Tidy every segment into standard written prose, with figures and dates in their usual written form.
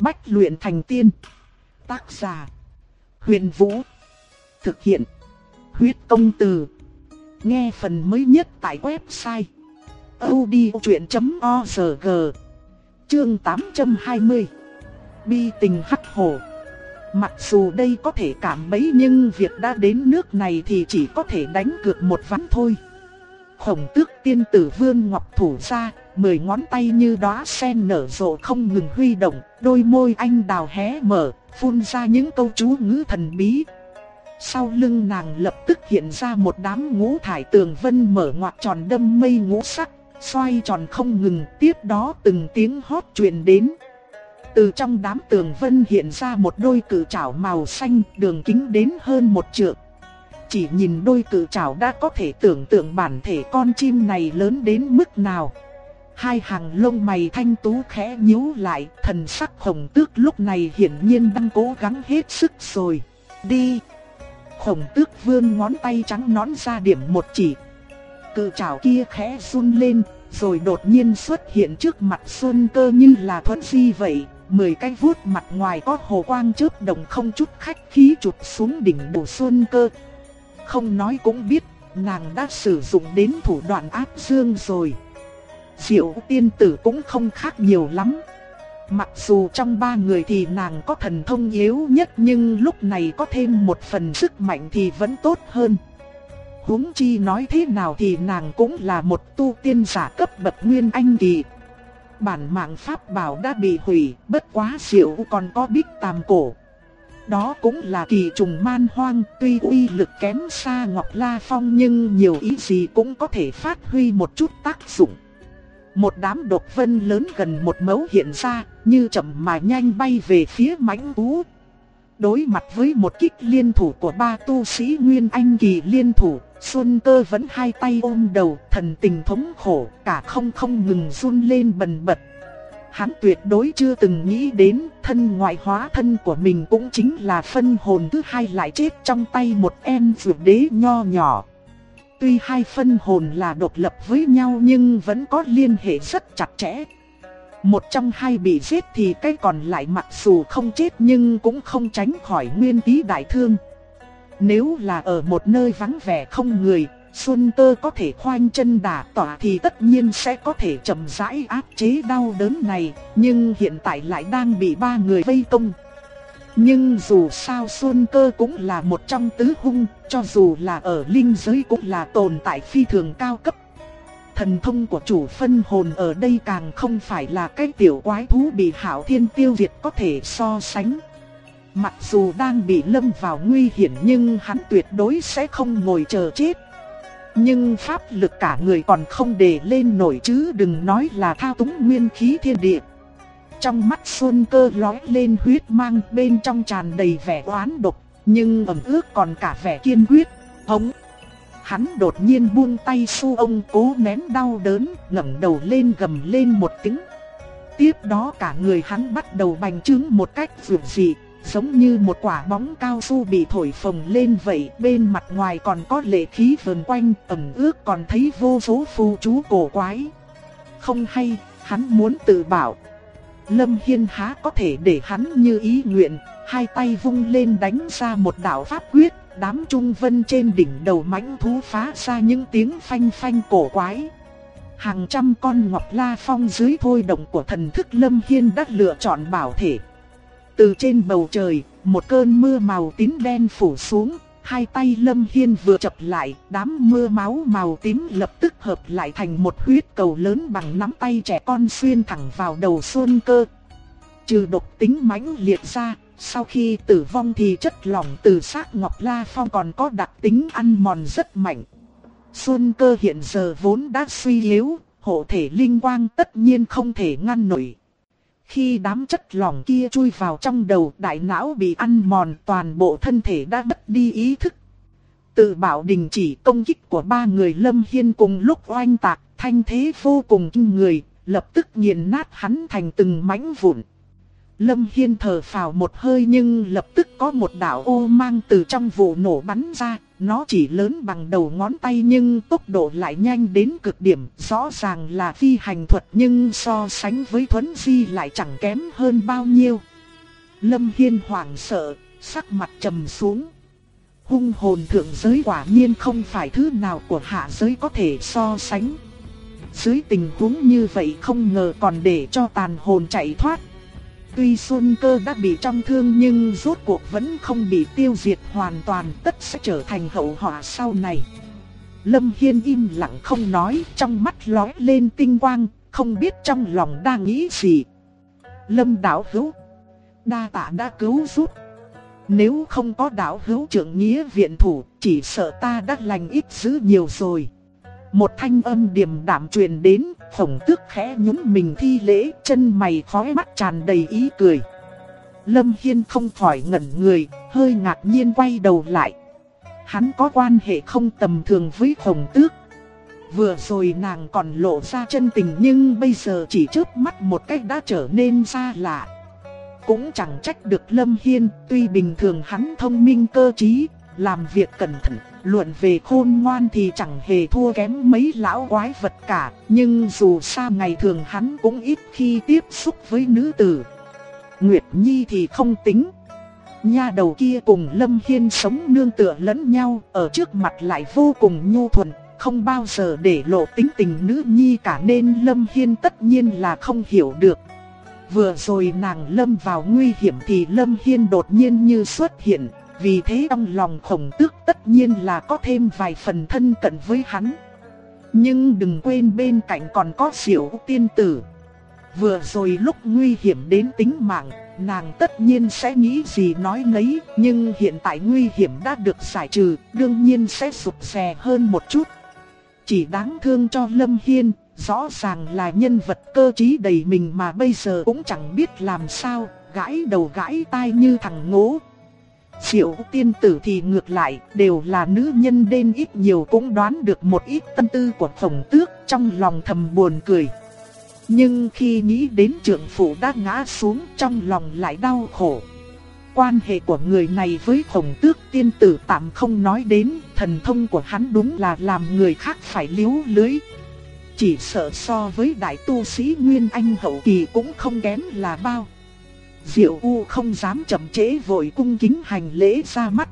Bách luyện thành tiên. Tác giả: Huyền Vũ. Thực hiện: Huyết Công Từ. Nghe phần mới nhất tại website audiochuyện.org. Chương 820. Bi tình hắc hổ. Mặc dù đây có thể cảm bẫy nhưng việc đã đến nước này thì chỉ có thể đánh cược một ván thôi. Khổng Tước tiên tử vươn ngọc thủ ra, 10 ngón tay như đóa sen nở rộ không ngừng huy động, đôi môi anh đào hé mở, phun ra những câu chú ngữ thần bí. Sau lưng nàng lập tức hiện ra một đám ngũ thải tường vân mở ngoặt tròn đâm mây ngũ sắc, xoay tròn không ngừng, tiếp đó từng tiếng hót truyền đến. Từ trong đám tường vân hiện ra một đôi cự trảo màu xanh, đường kính đến hơn 1 trượng. Chỉ nhìn đôi cự trảo đã có thể tưởng tượng bản thể con chim này lớn đến mức nào. Hai hàng lông mày thanh tú khẽ nhíu lại, thần sắc Khổng Tước lúc này hiển nhiên đang cố gắng hết sức rồi. Đi! Khổng Tước vươn ngón tay trắng nõn ra điểm một chỉ. Cự trảo kia khẽ run lên, rồi đột nhiên xuất hiện trước mặt Xuân Cơ như là thuẫn di vậy. 10 cái vuốt mặt ngoài có hồ quang chớp động không chút khách khí chụp xuống đỉnh đầu Xuân Cơ. Không nói cũng biết, nàng đã sử dụng đến thủ đoạn áp dương rồi. Diệu tiên tử cũng không khác nhiều lắm. Mặc dù trong 3 người thì nàng có thần thông yếu nhất, nhưng lúc này có thêm một phần sức mạnh thì vẫn tốt hơn. Huống chi nói thế nào thì nàng cũng là một tu tiên giả cấp bậc Nguyên Anh kỳ. Bản mạng pháp bảo đã bị hủy, bất quá Diệu còn có Bích Tam Cổ. Đó cũng là kỳ trùng man hoang, tuy uy lực kém xa Ngọc La Phong nhưng nhiều ý gì cũng có thể phát huy một chút tác dụng. Một đám độc vân lớn gần 1 mẫu hiện ra, như chậm mà nhanh bay về phía mãnh thú. Đối mặt với một kích liên thủ của 3 tu sĩ Nguyên Anh kỳ liên thủ, Xuân Cơ vẫn hai tay ôm đầu, thần tình thống khổ, cả không ngừng run lên bần bật. Hắn tuyệt đối chưa từng nghĩ đến thân ngoại hóa thân của mình cũng chính là phân hồn thứ hai lại chết trong tay một em dược đế nho nhỏ. Tuy hai phân hồn là độc lập với nhau nhưng vẫn có liên hệ rất chặt chẽ. Một trong hai bị giết thì cái còn lại mặc dù không chết nhưng cũng không tránh khỏi nguyên khí đại thương. Nếu là ở một nơi vắng vẻ không người, Xuân Cơ có thể khoanh chân đả tỏa thì tất nhiên sẽ có thể chậm rãi áp chế đau đớn này, nhưng hiện tại lại đang bị 3 người vây công. Nhưng dù sao Xuân Cơ cũng là một trong tứ hung, cho dù là ở linh giới cũng là tồn tại phi thường cao cấp. Thần thông của chủ phân hồn ở đây càng không phải là cái tiểu quái thú bị Hạo Thiên tiêu diệt có thể so sánh. Mặc dù đang bị lâm vào nguy hiểm nhưng hắn tuyệt đối sẽ không ngồi chờ chết. Nhưng pháp lực cả người còn không để lên nổi chứ đừng nói là thao túng nguyên khí thiên địa. Trong mắt Xuân Cơ lóe lên huyết mang, bên trong tràn đầy vẻ oán độc, nhưng ẩn ước còn cả vẻ kiên quyết. Hống! Hắn đột nhiên buông tay su ông cố nén đau đớn, ngẩng đầu lên gầm lên một tiếng. Tiếp đó cả người hắn bắt đầu bành trướng một cách vượt dị, giống như một quả bóng cao su bị thổi phồng lên vậy. Bên mặt ngoài còn có lệ khí vờn quanh, ẩn ước còn thấy vô số phù chú cổ quái. Không hay, hắn muốn tự bảo. Lâm Hiên há có thể để hắn như ý nguyện, hai tay vung lên đánh ra một đạo pháp quyết, đám trung vân trên đỉnh đầu mãnh thú phá ra những tiếng phanh phanh cổ quái. Hàng trăm con Ngọc La Phong dưới thôi động của thần thức Lâm Hiên đã lựa chọn bảo thể. Từ trên bầu trời, một cơn mưa màu tím đen phủ xuống, hai tay Lâm Hiên vừa chập lại, đám mưa máu màu tím lập tức hợp lại thành một huyết cầu lớn bằng nắm tay trẻ con xuyên thẳng vào đầu Xuân Cơ. Trừ độc tính mãnh liệt ra, sau khi tử vong thì chất lỏng từ xác Ngọc La Phong còn có đặc tính ăn mòn rất mạnh. Xuân Cơ hiện giờ vốn đã suy yếu, hộ thể linh quang tất nhiên không thể ngăn nổi. Khi đám chất lỏng kia chui vào trong đầu, đại não bị ăn mòn, toàn bộ thân thể đã mất đi ý thức. Tự bảo đình chỉ công kích của 3 người Lâm Hiên cùng lúc oanh tạc, thanh thế vô cùng kinh người, lập tức nghiền nát hắn thành từng mảnh vụn. Lâm Hiên thở phào một hơi nhưng lập tức có một đạo ô mang từ trong vụ nổ bắn ra. Nó chỉ lớn bằng đầu ngón tay nhưng tốc độ lại nhanh đến cực điểm. Rõ ràng là phi hành thuật nhưng so sánh với thuấn di lại chẳng kém hơn bao nhiêu. Lâm Hiên hoảng sợ, sắc mặt trầm xuống. Hung hồn thượng giới quả nhiên không phải thứ nào của hạ giới có thể so sánh. Dưới tình huống như vậy không ngờ còn để cho tàn hồn chạy thoát. Tuy Xuân Cơ đã bị trọng thương nhưng rốt cuộc vẫn không bị tiêu diệt hoàn toàn, tất sẽ trở thành hậu họa sau này. Lâm Hiên im lặng không nói, trong mắt lóe lên tinh quang, không biết trong lòng đang nghĩ gì. Lâm đạo hữu, đa tạ đã cứu giúp. Nếu không có đạo hữu trưởng nghĩa viện thủ, chỉ sợ ta đã lành ít dữ nhiều rồi. Một thanh âm điềm đạm truyền đến, Khổng Tước khẽ nhún mình thi lễ, chân mày khóe mắt tràn đầy ý cười. Lâm Hiên không khỏi ngẩn người, hơi ngạc nhiên quay đầu lại. Hắn có quan hệ không tầm thường với Khổng Tước. Vừa rồi nàng còn lộ ra chân tình nhưng bây giờ chỉ chớp mắt một cách đã trở nên xa lạ. Cũng chẳng trách được Lâm Hiên, tuy bình thường hắn thông minh cơ trí, làm việc cẩn thận, luận về khôn ngoan thì chẳng hề thua kém mấy lão quái vật cả. Nhưng dù sao ngày thường hắn cũng ít khi tiếp xúc với nữ tử. Nguyệt Nhi thì không tính. Nha đầu kia cùng Lâm Hiên sống nương tựa lẫn nhau, ở trước mặt lại vô cùng nhu thuận, không bao giờ để lộ tính tình nữ nhi cả nên Lâm Hiên tất nhiên là không hiểu được. Vừa rồi nàng lâm vào nguy hiểm thì Lâm Hiên đột nhiên như xuất hiện, vì thế trong lòng Khổng Tước tất nhiên là có thêm vài phần thân cận với hắn. Nhưng đừng quên bên cạnh còn có Diệu tiên tử. Vừa rồi lúc nguy hiểm đến tính mạng, nàng tất nhiên sẽ nghĩ gì nói nấy, nhưng hiện tại nguy hiểm đã được giải trừ, đương nhiên sẽ rụt rè hơn một chút. Chỉ đáng thương cho Lâm Hiên, rõ ràng là nhân vật cơ trí đầy mình mà bây giờ cũng chẳng biết làm sao, gãi đầu gãi tai như thằng ngố. Diệu tiên tử thì ngược lại, đều là nữ nhân nên ít nhiều cũng đoán được một ít tâm tư của Khổng Tước, trong lòng thầm buồn cười. Nhưng khi nghĩ đến trượng phụ đã ngã xuống, trong lòng lại đau khổ. Quan hệ của người này với Khổng Tước tiên tử tạm không nói đến, thần thông của hắn đúng là làm người khác phải liếu lưới. Chỉ sợ so với đại tu sĩ Nguyên Anh hậu kỳ cũng không kém là bao. Diệu U không dám chậm trễ, vội cung kính hành lễ ra mắt.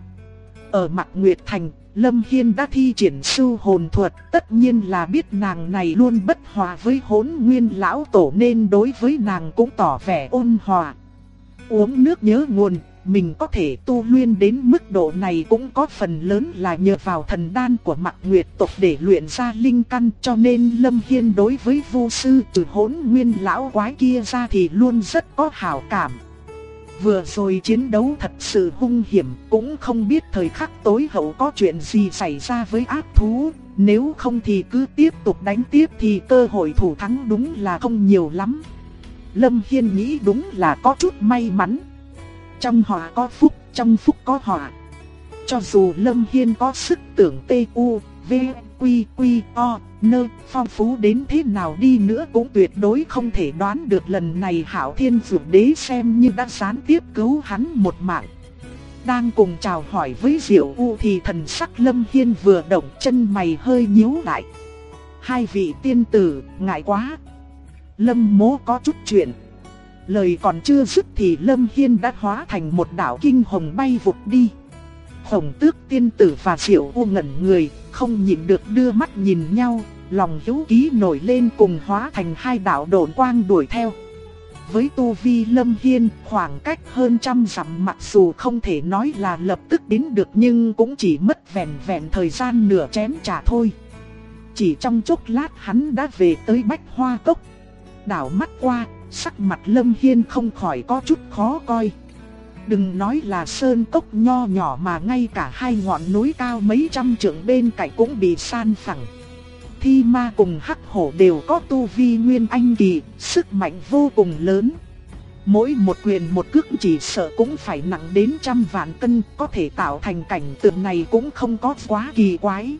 Ở Mạc Nguyệt Thành, Lâm Hiên đã thi triển Sưu Hồn Thuật, tất nhiên là biết nàng này luôn bất hòa với Hỗn Nguyên lão tổ nên đối với nàng cũng tỏ vẻ ôn hòa. Uống nước nhớ nguồn, mình có thể tu luyện đến mức độ này cũng có phần lớn là nhờ vào thần đan của Mạc Nguyệt tộc để luyện ra linh căn, cho nên Lâm Hiên đối với Vu sư trừ Hỗn Nguyên lão quái kia ra thì luôn rất có hảo cảm. Vừa rồi chiến đấu thật sự hung hiểm, cũng không biết thời khắc tối hậu có chuyện gì xảy ra với ác thú, nếu không thì cứ tiếp tục đánh tiếp thì cơ hội thủ thắng đúng là không nhiều lắm. Lâm Hiên nghĩ đúng là có chút may mắn. Trong họa có phúc, trong phúc có họa. Cho dù Lâm Hiên có sức tưởng T.U. V, Quy, Quy, O, Nơ, phong phú đến thế nào đi nữa cũng tuyệt đối không thể đoán được lần này Hạo Thiên Dược Đế xem như đã gián tiếp cứu hắn một mạng. Đang cùng chào hỏi với Diệu U thì thần sắc Lâm Hiên vừa động, chân mày hơi nhíu lại. Hai vị tiên tử, ngại quá. Lâm mỗ có chút chuyện. Lời còn chưa dứt thì Lâm Hiên đã hóa thành một đạo kinh hồng bay vụt đi. Khổng Tước tiên tử và Diệu U ngẩn người, không nhịn được đưa mắt nhìn nhau, lòng hiếu kỳ nổi lên cùng hóa thành hai đạo độn quang đuổi theo. Với tu vi Lâm Hiên, khoảng cách hơn 100 dặm mặc dù không thể nói là lập tức đến được nhưng cũng chỉ mất vẹn vẹn thời gian nửa chén trà thôi. Chỉ trong chốc lát hắn đã về tới Bách Hoa Cốc. Đảo mắt qua, sắc mặt Lâm Hiên không khỏi có chút khó coi. Đừng nói là sơn cốc nho nhỏ mà ngay cả hai ngọn núi cao mấy trăm trượng bên cạnh cũng bị san phẳng. Thi Ma cùng Hắc Hổ đều có tu vi Nguyên Anh kỳ, sức mạnh vô cùng lớn. Mỗi một quyền một cước chỉ sợ cũng phải nặng đến 100 vạn cân, có thể tạo thành cảnh tượng này cũng không có quá kỳ quái.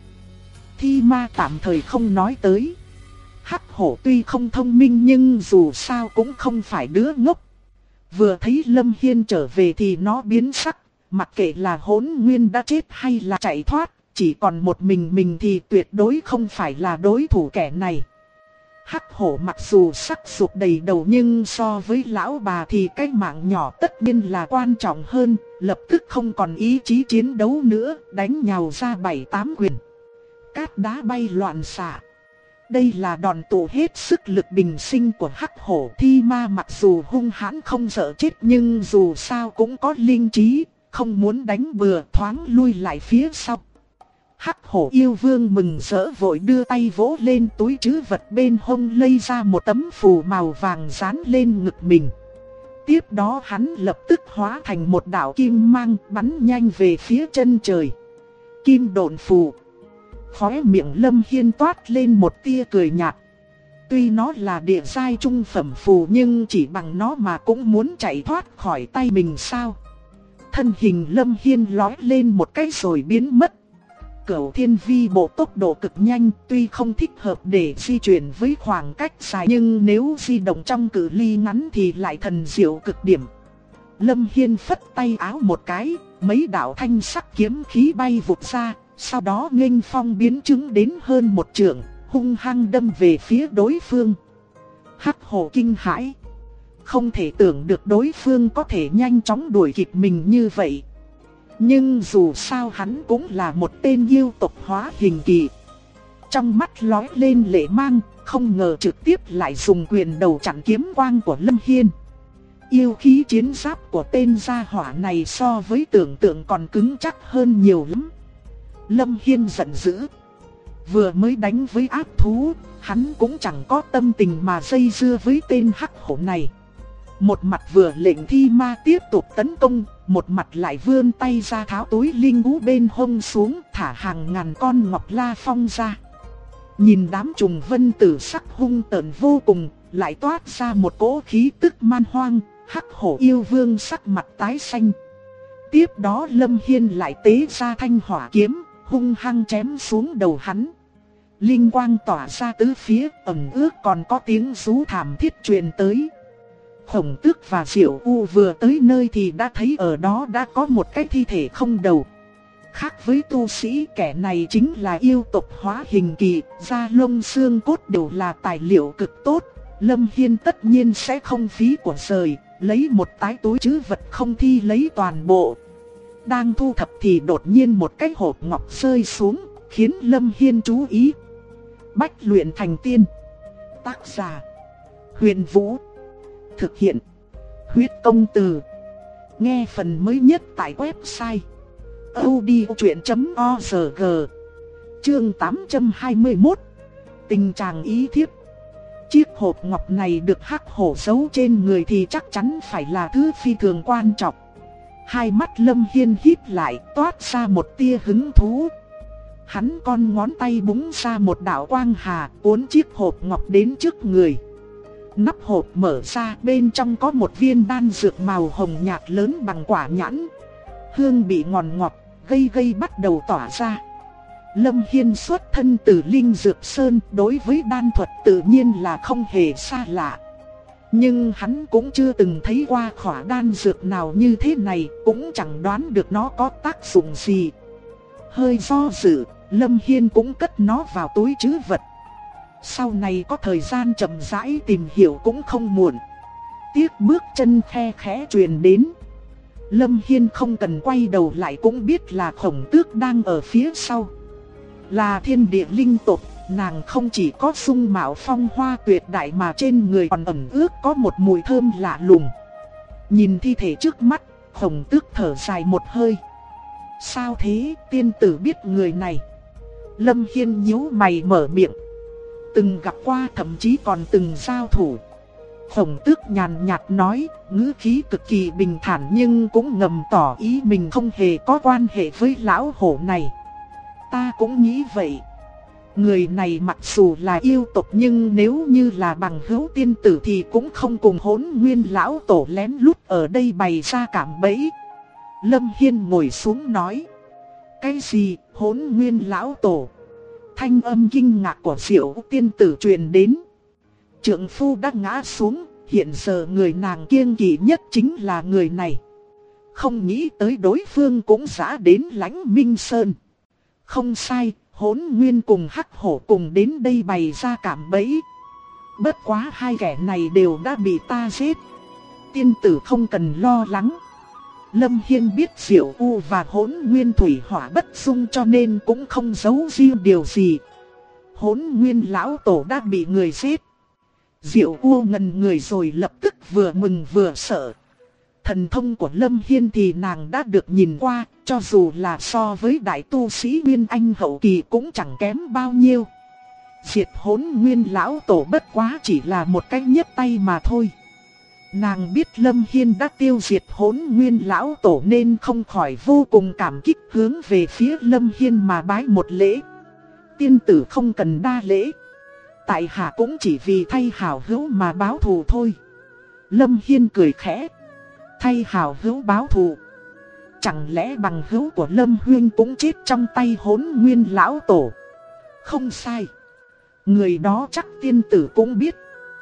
Thi Ma tạm thời không nói tới. Hắc Hổ tuy không thông minh nhưng dù sao cũng không phải đứa ngốc. Vừa thấy Lâm Hiên trở về thì nó biến sắc, mặc kệ là Hỗn Nguyên đã chết hay là chạy thoát, chỉ còn một mình thì tuyệt đối không phải là đối thủ kẻ này. Hắc hổ mặc dù sắc sụp đầy đầu nhưng so với lão bà thì cái mạng nhỏ tất nhiên là quan trọng hơn, lập tức không còn ý chí chiến đấu nữa, đánh nhào ra 7-8 quyền. Cát đá bay loạn xạ. Đây là đòn tụ hết sức lực bình sinh của hắc hổ. Thi ma mặc dù hung hãn không sợ chết nhưng dù sao cũng có linh trí, không muốn đánh bừa, thoáng lui lại phía sau. Hắc hổ yêu vương mừng rỡ vội đưa tay vỗ lên túi trữ vật bên hông, lấy ra một tấm phù màu vàng dán lên ngực mình. Tiếp đó hắn lập tức hóa thành một đạo kim mang bắn nhanh về phía chân trời. Kim độn phù. Khóe miệng Lâm Hiên toát lên một tia cười nhạt. Tuy nó là địa giai trung phẩm phù nhưng chỉ bằng nó mà cũng muốn chạy thoát khỏi tay mình sao? Thân hình Lâm Hiên lói lên một cái rồi biến mất. Cửu thiên vi bộ tốc độ cực nhanh, tuy không thích hợp để di chuyển với khoảng cách dài nhưng nếu di động trong cự ly ngắn thì lại thần diệu cực điểm. Lâm Hiên phất tay áo một cái, mấy đạo thanh sắc kiếm khí bay vụt ra, sau đó nghênh phong biến chứng đến hơn một trượng, hung hăng đâm về phía đối phương. Hắc hổ kinh hãi, không thể tưởng được đối phương có thể nhanh chóng đuổi kịp mình như vậy. Nhưng dù sao hắn cũng là một tên yêu tộc hóa hình kỳ. Trong mắt lóe lên lệ mang, không ngờ trực tiếp lại dùng quyền đầu chặn kiếm quang của Lâm Hiên. Yêu khí chiến giáp của tên gia hỏa này so với tưởng tượng còn cứng chắc hơn nhiều lắm. Lâm Hiên giận dữ. Vừa mới đánh với ác thú, hắn cũng chẳng có tâm tình mà dây dưa với tên hắc hổ này. Một mặt vừa lệnh thi ma tiếp tục tấn công, một mặt lại vươn tay ra tháo túi linh vũ bên hông xuống, thả hàng ngàn con ngọc la phong ra. Nhìn đám trùng vân tử sắc hung tợn vô cùng, lại toát ra một cỗ khí tức man hoang. Hắc hổ yêu vương sắc mặt tái xanh. Tiếp đó Lâm Hiên lại tế ra thanh hỏa kiếm, hung hăng chém xuống đầu hắn. Linh quang tỏa ra tứ phía, ẩn ước còn có tiếng rú thảm thiết truyền tới. Khổng Tước và Diệu U vừa tới nơi thì đã thấy ở đó đã có một cái thi thể không đầu. Khác với tu sĩ, kẻ này chính là yêu tộc hóa hình kỳ, da lông xương cốt đều là tài liệu cực tốt. Lâm Hiên tất nhiên sẽ không phí của rời, lấy một tái túi trữ vật không thi lấy toàn bộ. Đang thu thập thì đột nhiên một cái hộp ngọc rơi xuống, khiến Lâm Hiên chú ý. Bách luyện thành tiên. Tác giả: Huyền Vũ. Thực hiện: Huyết Công Từ. Nghe phần mới nhất tại website audiochuyện.org. Chương 821. Tình trạng ý thiếp. Chiếc hộp ngọc này được hắc hổ giấu trên người thì chắc chắn phải là thứ phi thường quan trọng. Hai mắt Lâm Hiên híp lại, toát ra một tia hứng thú. Hắn con ngón tay búng ra một đạo quang hà, cuốn chiếc hộp ngọc đến trước người. Nắp hộp mở ra, bên trong có một viên đan dược màu hồng nhạt lớn bằng quả nhãn. Hương vị ngọt ngọt, gây gây bắt đầu tỏa ra. Lâm Hiên xuất thân từ Linh Dược Sơn, đối với đan thuật tự nhiên là không hề xa lạ. Nhưng hắn cũng chưa từng thấy qua khỏa đan dược nào như thế này, cũng chẳng đoán được nó có tác dụng gì. Hơi do dự, Lâm Hiên cũng cất nó vào túi trữ vật. Sau này có thời gian chậm rãi tìm hiểu cũng không muộn. Tiếc bước chân khe khẽ truyền đến. Lâm Hiên không cần quay đầu lại cũng biết là Khổng Tước đang ở phía sau. Là thiên địa linh tộc, nàng không chỉ có dung mạo phong hoa tuyệt đại mà trên người còn ẩn ước có một mùi thơm lạ lùng. Nhìn thi thể trước mắt, Khổng Tước thở dài một hơi. Sao thế, tiên tử biết người này? Lâm Hiên nhíu mày mở miệng. Từng gặp qua, thậm chí còn từng giao thủ. Khổng Tước nhàn nhạt nói, ngữ khí cực kỳ bình thản nhưng cũng ngầm tỏ ý mình không hề có quan hệ với lão hổ này. Ta cũng nghĩ vậy. Người này mặc dù là yêu tộc nhưng nếu như là bằng hữu tiên tử thì cũng không cùng Hỗn Nguyên lão tổ lén lút ở đây bày ra cạm bẫy. Lâm Hiên ngồi xuống nói. Cái gì, Hỗn Nguyên lão tổ? Thanh âm kinh ngạc của Diệu tiên tử truyền đến. Trượng phu đã ngã xuống, hiện giờ người nàng kiêng kỵ nhất chính là người này. Không nghĩ tới đối phương cũng dã đến Lãnh Minh Sơn. Không sai, Hỗn Nguyên cùng Hắc Hổ cùng đến đây bày ra cạm bẫy. Bất quá hai kẻ này đều đã bị ta giết. Tiên tử không cần lo lắng. Lâm Hiên biết Diệu U và Hỗn Nguyên Thủy Hỏa bất xung cho nên cũng không giấu riêng điều gì. Hỗn Nguyên lão tổ đã bị người giết. Diệu U ngần người rồi lập tức vừa mừng vừa sợ. Thần thông của Lâm Hiên thì nàng đã được nhìn qua, cho dù là so với đại tu sĩ Nguyên Anh hậu kỳ cũng chẳng kém bao nhiêu. Diệt Hỗn Nguyên lão tổ bất quá chỉ là một cái nhấc tay mà thôi. Nàng biết Lâm Hiên đã tiêu diệt Hỗn Nguyên lão tổ nên không khỏi vô cùng cảm kích, hướng về phía Lâm Hiên mà bái một lễ. Tiên tử không cần đa lễ. Tại hạ cũng chỉ vì thay hảo hữu mà báo thù thôi. Lâm Hiên cười khẽ. Thay hảo hữu báo thù? Chẳng lẽ bằng hữu của Lâm Huyên cũng chết trong tay Hỗn Nguyên lão tổ? Không sai. Người đó chắc tiên tử cũng biết.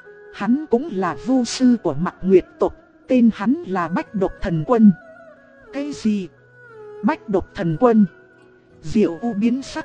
Hắn cũng là vu sư của Mạc Nguyệt tộc, tên hắn là Bách Độc Thần Quân. Cái gì? Bách Độc Thần Quân? Diệu U biến sắc.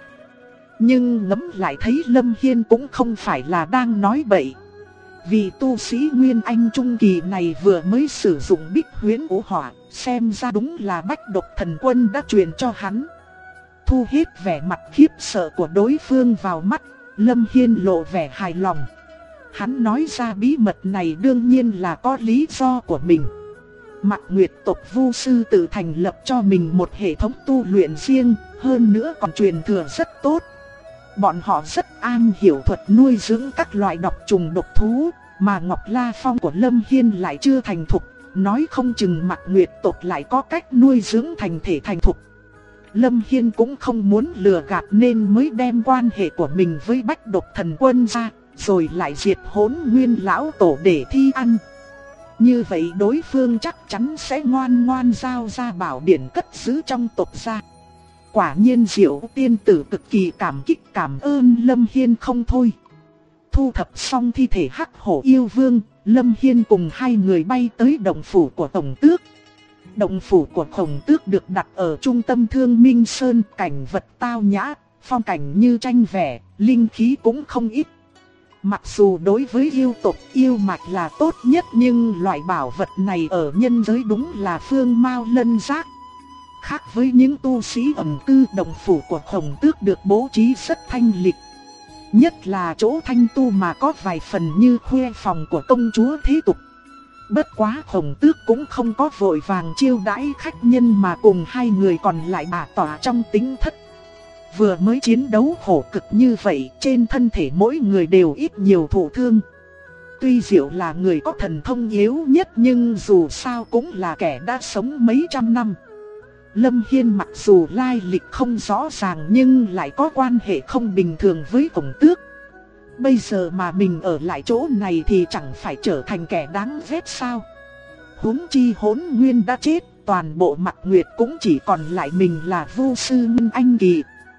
Nhưng ngẫm lại thấy Lâm Hiên cũng không phải là đang nói bậy. Vì tu sĩ Nguyên Anh Trung Kỳ này vừa mới sử dụng Bích Huyễn Vũ Hỏa, xem ra đúng là Bách Độc Thần Quân đã truyền cho hắn. Thu hết vẻ mặt khiếp sợ của đối phương vào mắt, Lâm Hiên lộ vẻ hài lòng. Hắn nói ra bí mật này đương nhiên là có lý do của mình. Mạc Nguyệt tộc vu sư tự thành lập cho mình một hệ thống tu luyện riêng, hơn nữa còn truyền thừa rất tốt. Bọn họ rất am hiểu thuật nuôi dưỡng các loại độc trùng độc thú, mà Ngọc La Phong của Lâm Hiên lại chưa thành thục, nói không chừng Mạc Nguyệt tộc lại có cách nuôi dưỡng thành thể thành thục. Lâm Hiên cũng không muốn lừa gạt nên mới đem quan hệ của mình với Bách Độc Thần Quân ra, rồi lại diệt Hỗn Nguyên lão tổ để thi ăn. Như vậy đối phương chắc chắn sẽ ngoan ngoan giao ra bảo điển cất giữ trong tộc ra. Quả nhiên Diệu tiên tử cực kỳ cảm kích, cảm ơn Lâm Hiên không thôi. Thu thập xong thi thể Hắc Hổ yêu vương, Lâm Hiên cùng hai người bay tới động phủ của Khổng Tước. Động phủ của Khổng Tước được đặt ở trung tâm Thương Minh Sơn, cảnh vật tao nhã, phong cảnh như tranh vẽ, linh khí cũng không ít. Mặc dù đối với yêu tộc yêu mạch là tốt nhất, nhưng loại bảo vật này ở nhân giới đúng là phương mao lân giác. Khác với những tu sĩ ẩn cư, động phủ của Khổng Tước được bố trí rất thanh lịch. Nhất là chỗ thanh tu mà có vài phần như khuê phòng của công chúa thế tục. Bất quá Khổng Tước cũng không có vội vàng chiêu đãi khách nhân mà cùng hai người còn lại bà tỏa trong tính thất. Vừa mới chiến đấu khổ cực như vậy, trên thân thể mỗi người đều ít nhiều thụ thương. Tuy Diệu là người có thần thông yếu nhất nhưng dù sao cũng là kẻ đã sống mấy trăm năm. Lâm Hiên mặc dù lai lịch không rõ ràng nhưng lại có quan hệ không bình thường với Khổng Tước. Bây giờ mà mình ở lại chỗ này thì chẳng phải trở thành kẻ đáng ghét sao? Huống chi Hỗn Nguyên đã chết, toàn bộ Mạc Nguyệt cũng chỉ còn lại mình là vô sư Nguyên Anh Kỳ.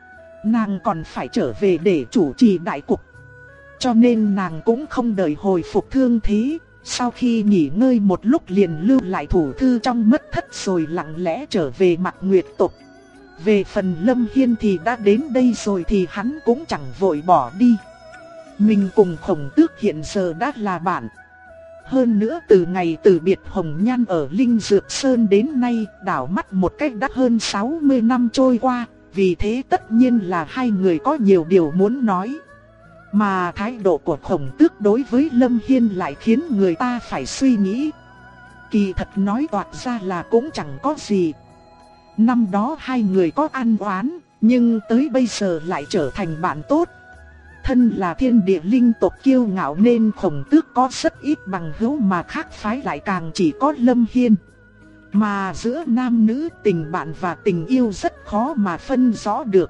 Nàng còn phải trở về để chủ trì đại cục. Cho nên nàng cũng không đợi hồi phục thương thế. Sau khi nghỉ ngơi một lúc liền lưu lại thủ thư trong mật thất rồi lặng lẽ trở về Mạc Nguyệt tộc. Về phần Lâm Hiên thì đã đến đây rồi thì hắn cũng chẳng vội bỏ đi. Mình cùng Khổng Tước hiện giờ đã là bạn. Hơn nữa từ ngày từ biệt Hồng Nhan ở Linh Dược Sơn đến nay, đảo mắt một cách đã hơn 60 năm trôi qua. Vì thế tất nhiên là hai người có nhiều điều muốn nói. Mà thái độ của Khổng Tước đối với Lâm Hiên lại khiến người ta phải suy nghĩ. Kỳ thật nói toạc ra là cũng chẳng có gì. Năm đó hai người có ăn oán, nhưng tới bây giờ lại trở thành bạn tốt. Thân là thiên địa linh tộc kiêu ngạo nên Khổng Tước có rất ít bằng hữu, mà khác phái lại càng chỉ có Lâm Hiên. Mà giữa nam nữ tình bạn và tình yêu rất khó mà phân rõ được.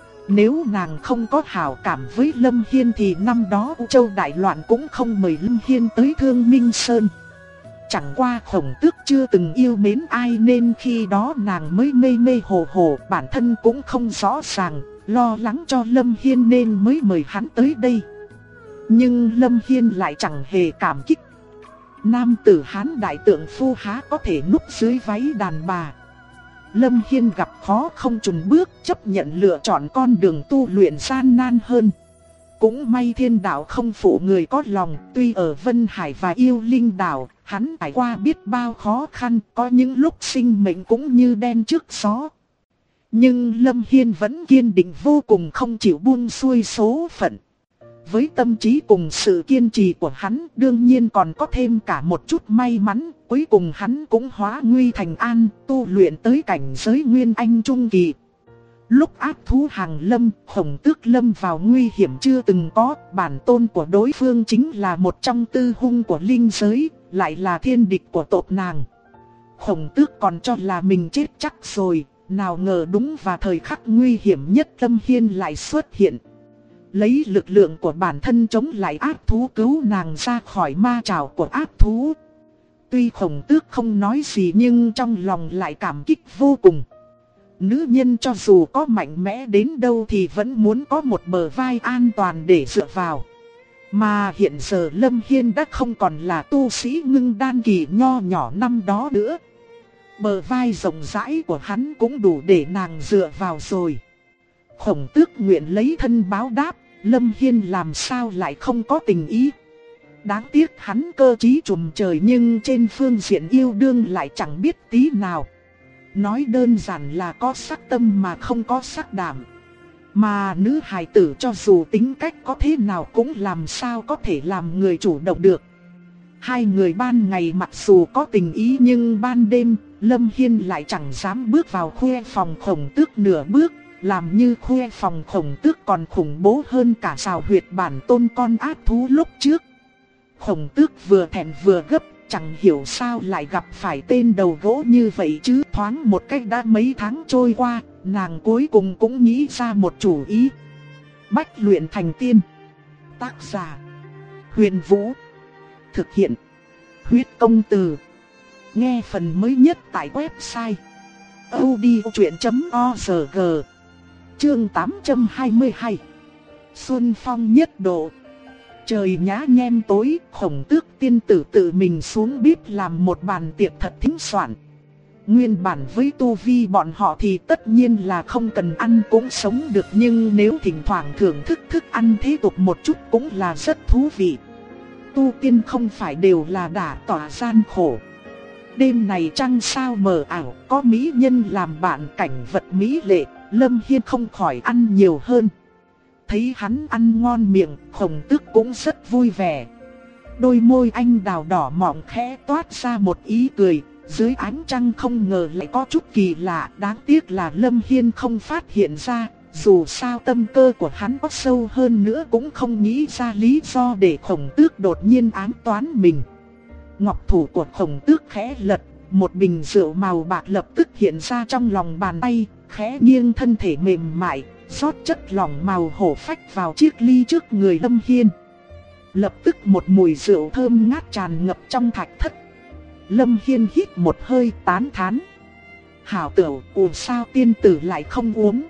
Nếu nàng không có hảo cảm với Lâm Hiên thì năm đó U Châu đại loạn cũng không mời Lâm Hiên tới Thương Minh Sơn. Chẳng qua Khổng Tước chưa từng yêu mến ai nên khi đó nàng mới mê mê hồ hồ, bản thân cũng không rõ ràng, lo lắng cho Lâm Hiên nên mới mời hắn tới đây. Nhưng Lâm Hiên lại chẳng hề cảm kích. Nam tử Hán đại tượng phu há có thể núp dưới váy đàn bà. Lâm Hiên gặp khó không chùn bước, chấp nhận lựa chọn con đường tu luyện gian nan hơn. Cũng may thiên đạo không phụ người có lòng, tuy ở Vân Hải và Yêu Linh đảo, hắn trải qua biết bao khó khăn, có những lúc sinh mệnh cũng như đen trước gió. Nhưng Lâm Hiên vẫn kiên định vô cùng, không chịu buông xuôi số phận. Với tâm trí cùng sự kiên trì của hắn, đương nhiên còn có thêm cả một chút may mắn, cuối cùng hắn cũng hóa nguy thành an, tu luyện tới cảnh giới Nguyên Anh Trung Kỳ. Lúc ác thú hàng lâm, Khổng Tước lâm vào nguy hiểm chưa từng có, bản tôn của đối phương chính là một trong tư hung của linh giới, lại là thiên địch của tộc nàng. Khổng Tước còn cho là mình chết chắc rồi, nào ngờ đúng vào thời khắc nguy hiểm nhất Lâm Hiên lại xuất hiện. Lấy lực lượng của bản thân chống lại ác thú, cứu nàng ra khỏi ma trảo của ác thú. Tuy Khổng Tước không nói gì nhưng trong lòng lại cảm kích vô cùng. Nữ nhân cho dù có mạnh mẽ đến đâu thì vẫn muốn có một bờ vai an toàn để dựa vào. Mà hiện giờ Lâm Hiên đã không còn là tu sĩ ngưng đan kỳ nho nhỏ năm đó nữa. Bờ vai rộng rãi của hắn cũng đủ để nàng dựa vào rồi. Khổng Tước nguyện lấy thân báo đáp, Lâm Hiên làm sao lại không có tình ý. Đáng tiếc hắn cơ trí trùm trời nhưng trên phương diện yêu đương lại chẳng biết tí nào. Nói đơn giản là có sắc tâm mà không có sắc đảm. Mà nữ hài tử cho dù tính cách có thế nào cũng làm sao có thể làm người chủ động được. Hai người ban ngày mặc dù có tình ý nhưng ban đêm, Lâm Hiên lại chẳng dám bước vào khuê phòng Khổng Tước nửa bước. Làm như khuê phòng Khổng Tước còn khủng bố hơn cả xào huyệt bản tôn con ác thú lúc trước. Khổng Tước vừa thẹn vừa gấp, chẳng hiểu sao lại gặp phải tên đầu gỗ như vậy chứ. Thoáng một cách đã mấy tháng trôi qua, nàng cuối cùng cũng nghĩ ra một chủ ý. Bách luyện thành tiên. Tác giả: Huyền Vũ. Thực hiện: Huyết Công Từ. Nghe phần mới nhất tại website audiochuyện.org. Chương 822. Xuân phong nhất độ. Trời nhá nhem tối, Khổng Tước tiên tử tự mình xuống bếp làm một bàn tiệc thật thính soạn. Nguyên bản với tu vi bọn họ thì tất nhiên là không cần ăn cũng sống được, nhưng nếu thỉnh thoảng thưởng thức thức ăn thế tục một chút cũng là rất thú vị. Tu tiên không phải đều là đả tỏa gian khổ. Đêm này trăng sao mờ ảo, có mỹ nhân làm bạn, cảnh vật mỹ lệ, Lâm Hiên không khỏi ăn nhiều hơn. Thấy hắn ăn ngon miệng, Khổng Tước cũng rất vui vẻ. Đôi môi anh đào đỏ mọng khẽ toát ra một ý cười, dưới ánh trăng không ngờ lại có chút kỳ lạ. Đáng tiếc là Lâm Hiên không phát hiện ra, dù sao tâm cơ của hắn có sâu hơn nữa cũng không nghĩ ra lý do để Khổng Tước đột nhiên ám toán mình. Ngọc thủ của Khổng Tước khẽ lật, một bình rượu màu bạc lập tức hiện ra trong lòng bàn tay, khẽ nghiêng thân thể mềm mại, rót chất lỏng màu hổ phách vào chiếc ly trước người Lâm Hiên. Lập tức một mùi rượu thơm ngát tràn ngập trong thạch thất. Lâm Hiên hít một hơi tán thán. Hảo tửu, sao tiên tử lại không uống?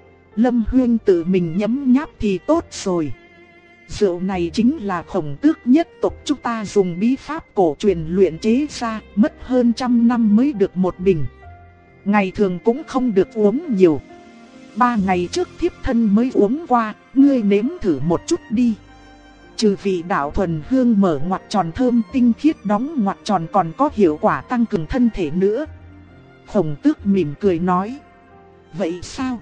Lâm Huyên tự mình nhấm nháp thì tốt rồi. Rượu này chính là Khổng Tước nhất tộc chúng ta dùng bí pháp cổ truyền luyện chế ra, mất hơn 100 năm mới được một bình. Ngày thường cũng không được uống nhiều. 3 ngày trước thiếp thân mới uống qua, ngươi nếm thử một chút đi. Trừ vị đạo thuần hương mở ngoặc tròn thơm tinh khiết đóng ngoặc tròn còn có hiệu quả tăng cường thân thể nữa. Khổng Tước mỉm cười nói. Vậy sao?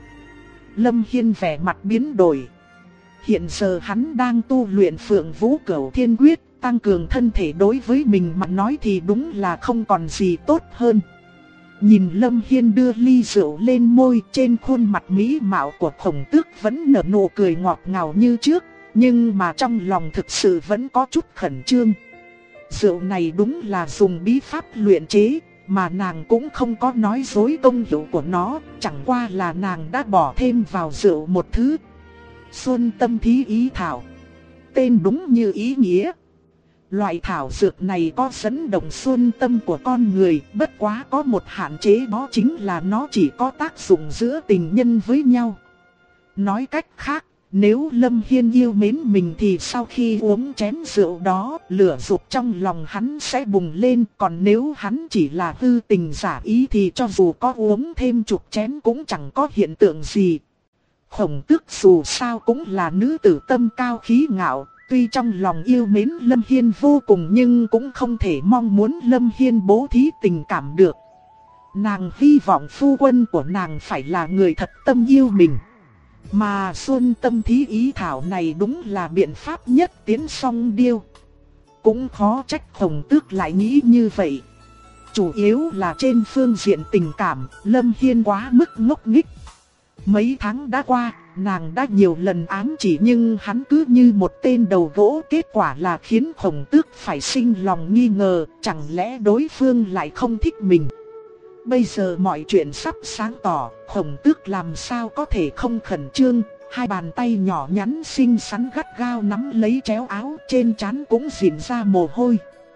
Lâm Hiên vẻ mặt biến đổi. Hiện giờ hắn đang tu luyện Phượng Vũ Cửu Thiên Quyết, tăng cường thân thể đối với mình mà nói thì đúng là không còn gì tốt hơn. Nhìn Lâm Hiên đưa ly rượu lên môi, trên khuôn mặt mỹ mạo của Khổng Tước vẫn nở nụ cười ngọt ngào như trước, nhưng mà trong lòng thực sự vẫn có chút khẩn trương. Rượu này đúng là dùng bí pháp luyện chế, mà nàng cũng không có nói dối công hiệu của nó, chẳng qua là nàng đã bỏ thêm vào rượu một thứ. Xuân tâm thí ý thảo. Tên đúng như ý nghĩa. Loại thảo dược này có dẫn động xuân tâm của con người, bất quá có một hạn chế, đó chính là nó chỉ có tác dụng giữa tình nhân với nhau. Nói cách khác, nếu Lâm Hiên yêu mến mình thì sau khi uống chén rượu đó, lửa dục trong lòng hắn sẽ bùng lên. Còn nếu hắn chỉ là hư tình giả ý thì cho dù có uống thêm chục chén cũng chẳng có hiện tượng gì. Khổng Tước dù sao cũng là nữ tử tâm cao khí ngạo, tuy trong lòng yêu mến Lâm Hiên vô cùng nhưng cũng không thể mong muốn Lâm Hiên bố thí tình cảm được. Nàng hy vọng phu quân của nàng phải là người thật tâm yêu mình. Mà xuân tâm thí ý thảo này đúng là biện pháp nhất tiến song điêu. Cũng khó trách Khổng Tước lại nghĩ như vậy. Chủ yếu là trên phương diện tình cảm, Lâm Hiên quá mức ngốc nghếch. Mấy tháng đã qua, nàng đã nhiều lần ám chỉ nhưng hắn cứ như một tên đầu gỗ, kết quả là khiến Khổng Tước phải sinh lòng nghi ngờ, chẳng lẽ đối phương lại không thích mình. Bây giờ mọi chuyện sắp sáng tỏ, Khổng Tước làm sao có thể không khẩn trương, hai bàn tay nhỏ nhắn xinh xắn gắt gao nắm lấy chéo áo, trên trán cũng rỉn ra mồ hôi.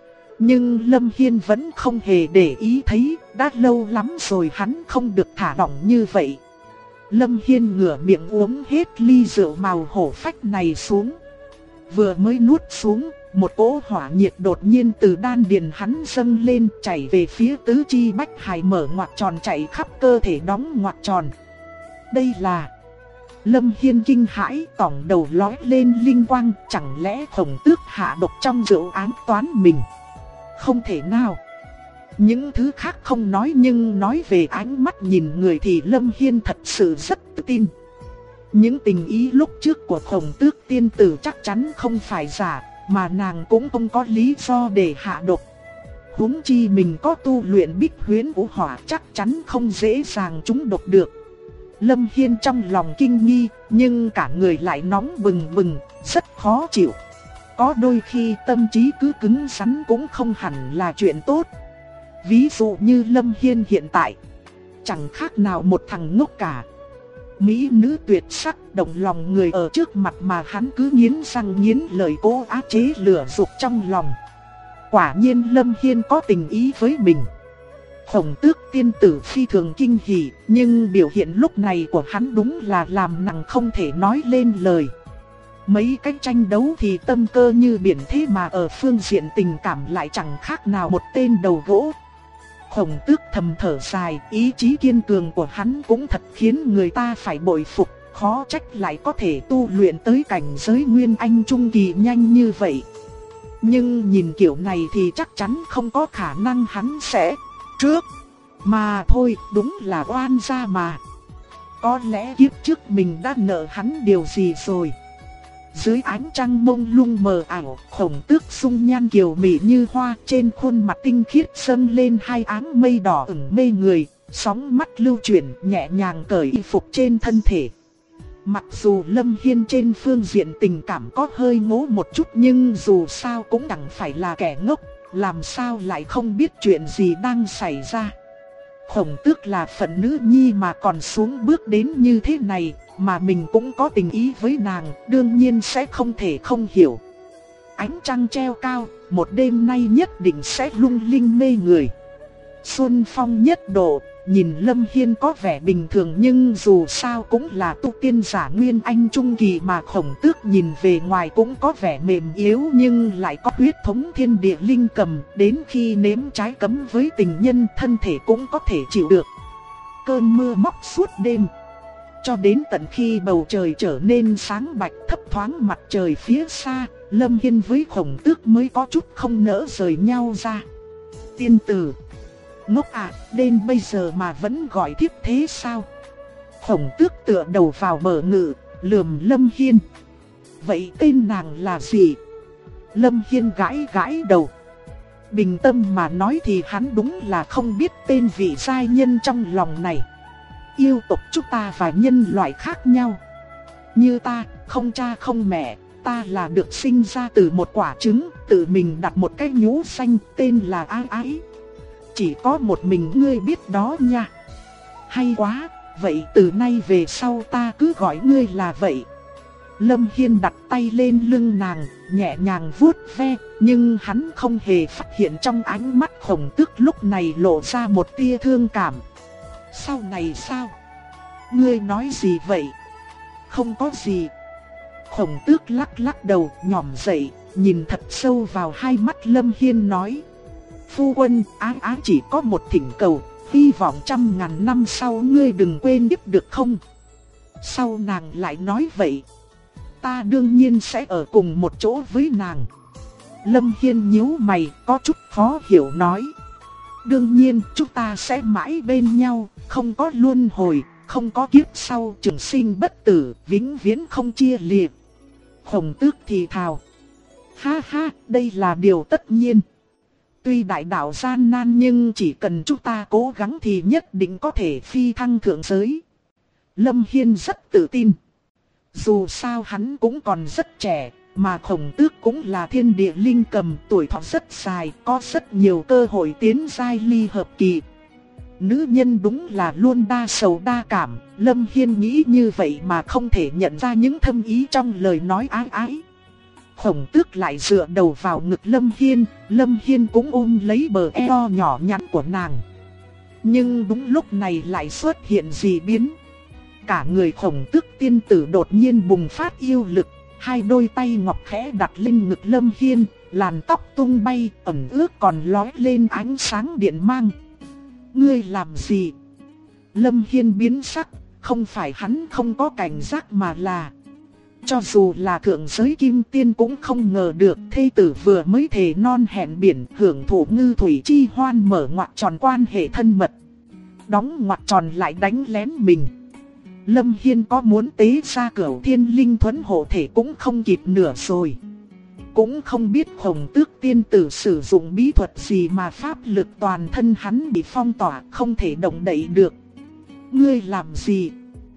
Nhưng Lâm Hiên vẫn không hề để ý thấy, đã lâu lắm rồi hắn không được thả lỏng như vậy. Lâm Hiên ngửa miệng uống hết ly rượu màu hổ phách này xuống. Vừa mới nuốt xuống, một cỗ hỏa nhiệt đột nhiên từ đan điền hắn dâng lên, chảy về phía tứ chi bách hải, mở ngoặc tròn chạy khắp cơ thể đóng ngoặc tròn. Đây là... Lâm Hiên kinh hãi, tỏng đầu lói lên linh quang, chẳng lẽ Khổng Tước hạ độc trong rượu ám toán mình? Không thể nào. Những thứ khác không nói nhưng nói về ánh mắt nhìn người thì Lâm Hiên thật sự rất tự tin. Những tình ý lúc trước của Khổng Tước tiên tử chắc chắn không phải giả, mà nàng cũng không có lý do để hạ độc. Huống chi mình có tu luyện Bích Huyễn Vũ Hỏa, chắc chắn không dễ dàng trúng độc được. Lâm Hiên trong lòng kinh nghi, nhưng cả người lại nóng bừng bừng, rất khó chịu. Có đôi khi tâm trí cứ cứng rắn cũng không hẳn là chuyện tốt. Ví dụ như Lâm Hiên hiện tại, chẳng khác nào một thằng ngốc cả. Mỹ nữ tuyệt sắc động lòng người ở trước mặt mà hắn cứ nghiến răng nghiến lợi cố áp chế lửa dục trong lòng. Quả nhiên Lâm Hiên có tình ý với mình. Khổng Tước tiên tử phi thường kinh hỉ, nhưng biểu hiện lúc này của hắn đúng là làm nàng không thể nói lên lời. Mấy cái tranh đấu thì tâm cơ như biển, thế mà ở phương diện tình cảm lại chẳng khác nào một tên đầu gỗ. Khổng Tước thầm thở dài, ý chí kiên cường của hắn cũng thật khiến người ta phải bội phục, khó trách lại có thể tu luyện tới cảnh giới Nguyên Anh Trung Kỳ nhanh như vậy. Nhưng nhìn kiểu này thì chắc chắn không có khả năng hắn sẽ trước. Mà thôi, đúng là oan gia mà. Có lẽ kiếp trước mình đã nợ hắn điều gì rồi. Dưới ánh trăng mông lung mờ ảo, Khổng Tước dung nhan kiều mỹ như hoa, trên khuôn mặt tinh khiết dâng lên hai áng mây đỏ ửng mê người, sóng mắt lưu chuyển nhẹ nhàng cởi y phục trên thân thể. Mặc dù Lâm Hiên trên phương diện tình cảm có hơi ngố một chút nhưng dù sao cũng chẳng phải là kẻ ngốc, làm sao lại không biết chuyện gì đang xảy ra. Khổng Tước là phận nữ nhi mà còn xuống bước đến như thế này, mà mình cũng có tình ý với nàng, đương nhiên sẽ không thể không hiểu. Ánh trăng treo cao, một đêm nay nhất định sẽ lung linh mê người. Xuân phong nhất độ, nhìn Lâm Hiên có vẻ bình thường nhưng dù sao cũng là tu tiên giả Nguyên Anh Trung Kỳ mà Khổng Tước nhìn về ngoài cũng có vẻ mềm yếu nhưng lại có huyết thống thiên địa linh cầm, đến khi nếm trái cấm với tình nhân thân thể cũng có thể chịu được. Cơn mưa móc suốt đêm, cho đến tận khi bầu trời trở nên sáng bạch, thấp thoáng mặt trời phía xa, Lâm Hiên với Khổng Tước mới có chút không nỡ rời nhau ra. Tiên tử, ngốc à, đến bây giờ mà vẫn gọi thiếp thế sao? Khổng Tước tựa đầu vào bờ ngự, lườm Lâm Hiên. Vậy tên nàng là gì? Lâm Hiên gãi gãi đầu. Bình tâm mà nói thì hắn đúng là không biết tên vị giai nhân trong lòng này. Yêu tộc chúng ta và nhân loại khác nhau. Như ta, không cha không mẹ, ta là được sinh ra từ một quả trứng, tự mình đặt một cái nhũ xanh tên là Ái Ái. Chỉ có một mình ngươi biết đó nha. Hay quá, vậy từ nay về sau ta cứ gọi ngươi là vậy. Lâm Hiên đặt tay lên lưng nàng, nhẹ nhàng vuốt ve, nhưng hắn không hề phát hiện trong ánh mắt Khổng Tước lúc này lộ ra một tia thương cảm. Sau này sao? Ngươi nói gì vậy? Không có gì. Khổng Tước lắc lắc đầu, nhỏm dậy, nhìn thật sâu vào hai mắt Lâm Hiên nói. Phu quân, Ái Ái chỉ có một thỉnh cầu, hy vọng 100.000 năm sau ngươi đừng quên tiếp được không? Sau nàng lại nói vậy, ta đương nhiên sẽ ở cùng một chỗ với nàng. Lâm Hiên nhíu mày, có chút khó hiểu nói. Đương nhiên chúng ta sẽ mãi bên nhau, không có luân hồi, không có kiếp sau, trường sinh bất tử, vĩnh viễn không chia lìa. Khổng Tước thì thào. Ha ha, đây là điều tất nhiên. Tuy đại đạo gian nan nhưng chỉ cần chúng ta cố gắng thì nhất định có thể phi thăng thượng giới. Lâm Hiên rất tự tin. Dù sao hắn cũng còn rất trẻ, mà Khổng Tước cũng là thiên địa linh cầm, tuổi thọ rất dài, có rất nhiều cơ hội tiến giai ly hợp kỳ. Nữ nhân đúng là luôn đa sầu đa cảm, Lâm Hiên nghĩ như vậy mà không thể nhận ra những thâm ý trong lời nói ái ái. Khổng Tước lại dựa đầu vào ngực Lâm Hiên cũng ôm lấy bờ eo nhỏ nhắn của nàng. Nhưng đúng lúc này lại xuất hiện dị biến. Cả người Khổng Tước tiên tử đột nhiên bùng phát yêu lực, hai đôi tay ngọc khẽ đặt lên ngực Lâm Hiên, làn tóc tung bay, ẩn ướt còn lóe lên ánh sáng điện mang. Ngươi làm gì? Lâm Hiên biến sắc, không phải hắn không có cảnh giác mà là cho dù là thượng giới kim tiên cũng không ngờ được thê tử vừa mới thề non hẹn biển hưởng thụ ngư thủy chi hoan mở ngoặc tròn quan hệ thân mật. Đóng ngoặc tròn lại đánh lén mình. Lâm Hiên có muốn tế ra Cửu Thiên Linh Thuẫn hộ thể cũng không kịp nửa rồi. Cũng không biết Khổng Tước tiên tử sử dụng bí thuật gì mà pháp lực toàn thân hắn bị phong tỏa, không thể động đậy được. Ngươi làm gì?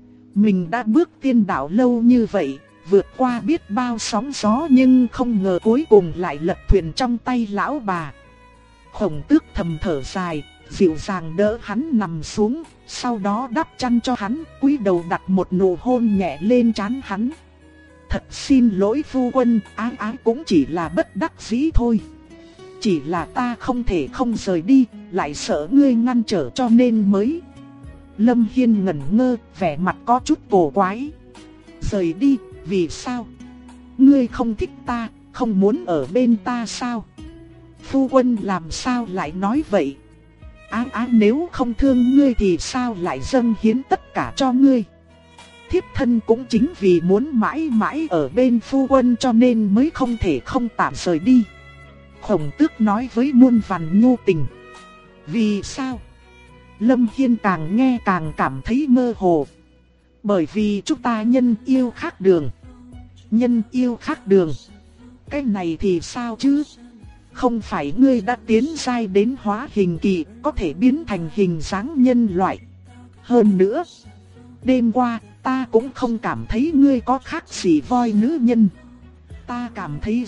Mình đã bước tiên đạo lâu như vậy, vượt qua biết bao sóng gió nhưng không ngờ cuối cùng lại lật thuyền trong tay lão bà. Khổng Tước thầm thở dài, dịu dàng đỡ hắn nằm xuống, sau đó đắp chăn cho hắn, cúi đầu đặt một nụ hôn nhẹ lên trán hắn. Thật xin lỗi phu quân, ái ái cũng chỉ là bất đắc dĩ thôi. Chỉ là ta không thể không rời đi, lại sợ ngươi ngăn trở cho nên mới. Lâm Hiên ngẩn ngơ, vẻ mặt có chút cổ quái. Rời đi, vì sao? Ngươi không thích ta, không muốn ở bên ta sao? Phu quân làm sao lại nói vậy? Ái ái nếu không thương ngươi thì sao lại dâng hiến tất cả cho ngươi? Thiếp thân cũng chính vì muốn mãi mãi ở bên phu quân cho nên mới không thể không tạm rời đi. Khổng Tước nói với muôn vàn nhu tình. Vì sao? Lâm Hiên càng nghe càng cảm thấy mơ hồ. Bởi vì chúng ta nhân yêu khác đường. Nhân yêu khác đường. Cái này thì sao chứ? Không phải ngươi đã tiến giai đến hóa hình kỳ, có thể biến thành hình dáng nhân loại. Hơn nữa, đêm qua ta cũng không cảm thấy ngươi có khác gì voi nữ nhân. Ta cảm thấy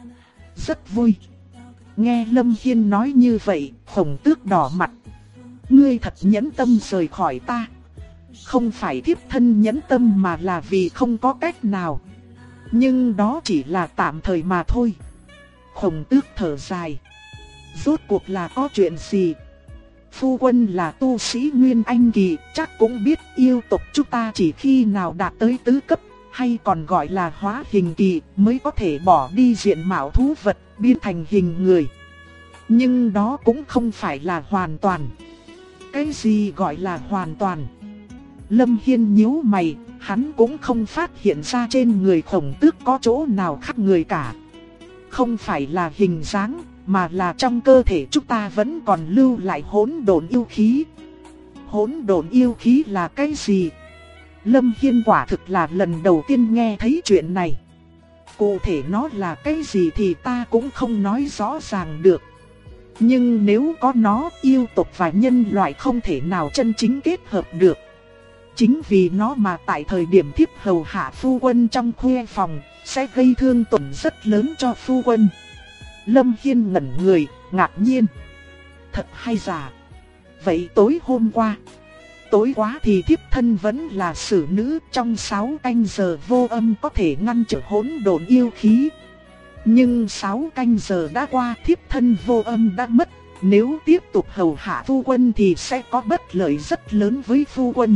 rất vui. Nghe Lâm Hiên nói như vậy, Khổng Tước đỏ mặt. Ngươi thật nhẫn tâm rời khỏi ta. Không phải thiếp thân nhẫn tâm mà là vì không có cách nào. Nhưng đó chỉ là tạm thời mà thôi. Khổng Tước thở dài. Rốt cuộc là có chuyện gì? Phu quân là tu sĩ Nguyên Anh kỳ, chắc cũng biết yêu tộc chúng ta chỉ khi nào đạt tới tứ cấp, hay còn gọi là hóa hình kỳ, mới có thể bỏ đi diện mạo thú vật, biến thành hình người. Nhưng đó cũng không phải là hoàn toàn. Cái gì gọi là hoàn toàn? Lâm Hiên nhíu mày, hắn cũng không phát hiện ra trên người Khổng Tước có chỗ nào khác người cả. Không phải là hình dáng, mà là trong cơ thể chúng ta vẫn còn lưu lại hỗn độn yêu khí. Hỗn độn yêu khí là cái gì? Lâm Hiên quả thực là lần đầu tiên nghe thấy chuyện này. Cụ thể nó là cái gì thì ta cũng không nói rõ ràng được. Nhưng nếu có nó, yêu tộc và nhân loại không thể nào chân chính kết hợp được. Chính vì nó mà tại thời điểm thiếp hầu hạ phu quân trong khuê phòng, sẽ gây thương tổn rất lớn cho phu quân. Lâm Hiên ngẩn người, ngạc nhiên. Thật hay giả? Vậy tối hôm qua, tối quá thì thiếp thân vẫn là xử nữ, trong 6 canh giờ vô âm có thể ngăn trở hỗn độn yêu khí. Nhưng 6 canh giờ đã qua, thiếp thân vô âm đã mất. Nếu tiếp tục hầu hạ phu quân thì sẽ có bất lợi rất lớn với phu quân.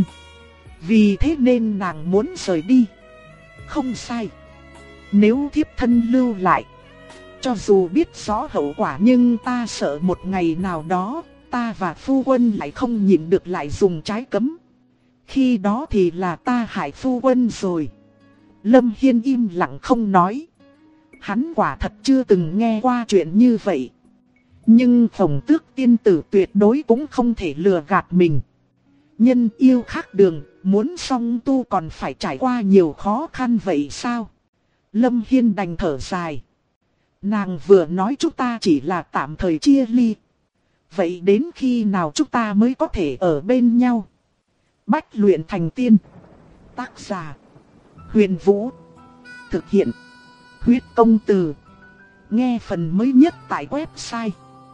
Vì thế nên nàng muốn rời đi. Không sai. Nếu thiếp thân lưu lại, cho dù biết rõ hậu quả nhưng ta sợ một ngày nào đó, ta và phu quân lại không nhịn được lại dùng trái cấm. Khi đó thì là ta hại phu quân rồi. Lâm Hiên im lặng không nói. Hắn quả thật chưa từng nghe qua chuyện như vậy. Nhưng Khổng Tước tiên tử tuyệt đối cũng không thể lừa gạt mình. Nhân yêu khác đường, muốn song tu còn phải trải qua nhiều khó khăn vậy sao? Lâm Hiên đành thở dài. Nàng vừa nói chúng ta chỉ là tạm thời chia ly. Vậy đến khi nào chúng ta mới có thể ở bên nhau? Bách luyện thành tiên. Tác giả: Huyền Vũ. Thực hiện: Huyết Công Từ. Nghe phần mới nhất tại website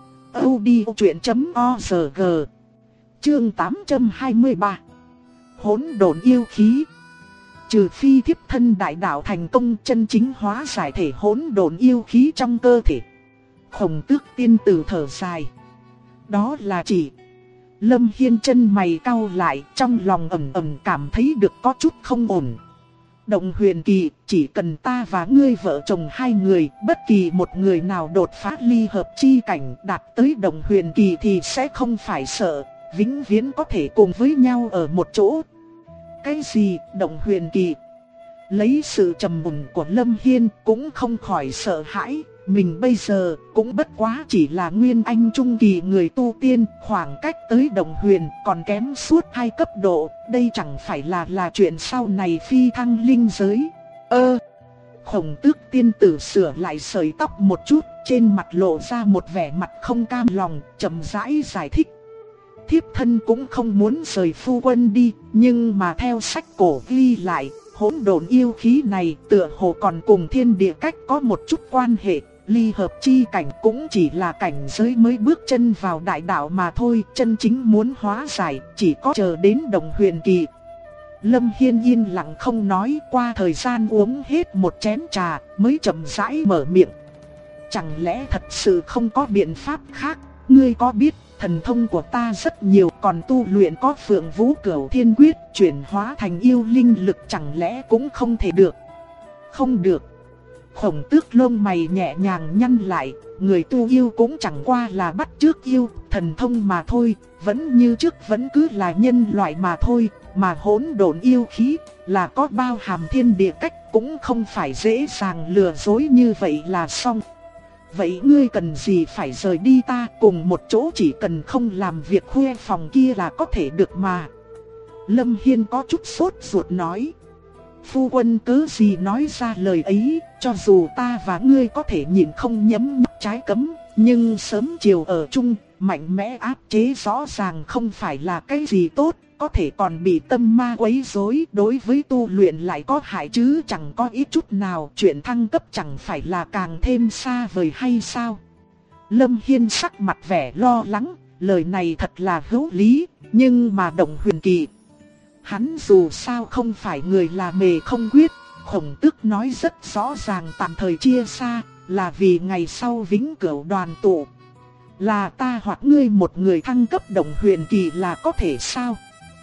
audiochuyện.org. Chương 823. Hỗn độn yêu khí. Trừ phi thiếp thân đại đạo thành công chân chính hóa giải thể hỗn độn yêu khí trong cơ thể. Khổng Tước tiên tử thở dài. Đó là chỉ. Lâm Hiên chân mày cau lại, trong lòng ẩm cảm thấy được có chút không ổn. Động huyền kỳ, chỉ cần ta và ngươi vợ chồng hai người, bất kỳ một người nào đột phá ly hợp chi cảnh đạt tới động huyền kỳ thì sẽ không phải sợ, vĩnh viễn có thể cùng với nhau ở một chỗ. Cái gì động huyền kỳ? Lấy sự trầm mùn của Lâm Hiên cũng không khỏi sợ hãi. Mình bây giờ cũng bất quá chỉ là nguyên anh trung kỳ người tu tiên, khoảng cách tới đồng huyền còn kém suốt 2 cấp độ, đây chẳng phải là chuyện sau này phi thăng linh giới. Khổng Tước tiên tử sửa lại sợi tóc một chút, trên mặt lộ ra một vẻ mặt không cam lòng, chậm rãi giải thích. Thiếp thân cũng không muốn rời phu quân đi, nhưng mà theo sách cổ ghi lại, hỗn độn yêu khí này tựa hồ còn cùng thiên địa cách có một chút quan hệ. Ly hợp chi cảnh cũng chỉ là cảnh giới mới bước chân vào đại đạo mà thôi, chân chính muốn hóa giải chỉ có chờ đến đồng huyền kỳ. Lâm Hiên yên lặng không nói, qua thời gian uống hết một chén trà mới chậm rãi mở miệng. Chẳng lẽ thật sự không có biện pháp khác? Ngươi có biết thần thông của ta rất nhiều, còn tu luyện có Phượng Vũ Cửu Thiên Quyết chuyển hóa thành yêu linh lực chẳng lẽ cũng không thể được? Không được. Khổng Tước lông mày nhẹ nhàng nhăn lại, người tu yêu cũng chẳng qua là bắt chước yêu, thần thông mà thôi, vẫn như trước vẫn cứ là nhân loại mà thôi, mà hỗn độn yêu khí là có bao hàm thiên địa cách cũng không phải dễ dàng lừa dối như vậy là xong. Vậy ngươi cần gì phải rời đi ta, cùng một chỗ chỉ cần không làm việc khuê phòng kia là có thể được mà. Lâm Hiên có chút sốt ruột nói. Phu quân cớ gì nói ra lời ấy, cho dù ta và ngươi có thể nhịn không nhấm nháp trái cấm, nhưng sớm chiều ở chung, mạnh mẽ áp chế rõ ràng không phải là cái gì tốt, có thể còn bị tâm ma quấy rối, đối với tu luyện lại có hại chứ chẳng có ít chút nào, chuyện thăng cấp chẳng phải là càng thêm xa vời hay sao? Lâm Hiên sắc mặt vẻ lo lắng, lời này thật là hữu lý, nhưng mà động huyền kỳ. Hắn dù sao không phải người là mề không quyết, Khổng Tước nói rất rõ ràng tạm thời chia xa, là vì ngày sau vĩnh cửu đoàn tụ. Là ta hoặc ngươi một người thăng cấp động huyền kỳ là có thể sao?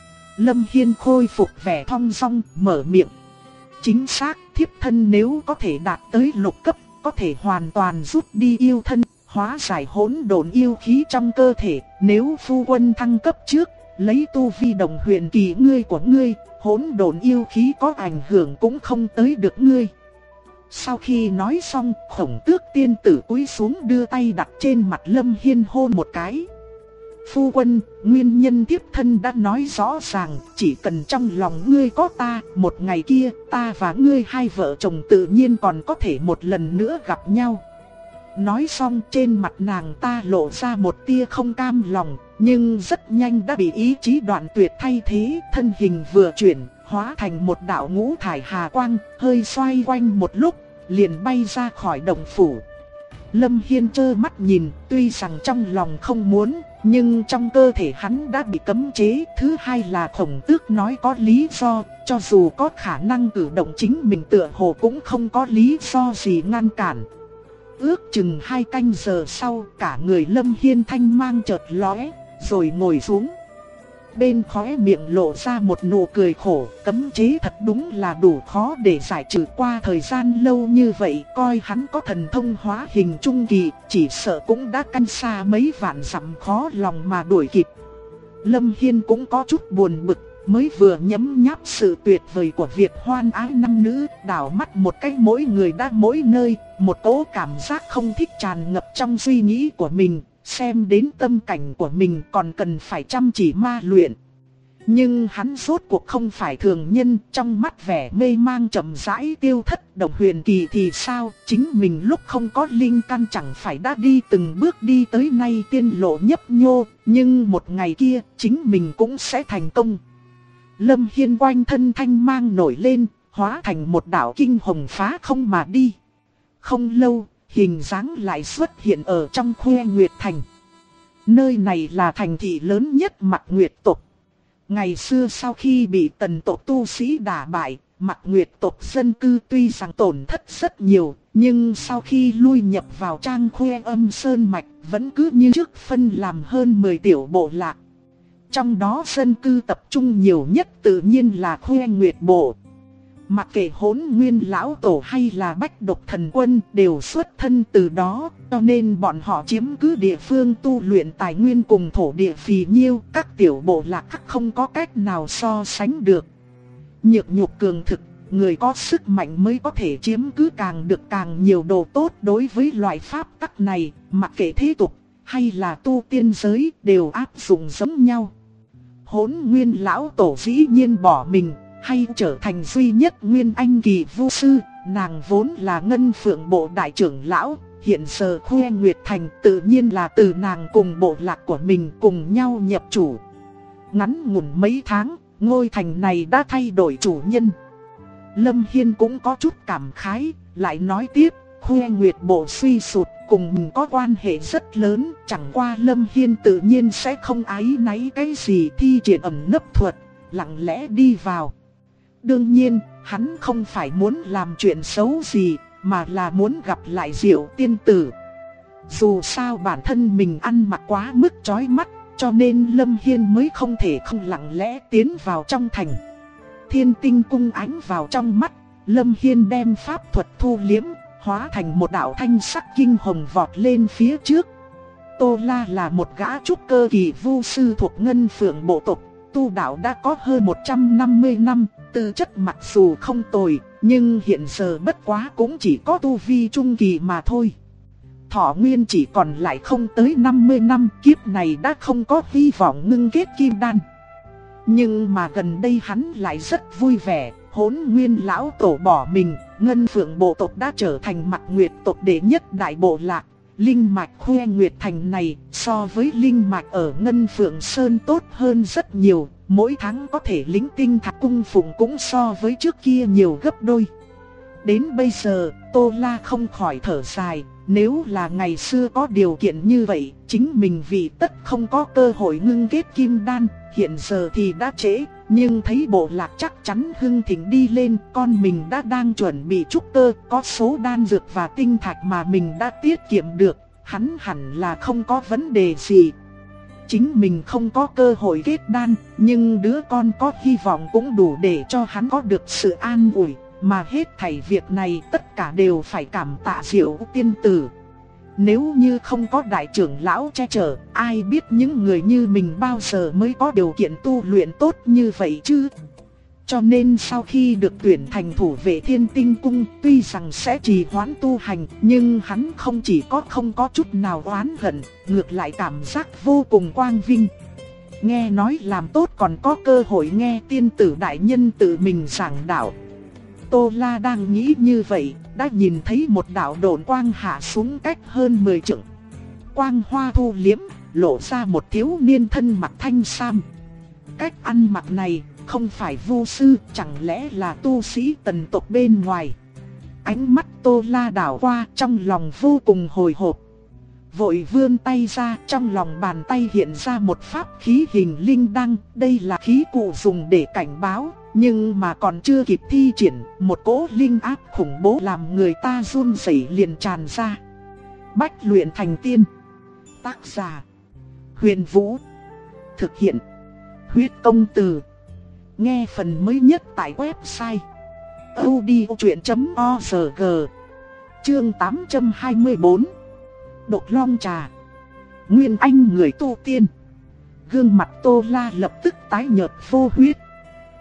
Lâm Hiên khôi phục vẻ thong dong, mở miệng. Chính xác, thiếp thân nếu có thể đạt tới lục cấp, có thể hoàn toàn rút đi yêu thân, hóa giải hỗn độn yêu khí trong cơ thể. Nếu phu quân thăng cấp trước, lấy tu vi đồng huyền kỳ ngươi của ngươi, hỗn độn yêu khí có ảnh hưởng cũng không tới được ngươi. Sau khi nói xong, Khổng Tước tiên tử cúi xuống đưa tay đặt trên mặt Lâm Hiên hôn một cái. Phu quân, nguyên nhân tiếp thân đã nói rõ ràng, chỉ cần trong lòng ngươi có ta, một ngày kia ta và ngươi hai vợ chồng tự nhiên còn có thể một lần nữa gặp nhau. Nói xong trên mặt nàng ta lộ ra một tia không cam lòng, nhưng rất nhanh đã bị ý chí đoạn tuyệt thay thế, thân hình vừa chuyển, hóa thành một đạo ngũ thải hà quang, hơi xoay quanh một lúc, liền bay ra khỏi động phủ. Lâm Hiên trơ mắt nhìn, tuy rằng trong lòng không muốn, nhưng trong cơ thể hắn đã bị cấm chế. Thứ hai là Khổng Tước nói có lý do, cho dù có khả năng cử động chính mình tựa hồ cũng không có lý do gì ngăn cản. Ước chừng 2 canh giờ sau, cả người Lâm Hiên thanh mang chợt lóe, rồi ngồi xuống. Bên khóe miệng lộ ra một nụ cười khổ, cấm chế thật đúng là đủ khó để giải trừ, qua thời gian lâu như vậy, coi hắn có thần thông hóa hình trung kỳ, chỉ sợ cũng đã căn xa mấy vạn dặm khó lòng mà đuổi kịp. Lâm Hiên cũng có chút buồn bực, mới vừa nhấm nháp sự tuyệt vời của việc hoan ái nam nữ, đảo mắt một cách mỗi người đã mỗi nơi, một cỗ cảm giác không thích tràn ngập trong suy nghĩ của mình, xem đến tâm cảnh của mình còn cần phải chăm chỉ ma luyện. Nhưng hắn rốt cuộc không phải thường nhân, trong mắt vẻ mê mang chậm rãi tiêu thất. Đồng Huyền Kỳ thì sao, chính mình lúc không có linh căn chẳng phải đã đi từng bước đi tới nay tiên lộ nhấp nhô, nhưng một ngày kia chính mình cũng sẽ thành công. Lâm Hiên quanh thân thanh mang nổi lên, hóa thành một đạo kinh hồng phá không mà đi. Không lâu, hình dáng lại xuất hiện ở trong Khuê Nguyệt Thành. Nơi này là thành thị lớn nhất Mạc Nguyệt tộc. Ngày xưa sau khi bị Tần tộc tu sĩ đả bại, Mạc Nguyệt tộc dân cư tuy rằng tổn thất rất nhiều, nhưng sau khi lui nhập vào Trang Khuê Âm Sơn Mạch, vẫn cứ như trước phân làm hơn 10 tiểu bộ lạc. Trong đó dân cư tập trung nhiều nhất tự nhiên là Khuê Nguyệt Bộ. Mặc kệ Hỗn Nguyên Lão Tổ hay là Bách Độc Thần Quân đều xuất thân từ đó, cho nên bọn họ chiếm cứ địa phương tu luyện tài nguyên cùng thổ địa phì nhiêu, các tiểu bộ lạc khác không có cách nào so sánh được. Nhược nhục cường thực, người có sức mạnh mới có thể chiếm cứ càng được càng nhiều đồ tốt. Đối với loại pháp tắc này, mặc kệ thế tục hay là tu tiên giới đều áp dụng giống nhau. Hỗn Nguyên Lão Tổ dĩ nhiên bỏ mình, hay trở thành duy nhất Nguyên Anh kỳ vu sư, nàng vốn là Ngân Phượng Bộ đại trưởng lão, hiện giờ Khuê Nguyệt Thành tự nhiên là từ nàng cùng bộ lạc của mình cùng nhau nhập chủ. Ngắn ngủn mấy tháng, ngôi thành này đã thay đổi chủ nhân. Lâm Hiên cũng có chút cảm khái, lại nói tiếp, Khuê Nguyệt Bộ suy sụt cùng mình có quan hệ rất lớn, chẳng qua Lâm Hiên tự nhiên sẽ không áy náy cái gì, thi triển ẩn nấp thuật, lặng lẽ đi vào. Đương nhiên, hắn không phải muốn làm chuyện xấu gì, mà là muốn gặp lại Diệu tiên tử. Dù sao bản thân mình ăn mặc quá mức chói mắt, cho nên Lâm Hiên mới không thể không lặng lẽ tiến vào trong thành. Thiên tinh cung ánh vào trong mắt, Lâm Hiên đem pháp thuật thu liễm, hóa thành một đạo thanh sắc kinh hồng vọt lên phía trước. Tô La là một gã trúc cơ kỳ vu sư thuộc Ngân Phượng Bộ tộc, tu đạo đã có hơn 150 năm, tư chất mặc dù không tồi, nhưng hiện giờ bất quá cũng chỉ có tu vi trung kỳ mà thôi. Thọ nguyên chỉ còn lại không tới 50 năm, kiếp này đã không có hy vọng ngưng kết kim đan. Nhưng mà gần đây hắn lại rất vui vẻ, Hỗn Nguyên Lão Tổ bỏ mình, Ngân Phượng Bộ tộc đã trở thành Mạc Nguyệt tộc đệ nhất đại bộ lạc. Linh mạch Khuê Nguyệt Thành này so với linh mạch ở Ngân Phượng Sơn tốt hơn rất nhiều, mỗi tháng có thể lính tinh thạch cung phụng cũng so với trước kia nhiều gấp đôi. Đến bây giờ, Tô La không khỏi thở dài, nếu là ngày xưa có điều kiện như vậy, chính mình vì tất không có cơ hội ngưng kết kim đan, hiện giờ thì đã trễ, nhưng thấy bộ lạc chắc chắn hưng thịnh đi lên, con mình đã đang chuẩn bị trúc cơ, có số đan dược và tinh thạch mà mình đã tiết kiệm được, hắn hẳn là không có vấn đề gì. Chính mình không có cơ hội kết đan, nhưng đứa con có hy vọng cũng đủ để cho hắn có được sự an ủi. Mà hết thảy việc này tất cả đều phải cảm tạ Diệu tiên tử. Nếu như không có đại trưởng lão che chở, ai biết những người như mình bao giờ mới có điều kiện tu luyện tốt như vậy chứ. Cho nên sau khi được tuyển thành thủ vệ Thiên Tinh Cung, tuy rằng sẽ trì hoãn tu hành, nhưng hắn không chỉ không có chút nào oán hận, ngược lại cảm giác vô cùng quang vinh. Nghe nói làm tốt còn có cơ hội nghe tiên tử đại nhân tự mình giảng đạo. Tô La đang nghĩ như vậy, đã nhìn thấy một đạo độn quang hạ xuống cách hơn 10 trượng. Quang hoa thu liễm, lộ ra một thiếu niên thân mặc thanh sam. Cách ăn mặc này không phải vu sư, chẳng lẽ là tu sĩ Tần tộc bên ngoài. Ánh mắt Tô La đảo qua, trong lòng vô cùng hồi hộp. Vội vươn tay ra, trong lòng bàn tay hiện ra một pháp khí hình linh đăng. Đây là khí cụ dùng để cảnh báo, nhưng mà còn chưa kịp thi triển, một cỗ linh áp khủng bố làm người ta run rẩy liền tràn ra. Bách luyện thành tiên. Tác giả: Huyền Vũ. Thực hiện: Huyết Công Từ. Nghe phần mới nhất tại website audiochuyện.org. Chương 824. Độc long trà. Nguyên Anh người tu tiên. Gương mặt Tô La lập tức tái nhợt vô huyết.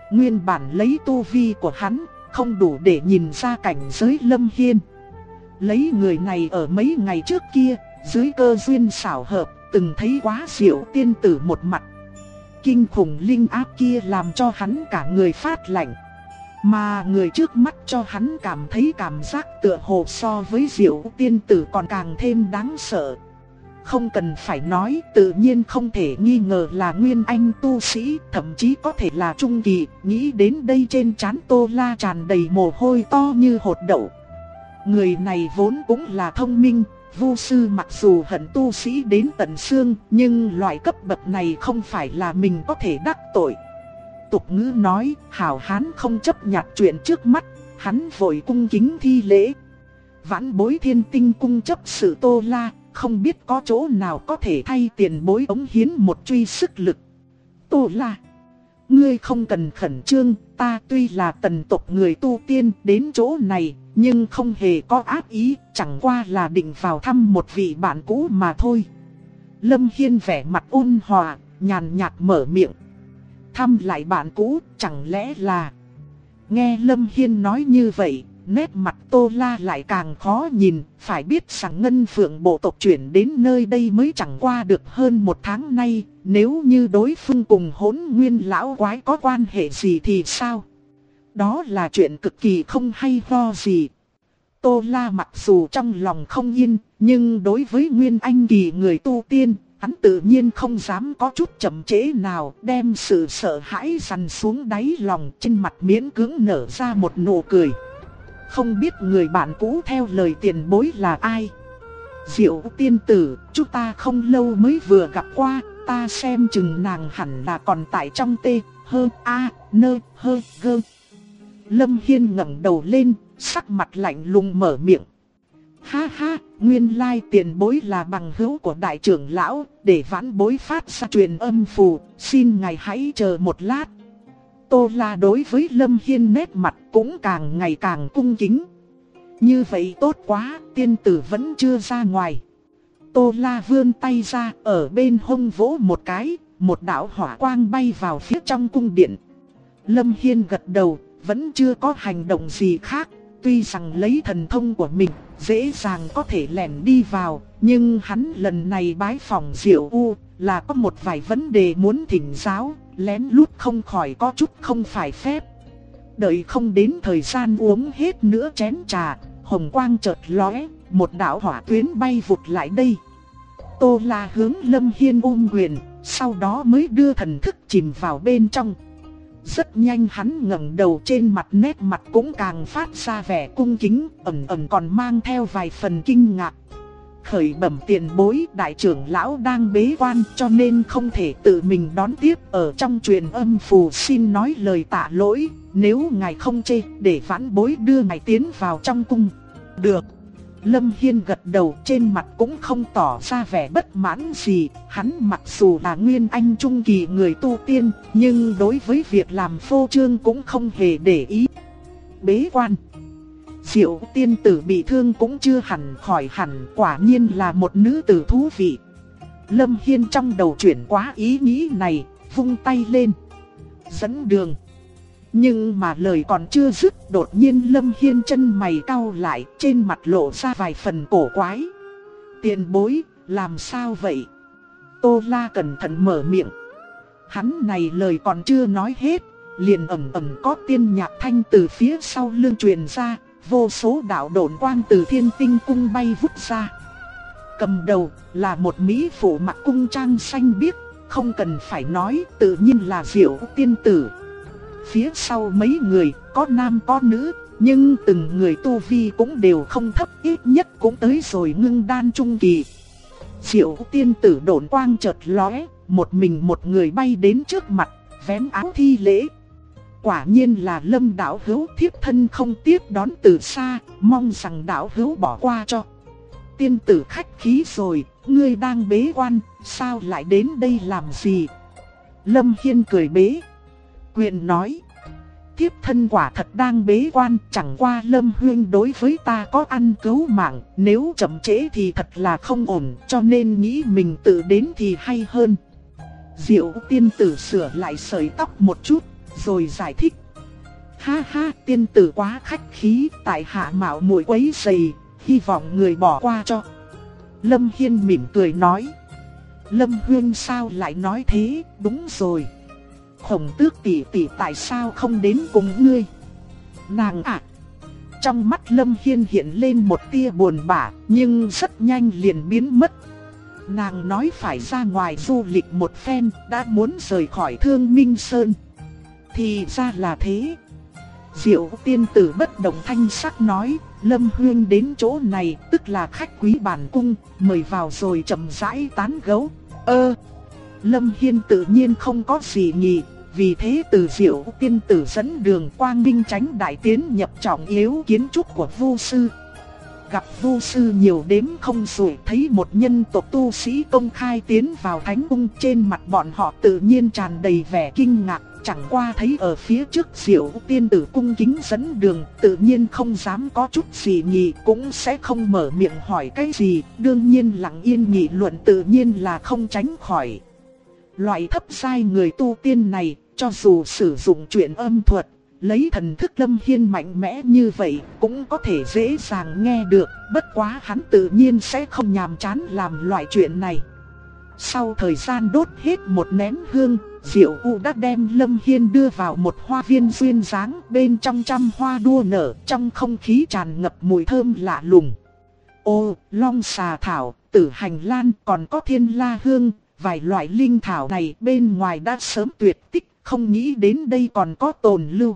Nguyên bản lấy tu vi của hắn, không đủ để nhìn ra cảnh giới Lâm Hiên. Lấy người này ở mấy ngày trước kia, dưới cơ duyên xảo hợp, từng thấy quá Diệu tiên tử một mặt. Kinh khủng linh áp kia làm cho hắn cả người phát lạnh. Mà người trước mắt cho hắn cảm thấy cảm giác tựa hồ so với Diệu tiên tử còn càng thêm đáng sợ. Không cần phải nói, tự nhiên không thể nghi ngờ là nguyên anh tu sĩ, thậm chí có thể là trung kỳ. Nghĩ đến đây trên trán Tô La tràn đầy mồ hôi to như hột đậu. Người này vốn cũng là thông minh, Vu sư mặc dù hận tu sĩ đến tận xương, nhưng loại cấp bậc này không phải là mình có thể đắc tội. Tục ngữ nói, hảo hán không chấp nhặt chuyện trước mắt, hắn vội cung kính thi lễ. Vãn bối Thiên Tinh cung chấp sự Tô La, không biết có chỗ nào có thể thay tiền bối ống hiến một truy sức lực. Tô La, ngươi không cần khẩn trương, ta tuy là tần tộc người tu tiên đến chỗ này, nhưng không hề có ác ý, chẳng qua là định vào thăm một vị bạn cũ mà thôi. Lâm Hiên vẻ mặt ôn hòa, nhàn nhạt mở miệng. Thăm lại bạn cũ, chẳng lẽ là... Nghe Lâm Hiên nói như vậy, nét mặt Tô La lại càng khó nhìn. Phải biết rằng Ngân Phượng bộ tộc chuyển đến nơi đây mới chẳng qua được hơn một tháng nay. Nếu như đối phương cùng Hỗn Nguyên lão quái có quan hệ gì thì sao? Đó là chuyện cực kỳ không hay ho gì. Tô La mặc dù trong lòng không yên, nhưng đối với Nguyên Anh kỳ người tu tiên, hắn tự nhiên không dám có chút chậm trễ nào, đem sự sợ hãi dằn xuống đáy lòng, trên mặt miễn cưỡng nở ra một nụ cười. Không biết người bạn cũ theo lời tiền bối là ai? Diệu tiên tử, chúng ta không lâu mới vừa gặp qua, ta xem chừng nàng hẳn là còn tại trong T.H.A.N.H.G. Lâm Hiên ngẩng đầu lên, sắc mặt lạnh lùng mở miệng. Ha ha, nguyên lai tiền bối là bằng hữu của đại trưởng lão, để vãn bối phát ra truyền âm phù, xin ngài hãy chờ một lát. Tô La đối với Lâm Hiên nét mặt cũng càng ngày càng cung kính. Như vậy tốt quá, tiên tử vẫn chưa ra ngoài. Tô La vươn tay ra, ở bên hông vỗ một cái, một đạo hỏa quang bay vào phía trong cung điện. Lâm Hiên gật đầu, vẫn chưa có hành động gì khác. Tuy rằng lấy thần thông của mình, dễ dàng có thể lẻn đi vào, nhưng hắn lần này bái phỏng Diệu U là có một vài vấn đề muốn thỉnh giáo, lén lút không khỏi có chút không phải phép. Đợi không đến thời gian uống hết nữa chén trà, hồng quang chợt lóe, một đạo hỏa tuyến bay vụt lại đây. Tô La hướng Lâm Hiên ôm quyền, sau đó mới đưa thần thức chìm vào bên trong. Rất nhanh hắn ngẩng đầu, trên mặt nét mặt cũng càng phát ra vẻ cung kính, ẩn ẩn còn mang theo vài phần kinh ngạc. Khởi bẩm tiền bối, đại trưởng lão đang bế quan cho nên không thể tự mình đón tiếp, ở trong truyền âm phù xin nói lời tạ lỗi, nếu ngài không chê, để vãn bối đưa ngài tiến vào trong cung. Được. Lâm Hiên gật đầu, trên mặt cũng không tỏ ra vẻ bất mãn gì. Hắn mặc dù là nguyên anh trung kỳ người tu tiên, nhưng đối với việc làm phô trương cũng không hề để ý. Bế quan. Diệu tiên tử bị thương cũng chưa hẳn khỏi hẳn, quả nhiên là một nữ tử thú vị. Lâm Hiên trong đầu chuyển quá ý nghĩ này, vung tay lên dẫn đường. Nhưng mà lời còn chưa dứt, đột nhiên Lâm Hiên chân mày cau lại, trên mặt lộ ra vài phần cổ quái. Tiền bối, làm sao vậy? Tô La cẩn thận mở miệng. Hắn này lời còn chưa nói hết, liền ầm ầm có tiên nhạc thanh từ phía sau lưng truyền ra, vô số đạo độn quang từ Thiên Tinh cung bay vút ra. Cầm đầu là một mỹ phụ mặc cung trang xanh biếc, không cần phải nói, tự nhiên là Diệu tiên tử. Phía sau mấy người, có nam có nữ, nhưng từng người tu vi cũng đều không thấp, ít nhất cũng tới rồi ngưng đan trung kỳ. Diệu tiên tử độn quang chợt lóe, một mình một người bay đến trước mặt, vén áo thi lễ. Quả nhiên là Lâm đạo hữu, thiếp thân không tiếp đón từ xa, mong rằng đạo hữu bỏ qua cho. Tiên tử khách khí rồi, ngươi đang bế quan, sao lại đến đây làm gì? Lâm Hiên cười bế quyền nói. Thiếp thân quả thật đang bế quan, chẳng qua Lâm huynh đối với ta có ăn cứu mạng, nếu chậm trễ thì thật là không ổn, cho nên nghĩ mình tự đến thì hay hơn. Diệu tiên tử sửa lại sợi tóc một chút, rồi giải thích. Ha ha, tiên tử quá khách khí, tại hạ mạo muội quấy rầy, hy vọng người bỏ qua cho. Lâm Hiên mỉm cười nói. Lâm Huyên sao lại nói thế, đúng rồi. Khổng Tước tỷ tỷ tại sao không đến cùng ngươi? Nàng ạ. Trong mắt Lâm Hiên hiện lên một tia buồn bã, nhưng rất nhanh liền biến mất. Nàng nói phải ra ngoài du lịch một phen, đã muốn rời khỏi Thương Minh Sơn. Thì ra là thế. Diệu tiên tử bất động thanh sắc nói, Lâm Huyên đến chỗ này tức là khách quý bản cung, mời vào rồi chậm rãi tán gẫu. Lâm Hiên tự nhiên không có gì nhỉ, vì thế từ Diệu tiên tử dẫn đường quang minh tránh đại tiến nhập trọng yếu kiến trúc của Vu sư. Gặp Vu sư nhiều đếm không xuể, thấy một nhân tộc tu sĩ công khai tiến vào thánh cung, trên mặt bọn họ tự nhiên tràn đầy vẻ kinh ngạc. Chẳng qua thấy ở phía trước Diệu tiên tử cung kính dẫn đường, tự nhiên không dám có chút gì nhỉ, cũng sẽ không mở miệng hỏi cái gì, đương nhiên lặng yên nghị luận tự nhiên là không tránh khỏi. Loại thấp giai người tu tiên này, cho dù sử dụng truyền âm thuật, lấy thần thức Lâm Hiên mạnh mẽ như vậy, cũng có thể dễ dàng nghe được, bất quá hắn tự nhiên sẽ không nhàm chán làm loại chuyện này. Sau thời gian đốt hết một nén hương, Diệu U đã đem Lâm Hiên đưa vào một hoa viên duyên dáng, bên trong trăm hoa đua nở, trong không khí tràn ngập mùi thơm lạ lùng. Ô, long xà thảo, tử hành lan, còn có thiên la hương, vài loại linh thảo này bên ngoài đã sớm tuyệt tích, không nghĩ đến đây còn có tồn lưu.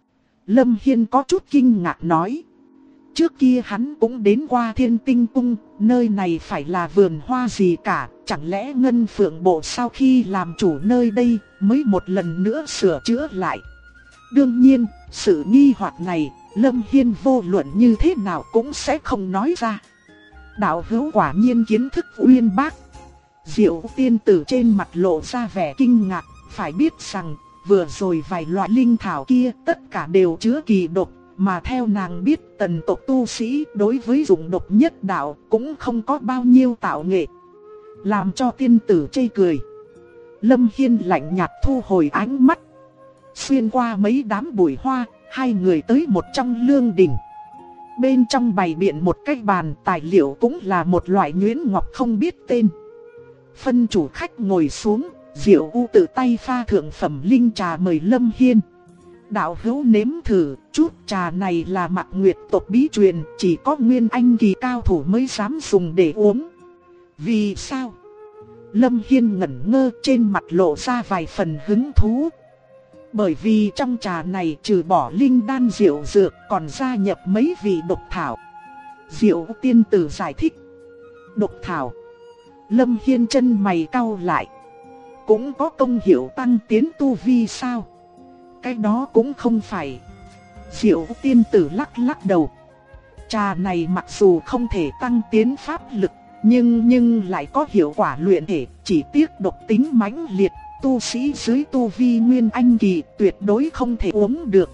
Lâm Hiên có chút kinh ngạc nói. Trước kia hắn cũng đến qua Thiên Tinh Cung, nơi này phải là vườn hoa gì cả, chẳng lẽ Ngân Phượng Bộ sau khi làm chủ nơi đây mới một lần nữa sửa chữa lại. Đương nhiên, sự nghi hoặc này, Lâm Hiên vô luận như thế nào cũng sẽ không nói ra. Đạo hữu quả nhiên kiến thức uyên bác. Diệu tiên tử trên mặt lộ ra vẻ kinh ngạc, phải biết rằng vừa rồi vài loại linh thảo kia tất cả đều chứa kỳ độc. Mà theo nàng biết, tần tộc tu sĩ đối với dụng độc nhất đạo cũng không có bao nhiêu tạo nghệ. Làm cho tiên tử chê cười. Lâm Hiên lạnh nhạt thu hồi ánh mắt. Xuyên qua mấy đám bụi hoa, hai người tới một trong lương đình. Bên trong bày biện một cái bàn, tài liệu cũng là một loại nhuyễn ngọc không biết tên. Phân chủ khách ngồi xuống, Diệu U tự tay pha thượng phẩm linh trà mời Lâm Hiên. Đạo hữu nếm thử, chút trà này là Mạc Nguyệt tộc bí truyền, chỉ có nguyên anh kỳ cao thủ mới dám dùng để uống. Vì sao? Lâm Hiên ngẩn ngơ, trên mặt lộ ra vài phần hứng thú. Bởi vì trong trà này trừ bỏ linh đan diệu dược còn gia nhập mấy vị độc thảo. Diệu tiên tử giải thích. Độc thảo. Lâm Hiên chân mày cau lại. Cũng có công hiệu tăng tiến tu vi sao? Cái đó cũng không phải. Diệu tiên tử lắc lắc đầu. Trà này mặc dù không thể tăng tiến pháp lực, nhưng lại có hiệu quả luyện thể, chỉ tiếc độc tính mãnh liệt, tu sĩ dưới tu vi nguyên anh kỳ tuyệt đối không thể uống được.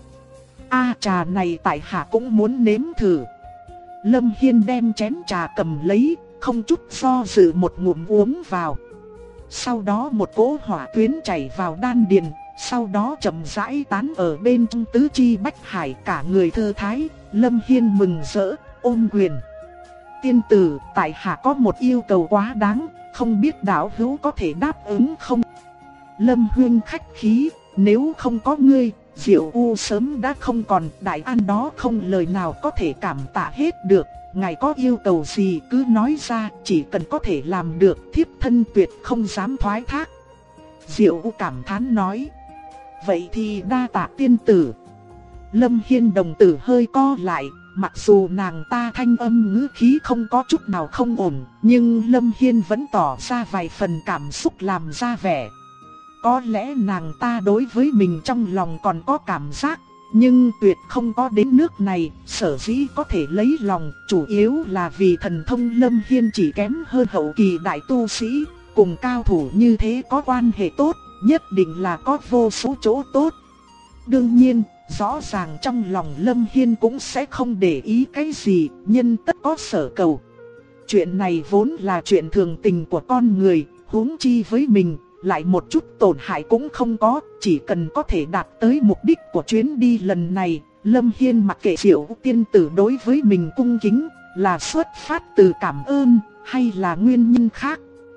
Trà này tại hạ cũng muốn nếm thử. Lâm Hiên đem chén trà cầm lấy, không chút do dự một ngụm uống vào. Sau đó một cỗ hỏa tuyến chảy vào đan điền, sau đó chậm rãi tán ở bên trong tứ chi bách hải, cả người thư thái. Lâm Hiên mừng rỡ, ôm quyền. Tiên tử, tại hạ có một yêu cầu quá đáng, không biết đạo hữu có thể đáp ứng không? Lâm Huyên khách khí, nếu không có ngươi, Diệu U sớm đã không còn, đại an đó không lời nào có thể cảm tạ hết được. Ngài có yêu cầu gì cứ nói ra, chỉ cần có thể làm được, thiếp thân tuyệt không dám thoái thác. Diệu U cảm thán nói. Vậy thì đa tạ tiên tử. Lâm Hiên đồng tử hơi co lại, mặc dù nàng ta thanh âm ngữ khí không có chút nào không ổn, nhưng Lâm Hiên vẫn tỏ ra vài phần cảm xúc làm ra vẻ. Có lẽ nàng ta đối với mình trong lòng còn có cảm giác, nhưng tuyệt không có đến nước này. Sở dĩ có thể lấy lòng, chủ yếu là vì thần thông Lâm Hiên chỉ kém hơn hậu kỳ đại tu sĩ, cùng cao thủ như thế có quan hệ tốt, nhất định là có vô số chỗ tốt. Đương nhiên, rõ ràng trong lòng Lâm Hiên cũng sẽ không để ý cái gì, nhân tất có sở cầu. Chuyện này vốn là chuyện thường tình của con người, huống chi với mình, lại một chút tổn hại cũng không có, chỉ cần có thể đạt tới mục đích của chuyến đi lần này. Lâm Hiên mặc kệ Diệu tiên tử đối với mình cung kính là xuất phát từ cảm ơn hay là nguyên nhân khác.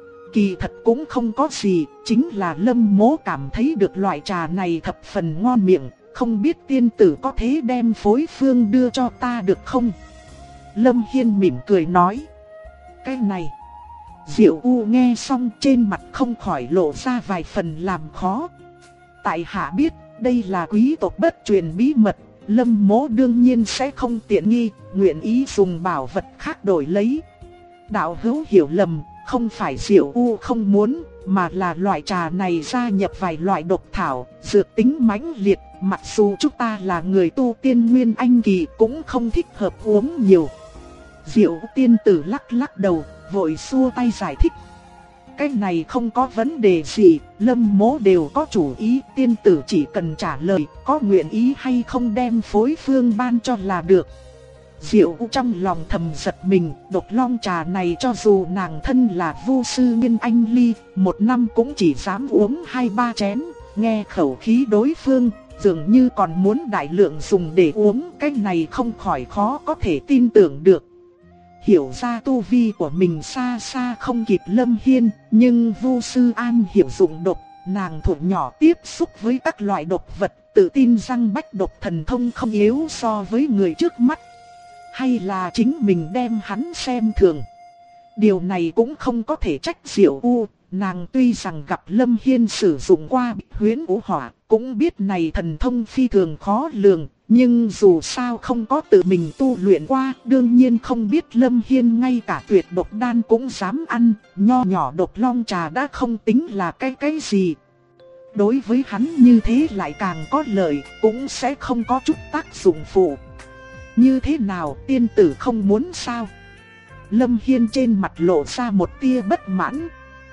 Kỳ thật cũng không có gì, chính là Lâm Mỗ cảm thấy được loại trà này thập phần ngon miệng, không biết tiên tử có thể đem phối phương đưa cho ta được không? Lâm Hiên mỉm cười nói. Cái này. Diệu U nghe xong trên mặt không khỏi lộ ra vài phần làm khó. Tại hạ biết đây là quý tộc bất truyền bí mật, Lâm Mỗ đương nhiên sẽ không tiện nghi, nguyện ý dùng bảo vật khác đổi lấy. Đạo hữu hiểu lầm, không phải Diệu U không muốn, mà là loại trà này gia nhập vài loại độc thảo, dược tính mãnh liệt, mặc dù chúng ta là người tu tiên nguyên anh kỳ cũng không thích hợp uống nhiều. Diệu tiên tử lắc lắc đầu, vội xua tay giải thích. Cái này không có vấn đề gì, Lâm Mỗ đều có chủ ý, tiên tử chỉ cần trả lời có nguyện ý hay không đem phối phương ban cho là được. Diệu trong lòng thầm giật mình, độc long trà này cho dù nàng thân là vu sư Nguyên Anh Ly, một năm cũng chỉ dám uống 2-3 chén, nghe khẩu khí đối phương, dường như còn muốn đại lượng dùng để uống, cái này không khỏi khó có thể tin tưởng được. Hiểu ra tu vi của mình xa xa không kịp Lâm Hiên, nhưng vu sư an hiểu dụng độc, nàng thuở nhỏ tiếp xúc với các loại độc vật, tự tin rằng bách độc thần thông không yếu so với người trước mắt. Hay là chính mình đem hắn xem thường. Điều này cũng không có thể trách Diệu U, nàng tuy rằng gặp Lâm Hiên sử dụng qua huyễn vũ hỏa, cũng biết này thần thông phi thường khó lường, nhưng dù sao không có tự mình tu luyện qua, đương nhiên không biết Lâm Hiên ngay cả tuyệt độc đan cũng dám ăn, nho nhỏ độc long trà đã không tính là cái gì. Đối với hắn như thế lại càng có lợi, cũng sẽ không có chút tác dụng phụ. Như thế nào, tiên tử không muốn sao? Lâm Hiên trên mặt lộ ra một tia bất mãn.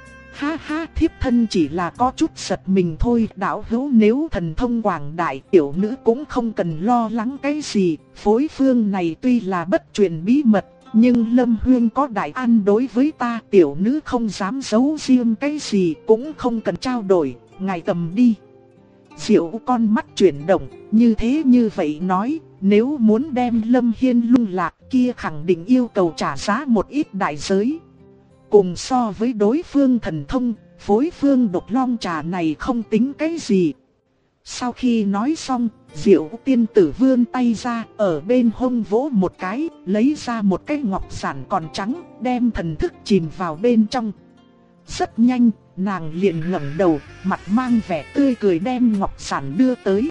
Ha ha, thiếp thân chỉ là có chút giật mình thôi, đạo hữu nếu thần thông quảng đại, tiểu nữ cũng không cần lo lắng cái gì. Phối phương này tuy là bất truyền bí mật, nhưng Lâm Huyên có đại an đối với ta, tiểu nữ không dám giấu riêng cái gì, cũng không cần trao đổi, ngài cầm đi. Diệu con mắt chuyển động, như thế như vậy nói, nếu muốn đem Lâm Hiên lung lạc kia khẳng định yêu cầu trả giá một ít đại giới. Cùng so với đối phương thần thông, phối phương độc long trà này không tính cái gì. Sau khi nói xong, Diệu tiên tử vươn tay ra, ở bên hông vỗ một cái, lấy ra một cái ngọc giản còn trắng, đem thần thức chìm vào bên trong. Rất nhanh, nàng liền ngẩng đầu, mặt mang vẻ tươi cười đem ngọc giản đưa tới.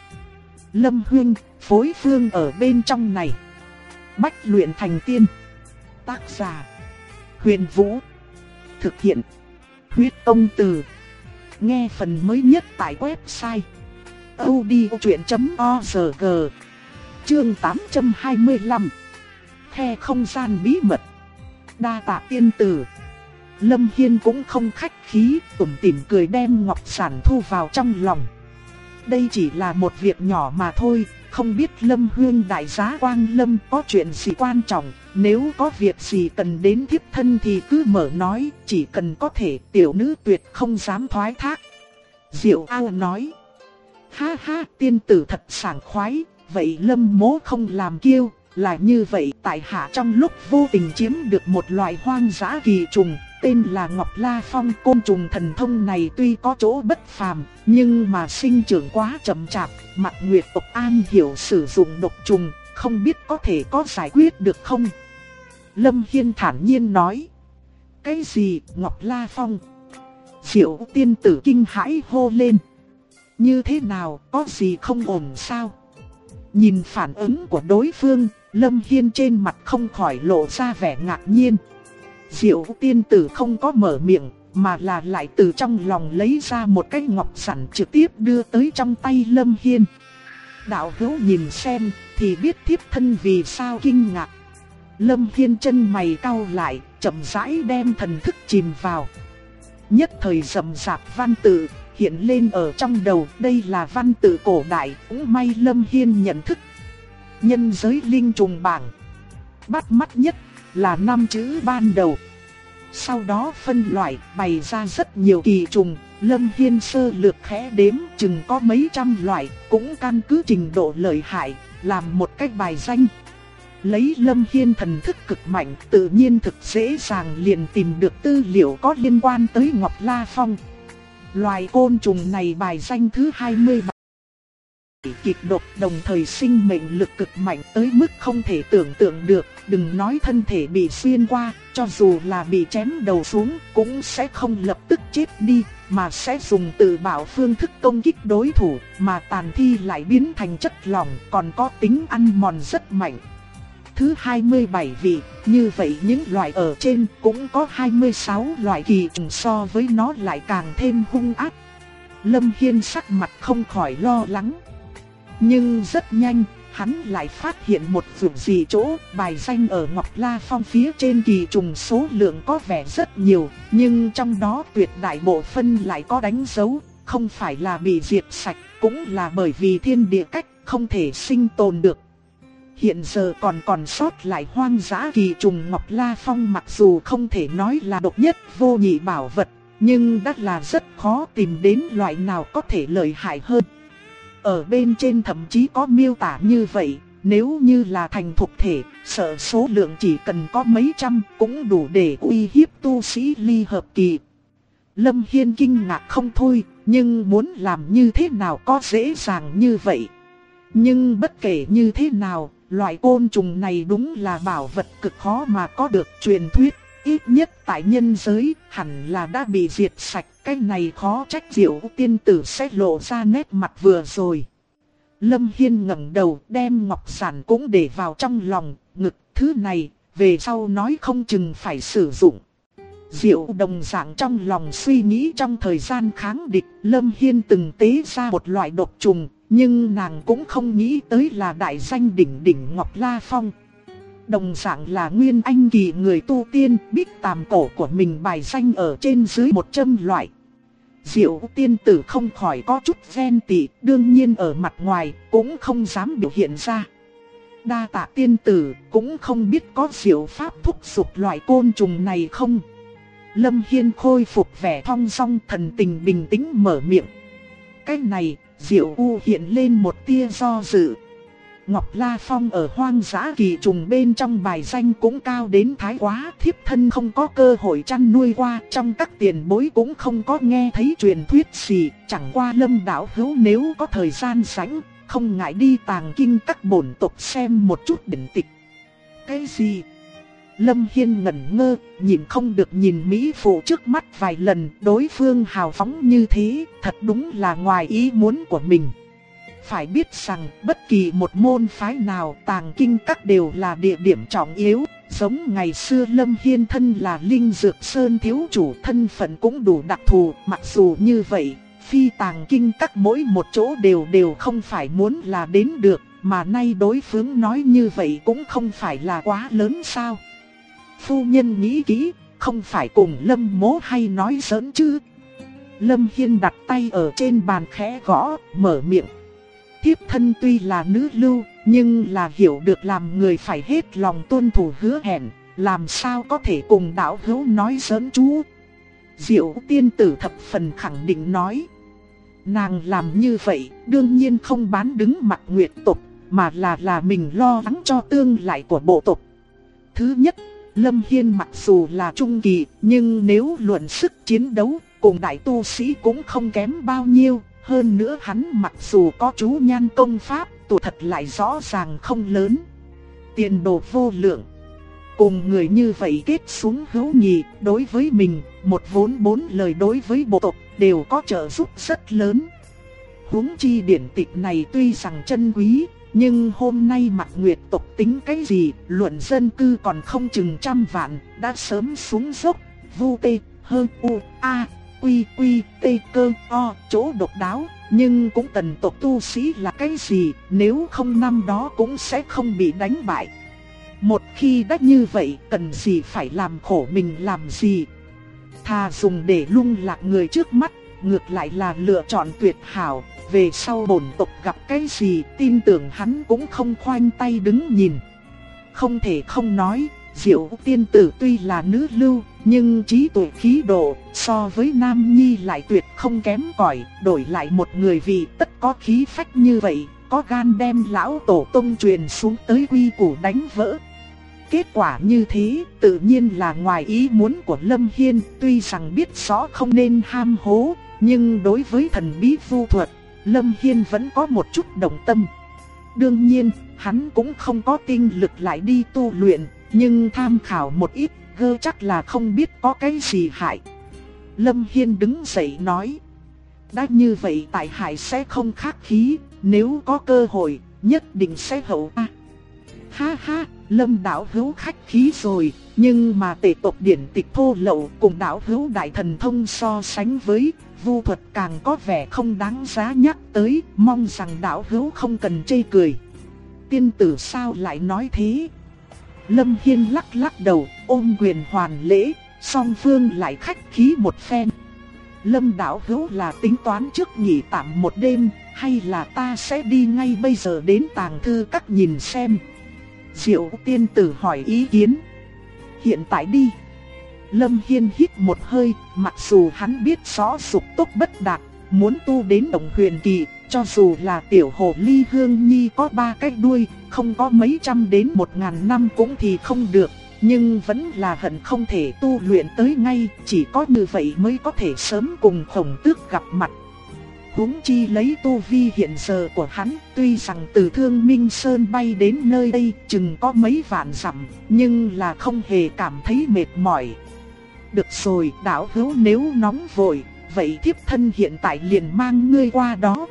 Lâm Huyên, phối phương ở bên trong này. Bách luyện thành tiên. Tác giả: Huyền Vũ. Thực hiện: Huyết Công Từ. Nghe phần mới nhất tại website audiochuyện.org. Chương 825. Khe không gian bí mật. Đa tạ tiên tử. Lâm Hiên cũng không khách khí, tủm tỉm cười đem ngọc giản thu vào trong lòng. Đây chỉ là một việc nhỏ mà thôi, không biết Lâm Huyên đại giá Quang Lâm có chuyện gì quan trọng, nếu có việc gì cần đến thiếp thân thì cứ mở nói, chỉ cần có thể tiểu nữ tuyệt không dám thoái thác. Diệu Ao nói. Ha ha, tiên tử thật sảng khoái, vậy Lâm mỗ không làm kiêu, là như vậy, tại hạ trong lúc vô tình chiếm được một loại hoang dã kỳ trùng, tên là Ngọc La Phong. Côn trùng thần thông này tuy có chỗ bất phàm, nhưng mà sinh trưởng quá chậm chạp, Mạc Nguyệt tộc An hiểu sử dụng độc trùng, không biết có thể có giải quyết được không? Lâm Hiên thản nhiên nói. Cái gì, Ngọc La Phong? Diệu tiên tử kinh hãi hô lên. Như thế nào, có gì không ổn sao? Nhìn phản ứng của đối phương, Lâm Hiên trên mặt không khỏi lộ ra vẻ ngạc nhiên. Diệu tiên tử không có mở miệng, mà là lại từ trong lòng lấy ra một cái ngọc giản trực tiếp đưa tới trong tay Lâm Hiên. Đạo hữu nhìn xem, thì biết thiếp thân vì sao kinh ngạc. Lâm Hiên chân mày cau lại, chậm rãi đem thần thức chìm vào. Nhất thời rậm rạp văn tự hiện lên ở trong đầu, đây là văn tự cổ đại, cũng may Lâm Hiên nhận thức. Nhân giới linh trùng bảng. Bắt mắt nhất là 5 chữ ban đầu. Sau đó phân loại bày ra rất nhiều kỳ trùng, Lâm Hiên sơ lược khẽ đếm chừng có mấy trăm loại, cũng căn cứ trình độ lợi hại, làm một cái bài danh. Lấy Lâm Hiên thần thức cực mạnh, tự nhiên thực dễ dàng liền tìm được tư liệu có liên quan tới Ngọc La Phong. Loài côn trùng này bài danh thứ 27. Kịch độc đồng thời sinh mệnh lực cực mạnh tới mức không thể tưởng tượng được, đừng nói thân thể bị xuyên qua, cho dù là bị chém đầu xuống cũng sẽ không lập tức chết đi, mà sẽ dùng tự bảo phương thức công kích đối thủ, mà tàn thi lại biến thành chất lỏng, còn có tính ăn mòn rất mạnh. Thứ 27 vị, như vậy những loại ở trên cũng có 26 loại kỳ trùng, so với nó lại càng thêm hung ác. Lâm Hiên sắc mặt không khỏi lo lắng. Nhưng rất nhanh, hắn lại phát hiện một vượt gì chỗ, bài danh ở Ngọc La Phong phía trên kỳ trùng số lượng có vẻ rất nhiều, nhưng trong đó tuyệt đại bộ phân lại có đánh dấu, không phải là bị diệt sạch, cũng là bởi vì thiên địa cách không thể sinh tồn được. Hiện giờ còn sót lại hoang dã kỳ trùng Ngọc La Phong, mặc dù không thể nói là độc nhất vô nhị bảo vật, nhưng đã là rất khó tìm đến loại nào có thể lợi hại hơn. Ở bên trên thậm chí có miêu tả như vậy, nếu như là thành thục thể, sợ số lượng chỉ cần có mấy trăm cũng đủ để uy hiếp tu sĩ ly hợp kỳ. Lâm Hiên kinh ngạc không thôi, nhưng muốn làm như thế nào có dễ dàng như vậy. Nhưng bất kể như thế nào, loại côn trùng này đúng là bảo vật cực khó mà có được. Truyền thuyết, ít nhất tại nhân giới, hẳn là đã bị diệt sạch. Cái này khó trách Diệu tiên tử sẽ lộ ra nét mặt vừa rồi. Lâm Hiên ngẩng đầu, đem ngọc giản cũng để vào trong lòng ngực. Thứ này, về sau nói không chừng phải sử dụng. Diệu đồng dạng trong lòng suy nghĩ. Trong thời gian kháng địch, Lâm Hiên từng tế ra một loại độc trùng, nhưng nàng cũng không nghĩ tới là đại danh đỉnh đỉnh Ngọc La Phong. Đồng dạng là nguyên anh kỳ người tu tiên, bích tàm cổ của mình bài danh ở trên dưới 100 loại. Diệu tiên tử không khỏi có chút ghen tị, đương nhiên ở mặt ngoài cũng không dám biểu hiện ra. Đa tạ tiên tử, cũng không biết có diệu pháp thúc giục loại côn trùng này không? Lâm Hiên khôi phục vẻ thong dong, thần tình bình tĩnh mở miệng. Cái này, Diệu U hiện lên một tia do dự. Ngọc La Phong ở hoang dã kỳ trùng bên trong bài danh cũng cao đến thái quá, thiếp thân không có cơ hội chăn nuôi qua, trong các tiền bối cũng không có nghe thấy truyền thuyết gì, chẳng qua Lâm đạo hữu nếu có thời gian rảnh, không ngại đi tàng kinh các bổn tộc xem một chút điển tịch. Cái gì? Lâm Hiên ngẩn ngơ, nhìn không được nhìn mỹ phụ trước mắt vài lần, đối phương hào phóng như thế, thật đúng là ngoài ý muốn của mình. Phải biết rằng, bất kỳ một môn phái nào tàng kinh các đều là địa điểm trọng yếu, giống ngày xưa Lâm Hiên thân là Linh Dược Sơn thiếu chủ, thân phận cũng đủ đặc thù, mặc dù như vậy, phi tàng kinh các mỗi một chỗ đều không phải muốn là đến được, mà nay đối phương nói như vậy cũng không phải là quá lớn sao. Phu nhân nghĩ kỹ, không phải cùng Lâm mố hay nói giỡn chứ? Lâm Hiên đặt tay ở trên bàn khẽ gõ, mở miệng. Thiếp thân tuy là nữ lưu, nhưng là hiểu được làm người phải hết lòng tuân thủ hứa hẹn, làm sao có thể cùng đạo hữu nói giỡn chú. Diệu tiên tử thập phần khẳng định nói. Nàng làm như vậy, đương nhiên không bán đứng mặt Nguyệt tộc, mà là mình lo lắng cho tương lai của bộ tộc. Thứ nhất, Lâm Hiên mặc dù là trung kỳ, nhưng nếu luận sức chiến đấu, cùng đại tu sĩ cũng không kém bao nhiêu. Hơn nữa hắn mặc dù có chú nhan công pháp, tuổi thật lại rõ ràng không lớn. Tiền đồ vô lượng. Cùng người như vậy kết xuống hữu nghị, đối với mình, một vốn bốn lời đối với bộ tộc, đều có trợ giúp rất lớn. Huống chi điển tịch này tuy rằng chân quý, nhưng hôm nay Mạc Nguyệt tộc tính cái gì, luận dân cư còn không chừng trăm vạn, đã sớm xuống dốc, vu tê, hơn u, a, quy quy, tê cơ, o, chỗ độc đáo, nhưng cũng tần tộc tu sĩ là cái gì, nếu không năm đó cũng sẽ không bị đánh bại. Một khi đã như vậy, cần gì phải làm khổ mình làm gì? Thà dùng để lung lạc người trước mắt, ngược lại là lựa chọn tuyệt hảo. Về sau bổn tộc gặp cái gì, tin tưởng hắn cũng không khoanh tay đứng nhìn. Không thể không nói, Diệu tiên tử tuy là nữ lưu, nhưng trí tuệ khí độ so với Nam Nhi lại tuyệt không kém cỏi. Đổi lại một người vì tất có khí phách như vậy, có gan đem lão tổ tông truyền xuống tới quy củ đánh vỡ. Kết quả như thế tự nhiên là ngoài ý muốn của Lâm Hiên. Tuy rằng biết rõ không nên ham hố, nhưng đối với thần bí vu thuật, Lâm Hiên vẫn có một chút động tâm. Đương nhiên, hắn cũng không có tinh lực lại đi tu luyện, nhưng tham khảo một ít, gơ chắc là không biết có cái gì hại. Lâm Hiên đứng dậy nói, đã như vậy tại hạ sẽ không khách khí, nếu có cơ hội, nhất định sẽ hậu ta. Ha ha, Lâm đạo hữu khách khí rồi, nhưng mà tề tộc điển tịch thô lậu cùng đạo hữu đại thần thông so sánh với vu thuật càng có vẻ không đáng giá nhắc tới, mong rằng đạo hữu không cần chê cười. Tiên tử sao lại nói thế? Lâm Hiên lắc lắc đầu, ôm quyền hoàn lễ, song phương lại khách khí một phen. Lâm đạo hữu là tính toán trước nghỉ tạm một đêm, hay là ta sẽ đi ngay bây giờ đến tàng thư các nhìn xem? Diệu tiên tử hỏi ý kiến. Hiện tại đi. Lâm Hiên hít một hơi, mặc dù hắn biết rõ dục tốc bất đạt, muốn tu đến đồng huyền kỳ, cho dù là tiểu hồ ly Hương Nhi có 3 cái đuôi, không có mấy trăm đến 1000 năm cũng thì không được, nhưng vẫn là hận không thể tu luyện tới ngay, chỉ có như vậy mới có thể sớm cùng Khổng Tước gặp mặt. Huống chi lấy tu vi hiện giờ của hắn, tuy rằng từ Thương Minh Sơn bay đến nơi đây chừng có mấy vạn dặm, nhưng là không hề cảm thấy mệt mỏi. Được rồi, đạo hữu nếu nóng vội, vậy thiếp thân hiện tại liền mang ngươi qua đó.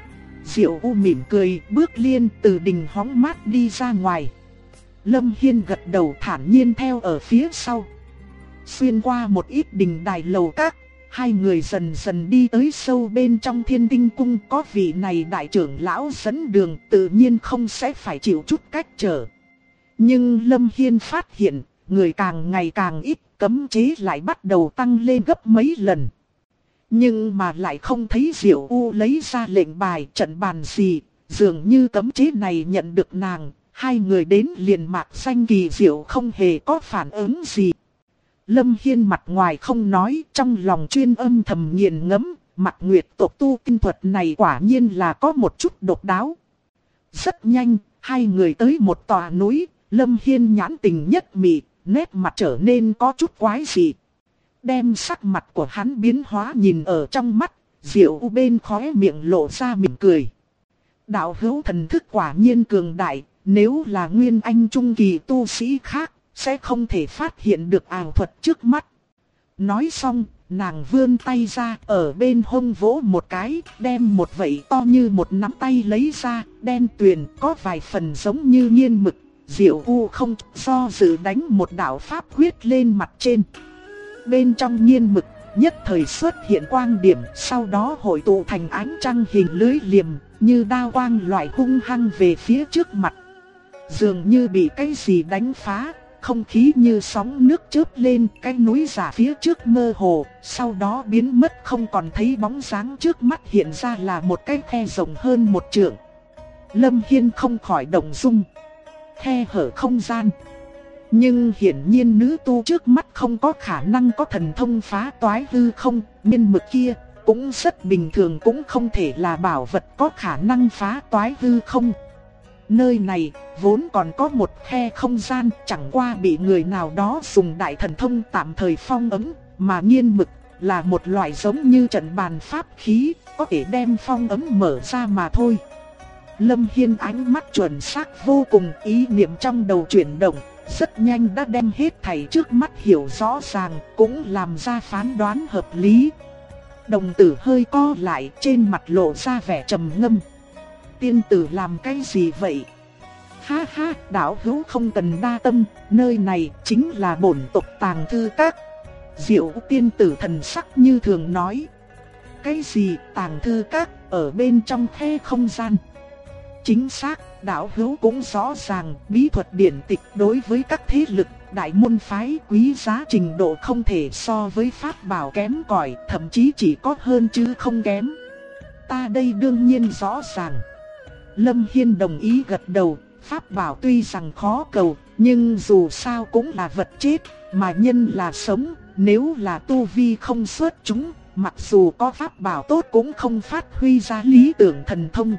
Diệu U mỉm cười, bước liên từ đình hóng mát đi ra ngoài. Lâm Hiên gật đầu thản nhiên theo ở phía sau. Xuyên qua một ít đình đài lầu các, hai người dần dần đi tới sâu bên trong Thiên Tinh Cung. Có vị này đại trưởng lão dẫn đường, tự nhiên không sẽ phải chịu chút cách trở. Nhưng Lâm Hiên phát hiện, người càng ngày càng ít, cấm chế lại bắt đầu tăng lên gấp mấy lần. Nhưng mà lại không thấy Diệu U lấy ra lệnh bài trận bàn gì, dường như cấm chế này nhận được nàng. Hai người đến liền mạc xanh kỳ diệu không hề có phản ứng gì. Lâm Hiên mặt ngoài không nói, trong lòng chuyên âm thầm nghiền ngẫm, Mạc Nguyệt tộc tu tinh thuật này quả nhiên là có một chút độc đáo. Rất nhanh, hai người tới một tòa núi, Lâm Hiên nhãn tình nhất mị, nét mặt trở nên có chút quái dị. Đem sắc mặt của hắn biến hóa nhìn ở trong mắt, Diệu U bên khóe miệng lộ ra mỉm cười. Đạo hữu thần thức quả nhiên cường đại, nếu là nguyên anh trung kỳ tu sĩ khác, sẽ không thể phát hiện được ảo thuật trước mắt. Nói xong, nàng vươn tay ra, ở bên hông vỗ một cái, đem một vẩy to như một nắm tay lấy ra, đen tuyền có vài phần giống như nghiên mực. Diệu U không do dự đánh một đạo pháp quyết lên mặt trên. Bên trong nghiên mực, nhất thời xuất hiện quang điểm, sau đó hội tụ thành ánh trăng hình lưới liềm, như đao quang loại hung hăng về phía trước mặt. Dường như bị cái gì đánh phá, không khí như sóng nước chớp lên, cái núi giả phía trước mơ hồ, sau đó biến mất không còn thấy bóng dáng, trước mắt hiện ra là một cái khe rộng hơn 1 trượng. Lâm Hiên không khỏi động dung. Khe hở không gian. Nhưng hiển nhiên nữ tu trước mắt không có khả năng có thần thông phá toái hư không, miên mực kia cũng rất bình thường, cũng không thể là bảo vật có khả năng phá toái hư không. Nơi này vốn còn có một khe không gian, chẳng qua bị người nào đó dùng đại thần thông tạm thời phong ấn, mà nghiên mực là một loại giống như trận bàn pháp khí, có thể đem phong ấn mở ra mà thôi. Lâm Hiên ánh mắt chuẩn xác vô cùng, ý niệm trong đầu chuyển động, rất nhanh đã đem hết thảy trước mắt hiểu rõ ràng, cũng làm ra phán đoán hợp lý. Đồng tử hơi co lại, trên mặt lộ ra vẻ trầm ngâm. Tiên tử làm cái gì vậy? Ha ha, đạo hữu không cần đa tâm, nơi này chính là bổn tộc tàng thư các. Diệu tiên tử thần sắc như thường nói. Cái gì tàng thư các ở bên trong khe không gian? Chính xác, đạo hữu cũng rõ ràng, bí thuật điển tịch đối với các thế lực, đại môn phái quý giá trình độ không thể so với pháp bảo kém cỏi, thậm chí chỉ có hơn chứ không kém. Ta đây đương nhiên rõ ràng. Lâm Hiên đồng ý gật đầu, pháp bảo tuy rằng khó cầu, nhưng dù sao cũng là vật chết, mà nhân là sống, nếu là tu vi không xuất chúng, mặc dù có pháp bảo tốt cũng không phát huy ra lý tưởng thần thông.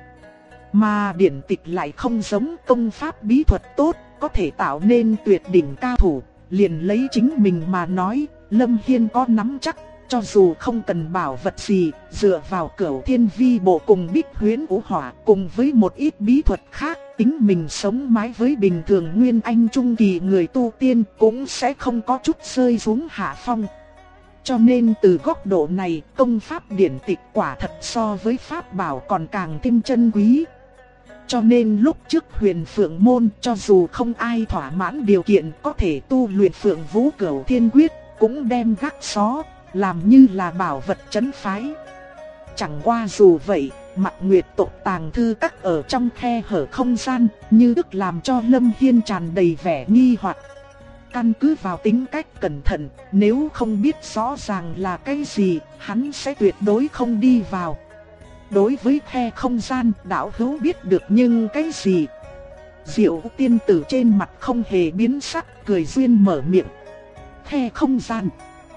Mà điển tịch lại không giống công pháp bí thuật tốt, có thể tạo nên tuyệt đỉnh cao thủ. Liền lấy chính mình mà nói, Lâm Hiên có nắm chắc, cho dù không cần bảo vật gì, dựa vào Cửu Thiên Vi Bộ cùng Bích Huyễn Vũ Hỏa cùng với một ít bí thuật khác, tính mình sống mái với bình thường nguyên anh trung kỳ người tu tiên cũng sẽ không có chút rơi xuống hạ phong. Cho nên từ góc độ này, công pháp điển tịch quả thật so với pháp bảo còn càng thêm chân quý. Cho nên lúc trước Huyền Phượng Môn, cho dù không ai thỏa mãn điều kiện có thể tu luyện Phượng Vũ Cửu Thiên Quyết, cũng đem gác xó, làm như là bảo vật trấn phái. Chẳng qua dù vậy, Mạc Nguyệt tộc tàng thư các ở trong khe hở không gian, như ức làm cho Lâm Hiên tràn đầy vẻ nghi hoặc. Căn cứ vào tính cách cẩn thận, nếu không biết rõ ràng là cái gì, hắn sẽ tuyệt đối không đi vào. Đối với khe không gian, đạo hữu biết được nhưng cái gì? Diệu tiên tử trên mặt không hề biến sắc, cười duyên mở miệng. Khe không gian.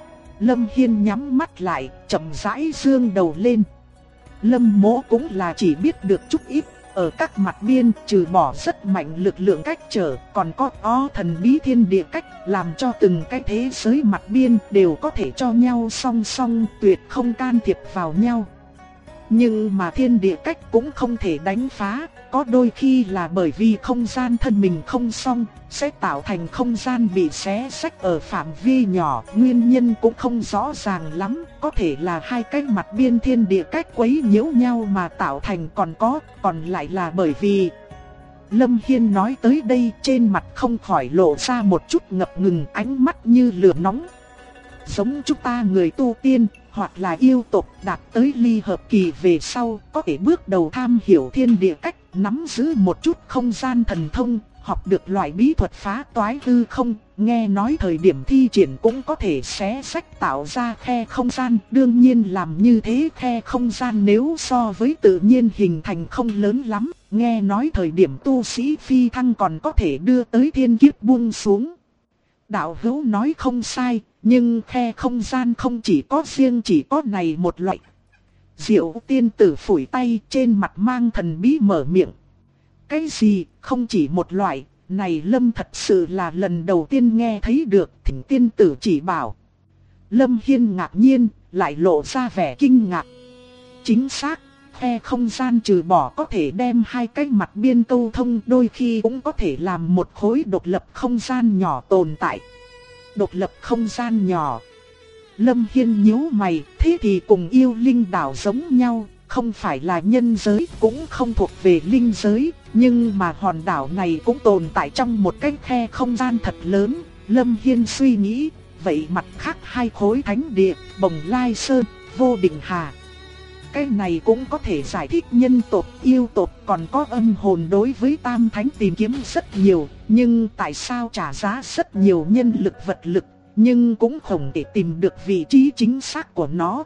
Lâm Hiên nhắm mắt lại, chậm rãi dương đầu lên. Lâm Mỗ cũng là chỉ biết được chút ít, ở các mặt biên trừ bỏ rất mạnh lực lượng cách trở, còn có thần bí thiên địa cách, làm cho từng cái thế giới mặt biên đều có thể cho nhau song song, tuyệt không can thiệp vào nhau. Nhưng mà thiên địa cách cũng không thể đánh phá, có đôi khi là bởi vì không gian thân mình không song, sẽ tạo thành không gian bị xé rách ở phạm vi nhỏ, nguyên nhân cũng không rõ ràng lắm, có thể là hai cái mặt biên thiên địa cách quấy nhiễu nhau mà tạo thành, còn lại là bởi vì... Lâm Hiên nói tới đây, trên mặt không khỏi lộ ra một chút ngập ngừng, ánh mắt như lửa nóng. Giống chúng ta người tu tiên, hoặc là yêu tộc đạt tới ly hợp kỳ về sau, có thể bước đầu tham hiểu thiên địa cách, nắm giữ một chút không gian thần thông, học được loại bí thuật phá toái hư không, nghe nói thời điểm thi triển cũng có thể xé rách tạo ra khe không gian. Đương nhiên làm như thế khe không gian nếu so với tự nhiên hình thành không lớn lắm, nghe nói thời điểm tu sĩ phi thăng còn có thể đưa tới thiên kiếp buông xuống. Đạo hữu nói không sai, nhưng khe không gian không chỉ có này một loại. Diệu tiên tử phủi tay, trên mặt mang thần bí mở miệng. Cái gì, không chỉ một loại, này Lâm thật sự là lần đầu tiên nghe thấy được, thỉnh tiên tử chỉ bảo. Lâm Hiên ngạc nhiên, lại lộ ra vẻ kinh ngạc. Chính xác, khe không gian trừ bỏ có thể đem hai cái mặt biên câu thông, đôi khi cũng có thể làm một khối độc lập không gian nhỏ tồn tại. Độc lập không gian nhỏ. Lâm Hiên nhíu mày, thế thì cùng yêu linh đảo giống nhau, không phải là nhân giới, cũng không thuộc về linh giới, nhưng mà hòn đảo này cũng tồn tại trong một cái khe không gian thật lớn. Lâm Hiên suy nghĩ, vậy mặt khác hai khối thánh địa, Bồng Lai Sơn, Vô Định Hà, cái này cũng có thể giải thích nhân tộc, yêu tộc còn có âm hồn đối với tam thánh tìm kiếm rất nhiều, nhưng tại sao trả giá rất nhiều nhân lực vật lực, nhưng cũng không thể tìm được vị trí chính xác của nó.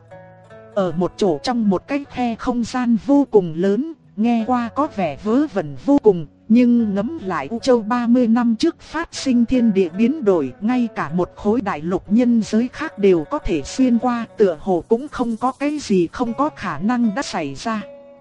Ở một chỗ trong một cái khe không gian vô cùng lớn, nghe qua có vẻ vớ vẩn vô cùng, nhưng ngẫm lại U Châu 30 năm trước phát sinh thiên địa biến đổi, ngay cả một khối đại lục nhân giới khác đều có thể xuyên qua, tựa hồ cũng không có cái gì không có khả năng đã xảy ra.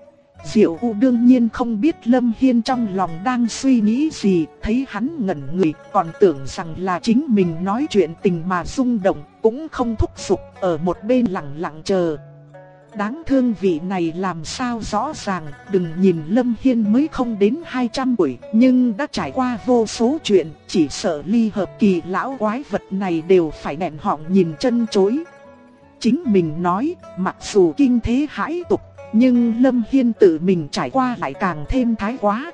Diệu U đương nhiên không biết Lâm Hiên trong lòng đang suy nghĩ gì, thấy hắn ngẩn người, còn tưởng rằng là chính mình nói chuyện tình mà rung động, cũng không thúc giục, ở một bên lặng lặng chờ. Đáng thương vị này làm sao rõ ràng, đừng nhìn Lâm Hiên mới không đến 200 tuổi, nhưng đã trải qua vô số chuyện, chỉ sợ ly hợp kỳ lão quái vật này đều phải nghẹn họng nhìn chân chối. Chính mình nói, mặc dù kinh thế hãi tục, nhưng Lâm Hiên tự mình trải qua lại càng thêm thái quá.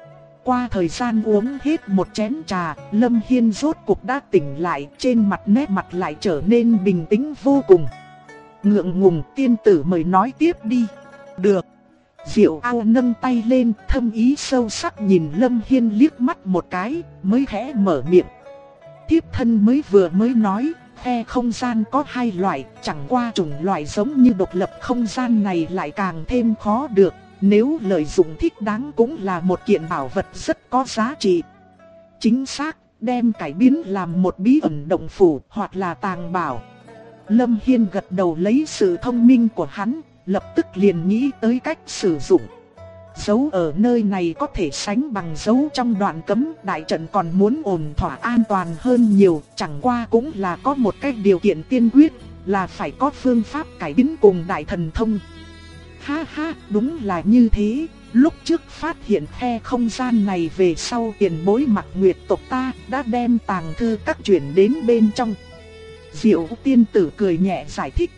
Qua thời gian uống hết một chén trà, Lâm Hiên rốt cuộc đã tỉnh lại, trên mặt nét mặt lại trở nên bình tĩnh vô cùng. Ngượng ngùng, tiên tử mời nói tiếp đi. Được. Diệu Ao nâng tay lên, thâm ý sâu sắc nhìn Lâm Hiên liếc mắt một cái, mới khẽ mở miệng. Thiếp thân mới nói, khe không gian có hai loại, chẳng qua chủng loại giống như độc lập không gian này lại càng thêm khó được. Nếu lợi dụng thích đáng cũng là một kiện bảo vật rất có giá trị. Chính xác, đem cải biến làm một bí ẩn động phủ hoặc là tàng bảo, Lâm Hiên gật đầu lấy sự thông minh của hắn, lập tức liền nghĩ tới cách sử dụng. Dấu ở nơi này có thể sánh bằng dấu trong đoạn cấm, đại trận còn muốn ổn thỏa an toàn hơn nhiều, chẳng qua cũng là có một cái điều kiện tiên quyết, là phải có phương pháp cải biến cùng đại thần thông. Ha ha, đúng là như thế, lúc trước phát hiện khe không gian này về sau tiền bối Mặc Nguyệt tộc ta đã đem tàng thư các chuyển đến bên trong. Diệu tiên tử cười nhẹ giải thích.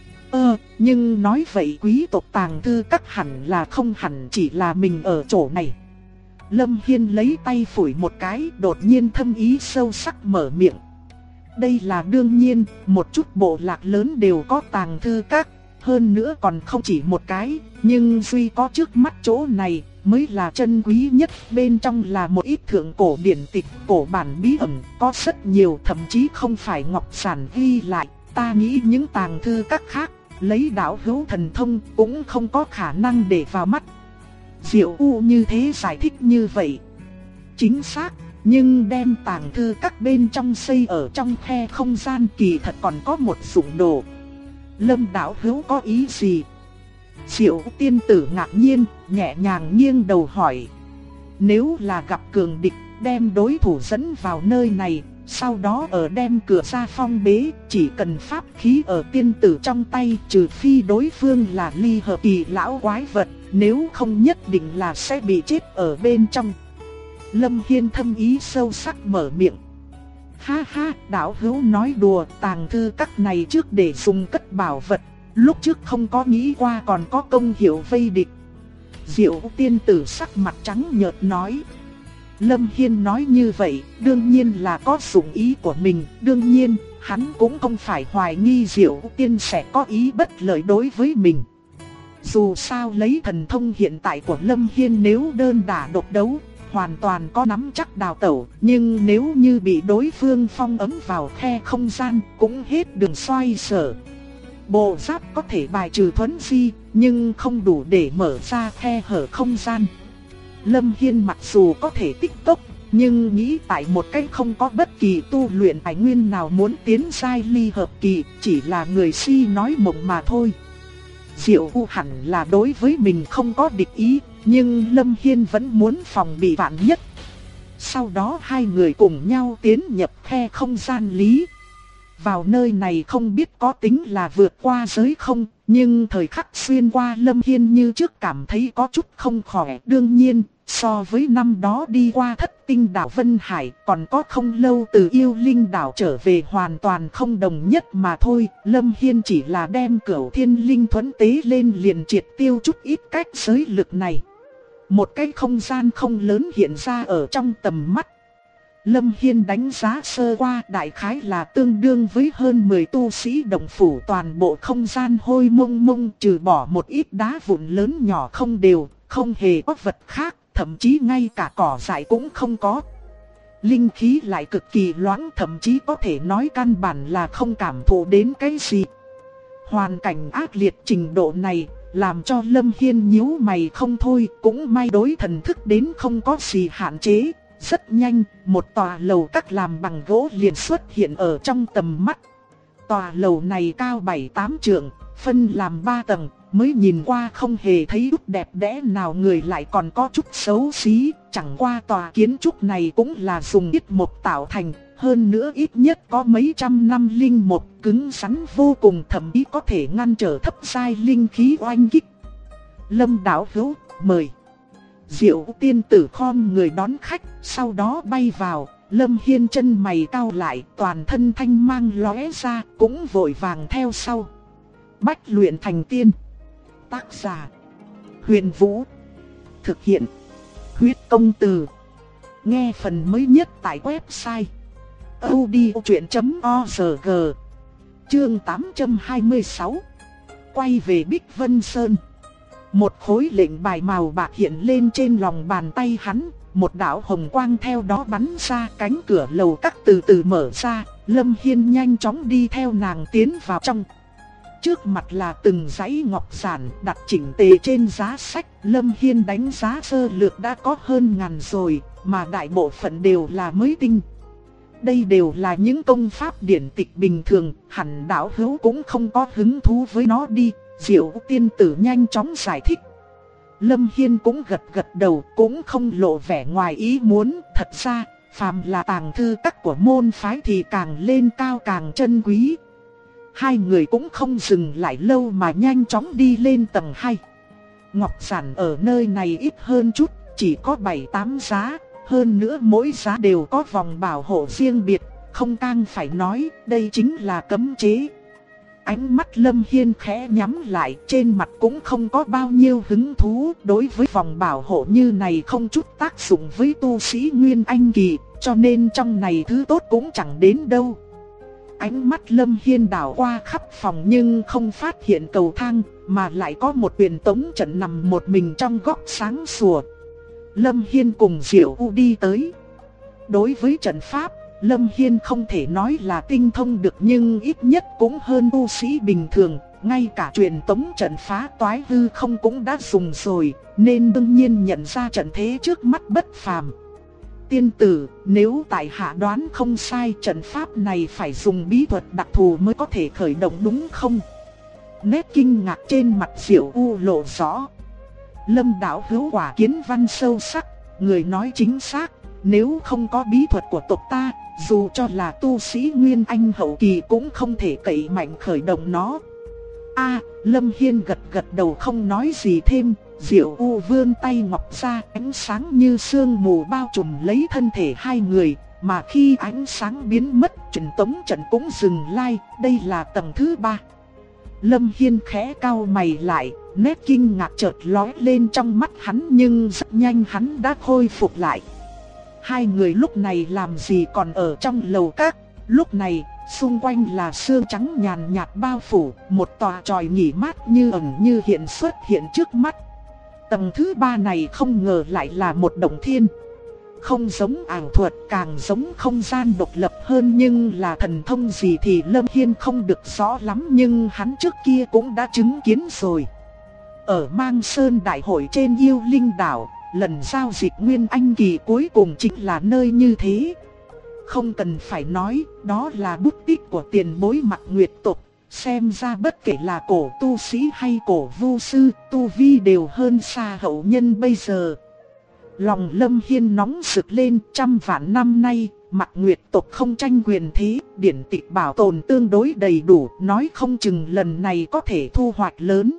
Nhưng nói vậy quý tộc tàng thư các hẳn là không hẳn chỉ là mình ở chỗ này. Lâm Hiên lấy tay phủi một cái, đột nhiên thâm ý sâu sắc mở miệng. Đây là đương nhiên, một chút bộ lạc lớn đều có tàng thư các, hơn nữa còn không chỉ một cái, nhưng duy có trước mắt chỗ này mới là chân quý nhất. Bên trong là một ít thượng cổ điển tịch, cổ bản bí ẩn, có rất nhiều, thậm chí không phải ngọc sản ghi lại. Ta nghĩ những tàng thư các khác, lấy đạo hữu thần thông cũng không có khả năng để vào mắt. Diệu U như thế giải thích như vậy. Chính xác, nhưng đem tàng thư các bên trong xây ở trong khe không gian kỳ thật còn có một dụng đồ. Lâm đạo hữu có ý gì? Diệu tiên tử ngạc nhiên, nhẹ nhàng nghiêng đầu hỏi. Nếu là gặp cường địch, đem đối thủ dẫn vào nơi này, sau đó ở đem cửa ra phong bế, chỉ cần pháp khí ở tiên tử trong tay, trừ phi đối phương là ly hợp kỳ lão quái vật, nếu không nhất định là sẽ bị chết ở bên trong. Lâm Hiên thâm ý sâu sắc mở miệng. Ha ha, đạo hữu nói đùa, tàng thư các này trước để dùng cất bảo vật, lúc trước không có nghĩ qua còn có công hiệu vây địch. Diệu tiên tử sắc mặt trắng nhợt nói. Lâm Hiên nói như vậy, đương nhiên là có dụng ý của mình, đương nhiên, hắn cũng không phải hoài nghi Diệu tiên sẽ có ý bất lợi đối với mình. Dù sao lấy thần thông hiện tại của Lâm Hiên, nếu đơn đả độc đấu, hoàn toàn có nắm chắc đào tẩu, nhưng nếu như bị đối phương phong ấm vào khe không gian, cũng hết đường xoay sở. Bộ giáp có thể bài trừ thuấn di, nhưng không đủ để mở ra khe hở không gian. Lâm Hiên mặc dù có thể tích tốc, nhưng nghĩ tại một cách không có bất kỳ tu luyện tài nguyên nào muốn tiến giai ly hợp kỳ, chỉ là người si nói mộng mà thôi. Diệu U hẳn là đối với mình không có địch ý, nhưng Lâm Hiên vẫn muốn phòng bị vạn nhất. Sau đó hai người cùng nhau tiến nhập khe không gian lý. Vào nơi này không biết có tính là vượt qua giới không, nhưng thời khắc xuyên qua Lâm Hiên như trước cảm thấy có chút không khỏe. Đương nhiên, so với năm đó đi qua Thất Tinh đảo Vân Hải, còn có không lâu từ Yêu Linh đảo trở về, hoàn toàn không đồng nhất mà thôi. Lâm Hiên chỉ là đem Cửu Thiên Linh thuẫn tế lên liền triệt tiêu chút ít cách giới lực này. Một cái không gian không lớn hiện ra ở trong tầm mắt. Lâm Hiên đánh giá sơ qua, đại khái là tương đương với hơn 10 tu sĩ động phủ. Toàn bộ không gian hôi mông mông, trừ bỏ một ít đá vụn lớn nhỏ không đều, không hề có vật khác, thậm chí ngay cả cỏ dại cũng không có. Linh khí lại cực kỳ loãng, thậm chí có thể nói căn bản là không cảm thụ đến cái gì. Hoàn cảnh ác liệt trình độ này làm cho Lâm Hiên nhíu mày không thôi. Cũng may đối thần thức đến không có gì hạn chế. Rất nhanh, một tòa lầu các làm bằng gỗ liền xuất hiện ở trong tầm mắt. Tòa lầu này cao 7-8 trượng, phân làm 3 tầng, mới nhìn qua không hề thấy chút đẹp đẽ nào, người lại còn có chút xấu xí. Chẳng qua tòa kiến trúc này cũng là dùng ít mộc tạo thành, hơn nữa ít nhất có mấy trăm năm linh mộc, cứng rắn vô cùng, thậm chí có thể ngăn trở thấp giai linh khí oanh kích. Lâm đạo hữu, mời. Diệu tiên tử khom người đón khách, sau đó bay vào. Lâm Hiên chân mày cau lại, toàn thân thanh mang lóe ra, cũng vội vàng theo sau. Bách luyện thành tiên. Tác giả: Huyền Vũ. Thực hiện: Huyết Công Từ. Nghe phần mới nhất tại website audiochuyện.org. Chương 826. Quay về Bích Vân Sơn. Một khối lệnh bài màu bạc hiện lên trên lòng bàn tay hắn, một đạo hồng quang theo đó bắn ra, cánh cửa lầu các từ từ mở ra. Lâm Hiên nhanh chóng đi theo nàng tiến vào trong. Trước mặt là từng dãy ngọc giản đặt chỉnh tề trên giá sách. Lâm Hiên đánh giá sơ lược đã có hơn ngàn rồi, mà đại bộ phận đều là mới tinh. Đây đều là những công pháp điển tịch bình thường, hẳn đạo hữu cũng không có hứng thú với nó đi. Diệu tiên tử nhanh chóng giải thích. Lâm Hiên cũng gật gật đầu, cũng không lộ vẻ ngoài ý muốn. Thật ra, phàm là tàng thư các của môn phái thì càng lên cao càng trân quý. Hai người cũng không dừng lại lâu mà nhanh chóng đi lên tầng 2. Ngọc giản ở nơi này ít hơn chút, chỉ có 7-8 giá. Hơn nữa mỗi giá đều có vòng bảo hộ riêng biệt, không càng phải nói, đây chính là cấm chế. Ánh mắt Lâm Hiên khẽ nhắm lại, trên mặt cũng không có bao nhiêu hứng thú. Đối với vòng bảo hộ như này không chút tác dụng với tu sĩ Nguyên Anh Kỳ, cho nên trong này thứ tốt cũng chẳng đến đâu. Ánh mắt Lâm Hiên đảo qua khắp phòng nhưng không phát hiện cầu thang, mà lại có một truyền tống trận nằm một mình trong góc sáng sủa. Lâm Hiên cùng Diệu U đi tới. Đối với trận pháp, Lâm Hiên không thể nói là tinh thông được nhưng ít nhất cũng hơn tu sĩ bình thường. Ngay cả truyền tống trận phá toái hư không cũng đã dùng rồi, nên đương nhiên nhận ra trận thế trước mắt bất phàm. Tiên tử, nếu tại hạ đoán không sai, trận pháp này phải dùng bí thuật đặc thù mới có thể khởi động đúng không? Nét kinh ngạc trên mặt Diệu U lộ rõ. Lâm đạo hữu quả kiến văn sâu sắc, người nói chính xác. Nếu không có bí thuật của tộc ta, dù cho là tu sĩ Nguyên Anh hậu kỳ cũng không thể cậy mạnh khởi động nó. Lâm Hiên gật gật đầu không nói gì thêm. Diệu U vươn tay ngọc ra, ánh sáng như sương mù bao trùm lấy thân thể hai người. Mà khi ánh sáng biến mất, truyền tống trận cũng dừng lại. Đây là tầng thứ 3. Lâm Hiên khẽ cau mày lại, nét kinh ngạc chợt lóe lên trong mắt hắn, nhưng rất nhanh hắn đã khôi phục lại. Hai người lúc này làm gì còn ở trong lầu các. Lúc này, xung quanh là sương trắng nhàn nhạt bao phủ, một tòa chòi nghỉ mát như ẩn như hiện xuất hiện trước mắt. Tầng thứ 3 này không ngờ lại là một động thiên. Không giống ảo thuật, càng giống không gian độc lập hơn, nhưng là thần thông gì thì Lâm Hiên không được rõ lắm, nhưng hắn trước kia cũng đã chứng kiến rồi. Ở Mang Sơn Đại Hội trên Yêu Linh Đảo, lần giao dịch Nguyên Anh Kỳ cuối cùng chính là nơi như thế. Không cần phải nói, đó là bút tích của tiền bối Mặc Nguyệt tộc. Xem ra bất kể là cổ tu sĩ hay cổ vu sư, tu vi đều hơn xa hậu nhân bây giờ. Lòng Lâm Hiên nóng sực lên. 100 vạn năm nay, Mặc Nguyệt tộc không tranh quyền thế, điển tịch bảo tồn tương đối đầy đủ, nói không chừng lần này có thể thu hoạch lớn.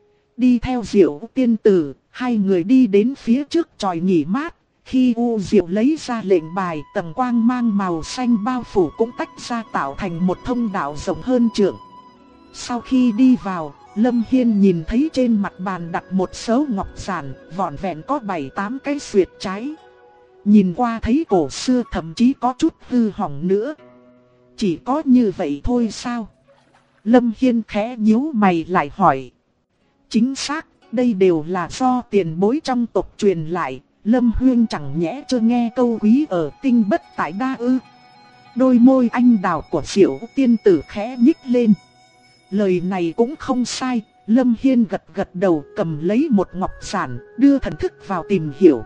Đi theo Diệu tiên tử, hai người đi đến phía trước chòi nghỉ mát. Khi U Diệu lấy ra lệnh bài, tầng quang mang màu xanh bao phủ cũng tách ra tạo thành một thông đạo rộng hơn trượng. Sau khi đi vào, Lâm Hiên nhìn thấy trên mặt bàn đặt một số ngọc giản, vỏn vẹn có 7-8 cái xuyệt trái. Nhìn qua thấy cổ xưa, thậm chí có chút hư hỏng nữa. Chỉ có như vậy thôi sao? Lâm Hiên khẽ nhíu mày lại hỏi. Chính xác, đây đều là do tiền bối trong tộc truyền lại. Lâm Huyên chẳng nhẽ chưa nghe câu quý ở tinh bất tại đa ư? Đôi môi anh đào của Diệu tiên tử khẽ nhích lên. Lời này cũng không sai. Lâm Hiên gật gật đầu, cầm lấy một ngọc giản, đưa thần thức vào tìm hiểu.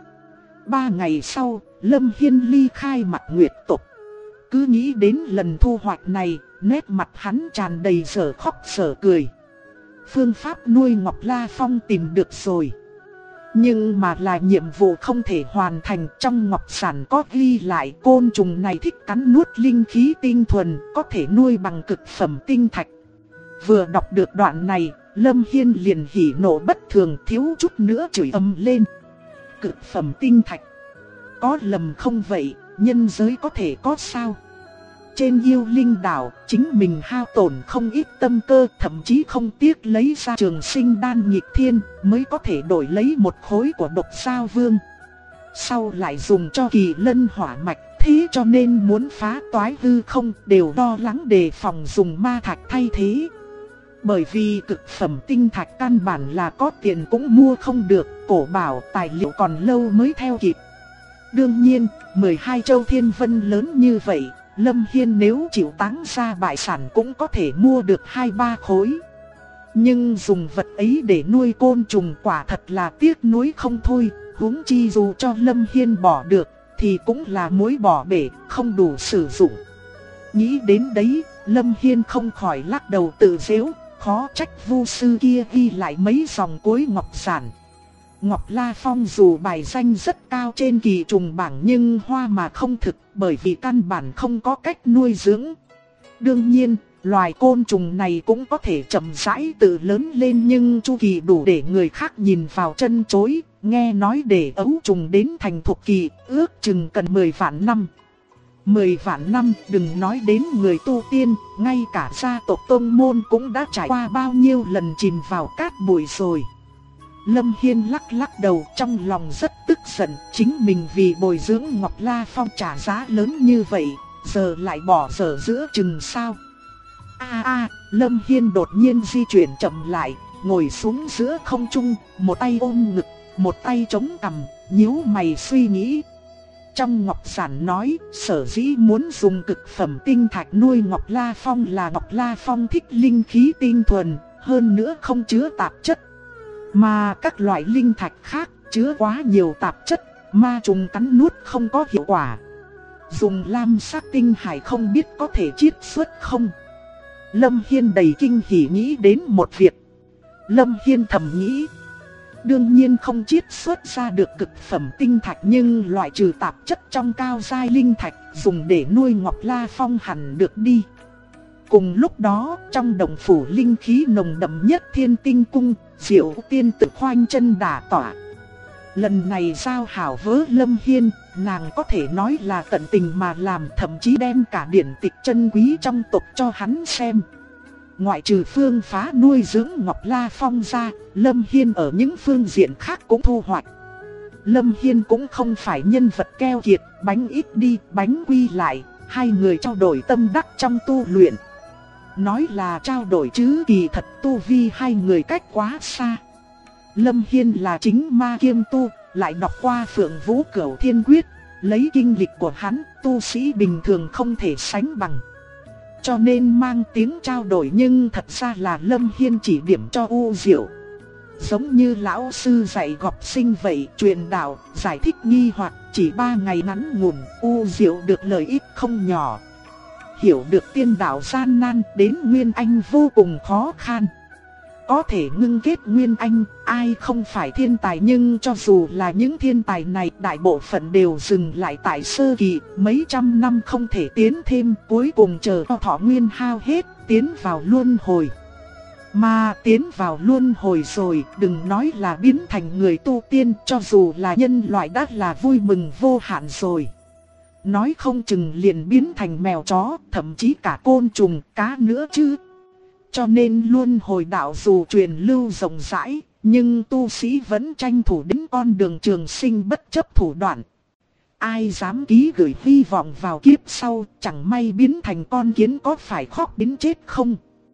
3 ngày sau, Lâm Hiên ly khai Mặc Nguyệt tộc. Cứ nghĩ đến lần thu hoạch này, nét mặt hắn tràn đầy sở khóc sở cười. Phương pháp nuôi Ngọc La Phong tìm được rồi. Nhưng mà là nhiệm vụ không thể hoàn thành. Trong ngọc giản có ghi lại côn trùng này thích cắn nuốt linh khí tinh thuần, có thể nuôi bằng cực phẩm tinh thạch. Vừa đọc được đoạn này, Lâm Hiên liền hỉ nộ bất thường, thiếu chút nữa chửi ầm lên. Cực phẩm tinh thạch? Có lầm không vậy, nhân giới có thể có sao? Trên Yêu Linh Đảo, chính mình hao tổn không ít tâm cơ, thậm chí không tiếc lấy ra trường sinh đan nghịch thiên, mới có thể đổi lấy một khối của Độc Sao Vương. Sau lại dùng cho Kỳ Lân hỏa mạch, thế cho nên muốn phá toái hư không, đều lo lắng đề phòng dùng ma thạch thay thế. Bởi vì cực phẩm tinh thạch căn bản là có tiền cũng mua không được, cổ bảo tài liệu còn lâu mới theo kịp. Đương nhiên, 12 châu thiên vân lớn như vậy, Lâm Hiên nếu chịu táng ra bại sản cũng có thể mua được 2-3 khối. Nhưng dùng vật ấy để nuôi côn trùng quả thật là tiếc nuối không thôi. Huống chi dù cho Lâm Hiên bỏ được, thì cũng là muối bỏ bể, không đủ sử dụng. Nghĩ đến đấy, Lâm Hiên không khỏi lắc đầu tự giễu, khó trách vu sư kia ghi lại mấy dòng cuối ngọc giản. Ngọc La Phong dù bài danh rất cao trên kỳ trùng bảng nhưng hoa mà không thực, bởi vì căn bản không có cách nuôi dưỡng. Đương nhiên, loài côn trùng này cũng có thể chậm rãi tự lớn lên nhưng chu kỳ đủ để người khác nhìn vào chân chối. Nghe nói để ấu trùng đến thành thục kỳ, ước chừng cần 10 vạn năm. 10 vạn năm, đừng nói đến người tu tiên, ngay cả gia tộc tông môn cũng đã trải qua bao nhiêu lần chìm vào cát bụi rồi. Lâm Hiên lắc lắc đầu, trong lòng rất tức giận, chính mình vì bồi dưỡng Ngọc La Phong trả giá lớn như vậy, giờ lại bỏ dở giữa chừng sao. Lâm Hiên đột nhiên di chuyển chậm lại, ngồi xuống giữa không trung, một tay ôm ngực, một tay chống cằm, nhíu mày suy nghĩ. Trong Ngọc Giản nói, sở dĩ muốn dùng cực phẩm tinh thạch nuôi Ngọc La Phong là Ngọc La Phong thích linh khí tinh thuần, hơn nữa không chứa tạp chất. Mà các loại linh thạch khác chứa quá nhiều tạp chất, ma trùng cắn nuốt không có hiệu quả. Dùng lam sắc tinh hải không biết có thể chiết xuất không? Lâm Hiên đầy kinh hỉ nghĩ đến một việc. Lâm Hiên thầm nghĩ, đương nhiên không chiết xuất ra được cực phẩm tinh thạch nhưng loại trừ tạp chất trong cao giai linh thạch dùng để nuôi Ngọc La Phong hẳn được đi. Cùng lúc đó, trong đồng phủ linh khí nồng đậm nhất Thiên Tinh Cung, Diệu Tiên Tử khoanh chân đả tỏa. Lần này giao hảo với Lâm Hiên, nàng có thể nói là tận tình mà làm, thậm chí đem cả điển tịch chân quý trong tộc cho hắn xem. Ngoại trừ phương phá nuôi dưỡng Ngọc La Phong ra, Lâm Hiên ở những phương diện khác cũng thu hoạch. Lâm Hiên cũng không phải nhân vật keo kiệt, bánh ít đi, bánh quy lại, hai người trao đổi tâm đắc trong tu luyện. Nói là trao đổi chứ kỳ thật tu vi hai người cách quá xa. Lâm Hiên là chính ma kiêm tu, lại đọc qua Phượng Vũ Cửu Thiên Quyết, lấy kinh lịch của hắn, tu sĩ bình thường không thể sánh bằng. Cho nên mang tiếng trao đổi nhưng thật ra là Lâm Hiên chỉ điểm cho U Diệu. Giống như lão sư dạy học sinh vậy, truyền đạo, giải thích nghi hoặc, chỉ 3 ngày ngắn ngủn, U Diệu được lợi ích không nhỏ. Hiểu được tiên đạo gian nan, đến Nguyên Anh vô cùng khó khăn. Có thể ngưng kết Nguyên Anh, ai không phải thiên tài, nhưng cho dù là những thiên tài này, đại bộ phận đều dừng lại tại sơ kỳ, mấy trăm năm không thể tiến thêm, cuối cùng chờ cho thọ nguyên hao hết, tiến vào luân hồi. Mà tiến vào luân hồi rồi, đừng nói là biến thành người tu tiên, cho dù là nhân loại đã là vui mừng vô hạn rồi. Nói không chừng liền biến thành mèo chó, thậm chí cả côn trùng, cá nữa chứ. Cho nên luân hồi đạo dù truyền lưu rộng rãi, nhưng tu sĩ vẫn tranh thủ đến con đường trường sinh bất chấp thủ đoạn. Ai dám ký gửi hy vọng vào kiếp sau, chẳng may biến thành con kiến có phải khóc đến chết không?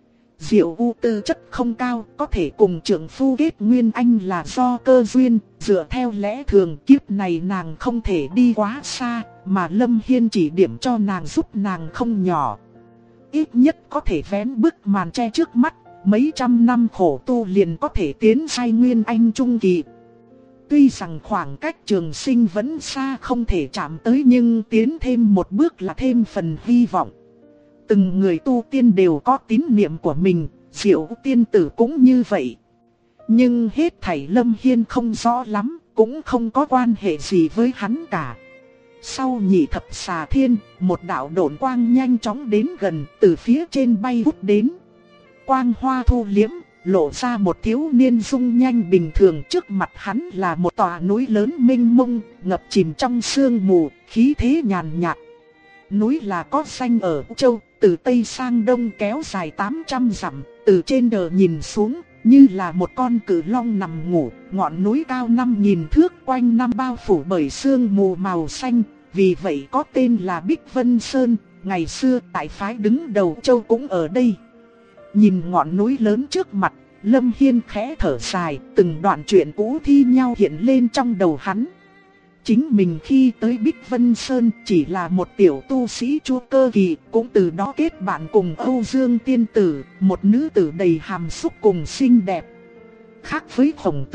Diệu U tư chất không cao, có thể cùng trưởng phu kết Nguyên Anh là do cơ duyên, dựa theo lẽ thường kiếp này nàng không thể đi quá xa, mà Lâm Hiên chỉ điểm cho nàng giúp nàng không nhỏ. Ít nhất có thể vén bức màn che trước mắt, mấy trăm năm khổ tu liền có thể tiến sai Nguyên Anh trung kỳ. Tuy rằng khoảng cách trường sinh vẫn xa không thể chạm tới nhưng tiến thêm một bước là thêm phần hy vọng. Từng người tu tiên đều có tín niệm của mình, Diệu Tiên Tử cũng như vậy. Nhưng hết thảy Lâm Hiên không rõ lắm, cũng không có quan hệ gì với hắn cả. Sau nhị thập xà thiên, một đạo độn quang nhanh chóng đến gần, từ phía trên bay vút đến. Quang hoa thu liễm, lộ ra một thiếu niên dung nhanh bình thường, trước mặt hắn là một tòa núi lớn mênh mông, ngập chìm trong sương mù, khí thế nhàn nhạt. Núi là có danh ở Châu, từ Tây sang Đông kéo dài 800 dặm, từ trên đờ nhìn xuống, như là một con cự long nằm ngủ, ngọn núi cao 5000 thước quanh năm bao phủ bởi sương mù màu xanh, vì vậy có tên là Bích Vân Sơn, ngày xưa tại phái đứng đầu Châu cũng ở đây. Nhìn ngọn núi lớn trước mặt, Lâm Hiên khẽ thở dài, từng đoạn chuyện cũ thi nhau hiện lên trong đầu hắn. Chính mình khi tới Bích Vân Sơn chỉ là một tiểu tu sĩ Chu Cơ Kỳ, cũng từ đó kết bạn cùng Âu Dương Tiên Tử, một nữ tử đầy hàm xúc cùng xinh đẹp. Khác với Khổng Tước,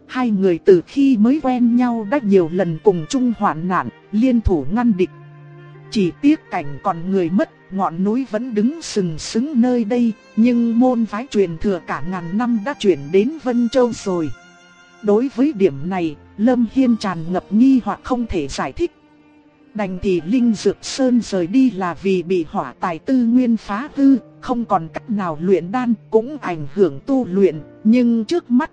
Hai người từ khi mới quen nhau đã nhiều lần cùng chung hoạn nạn, liên thủ ngăn địch. Chỉ tiếc cảnh còn người mất, ngọn núi vẫn đứng sừng sững nơi đây, nhưng môn phái truyền thừa cả ngàn năm đã chuyển đến Vân Châu rồi. Đối với điểm này, Lâm Hiên tràn ngập nghi hoặc không thể giải thích. Đành thì Linh Dược Sơn rời đi là vì bị hỏa tài tư nguyên phá hư, không còn cách nào luyện đan, cũng ảnh hưởng tu luyện, nhưng trước mắt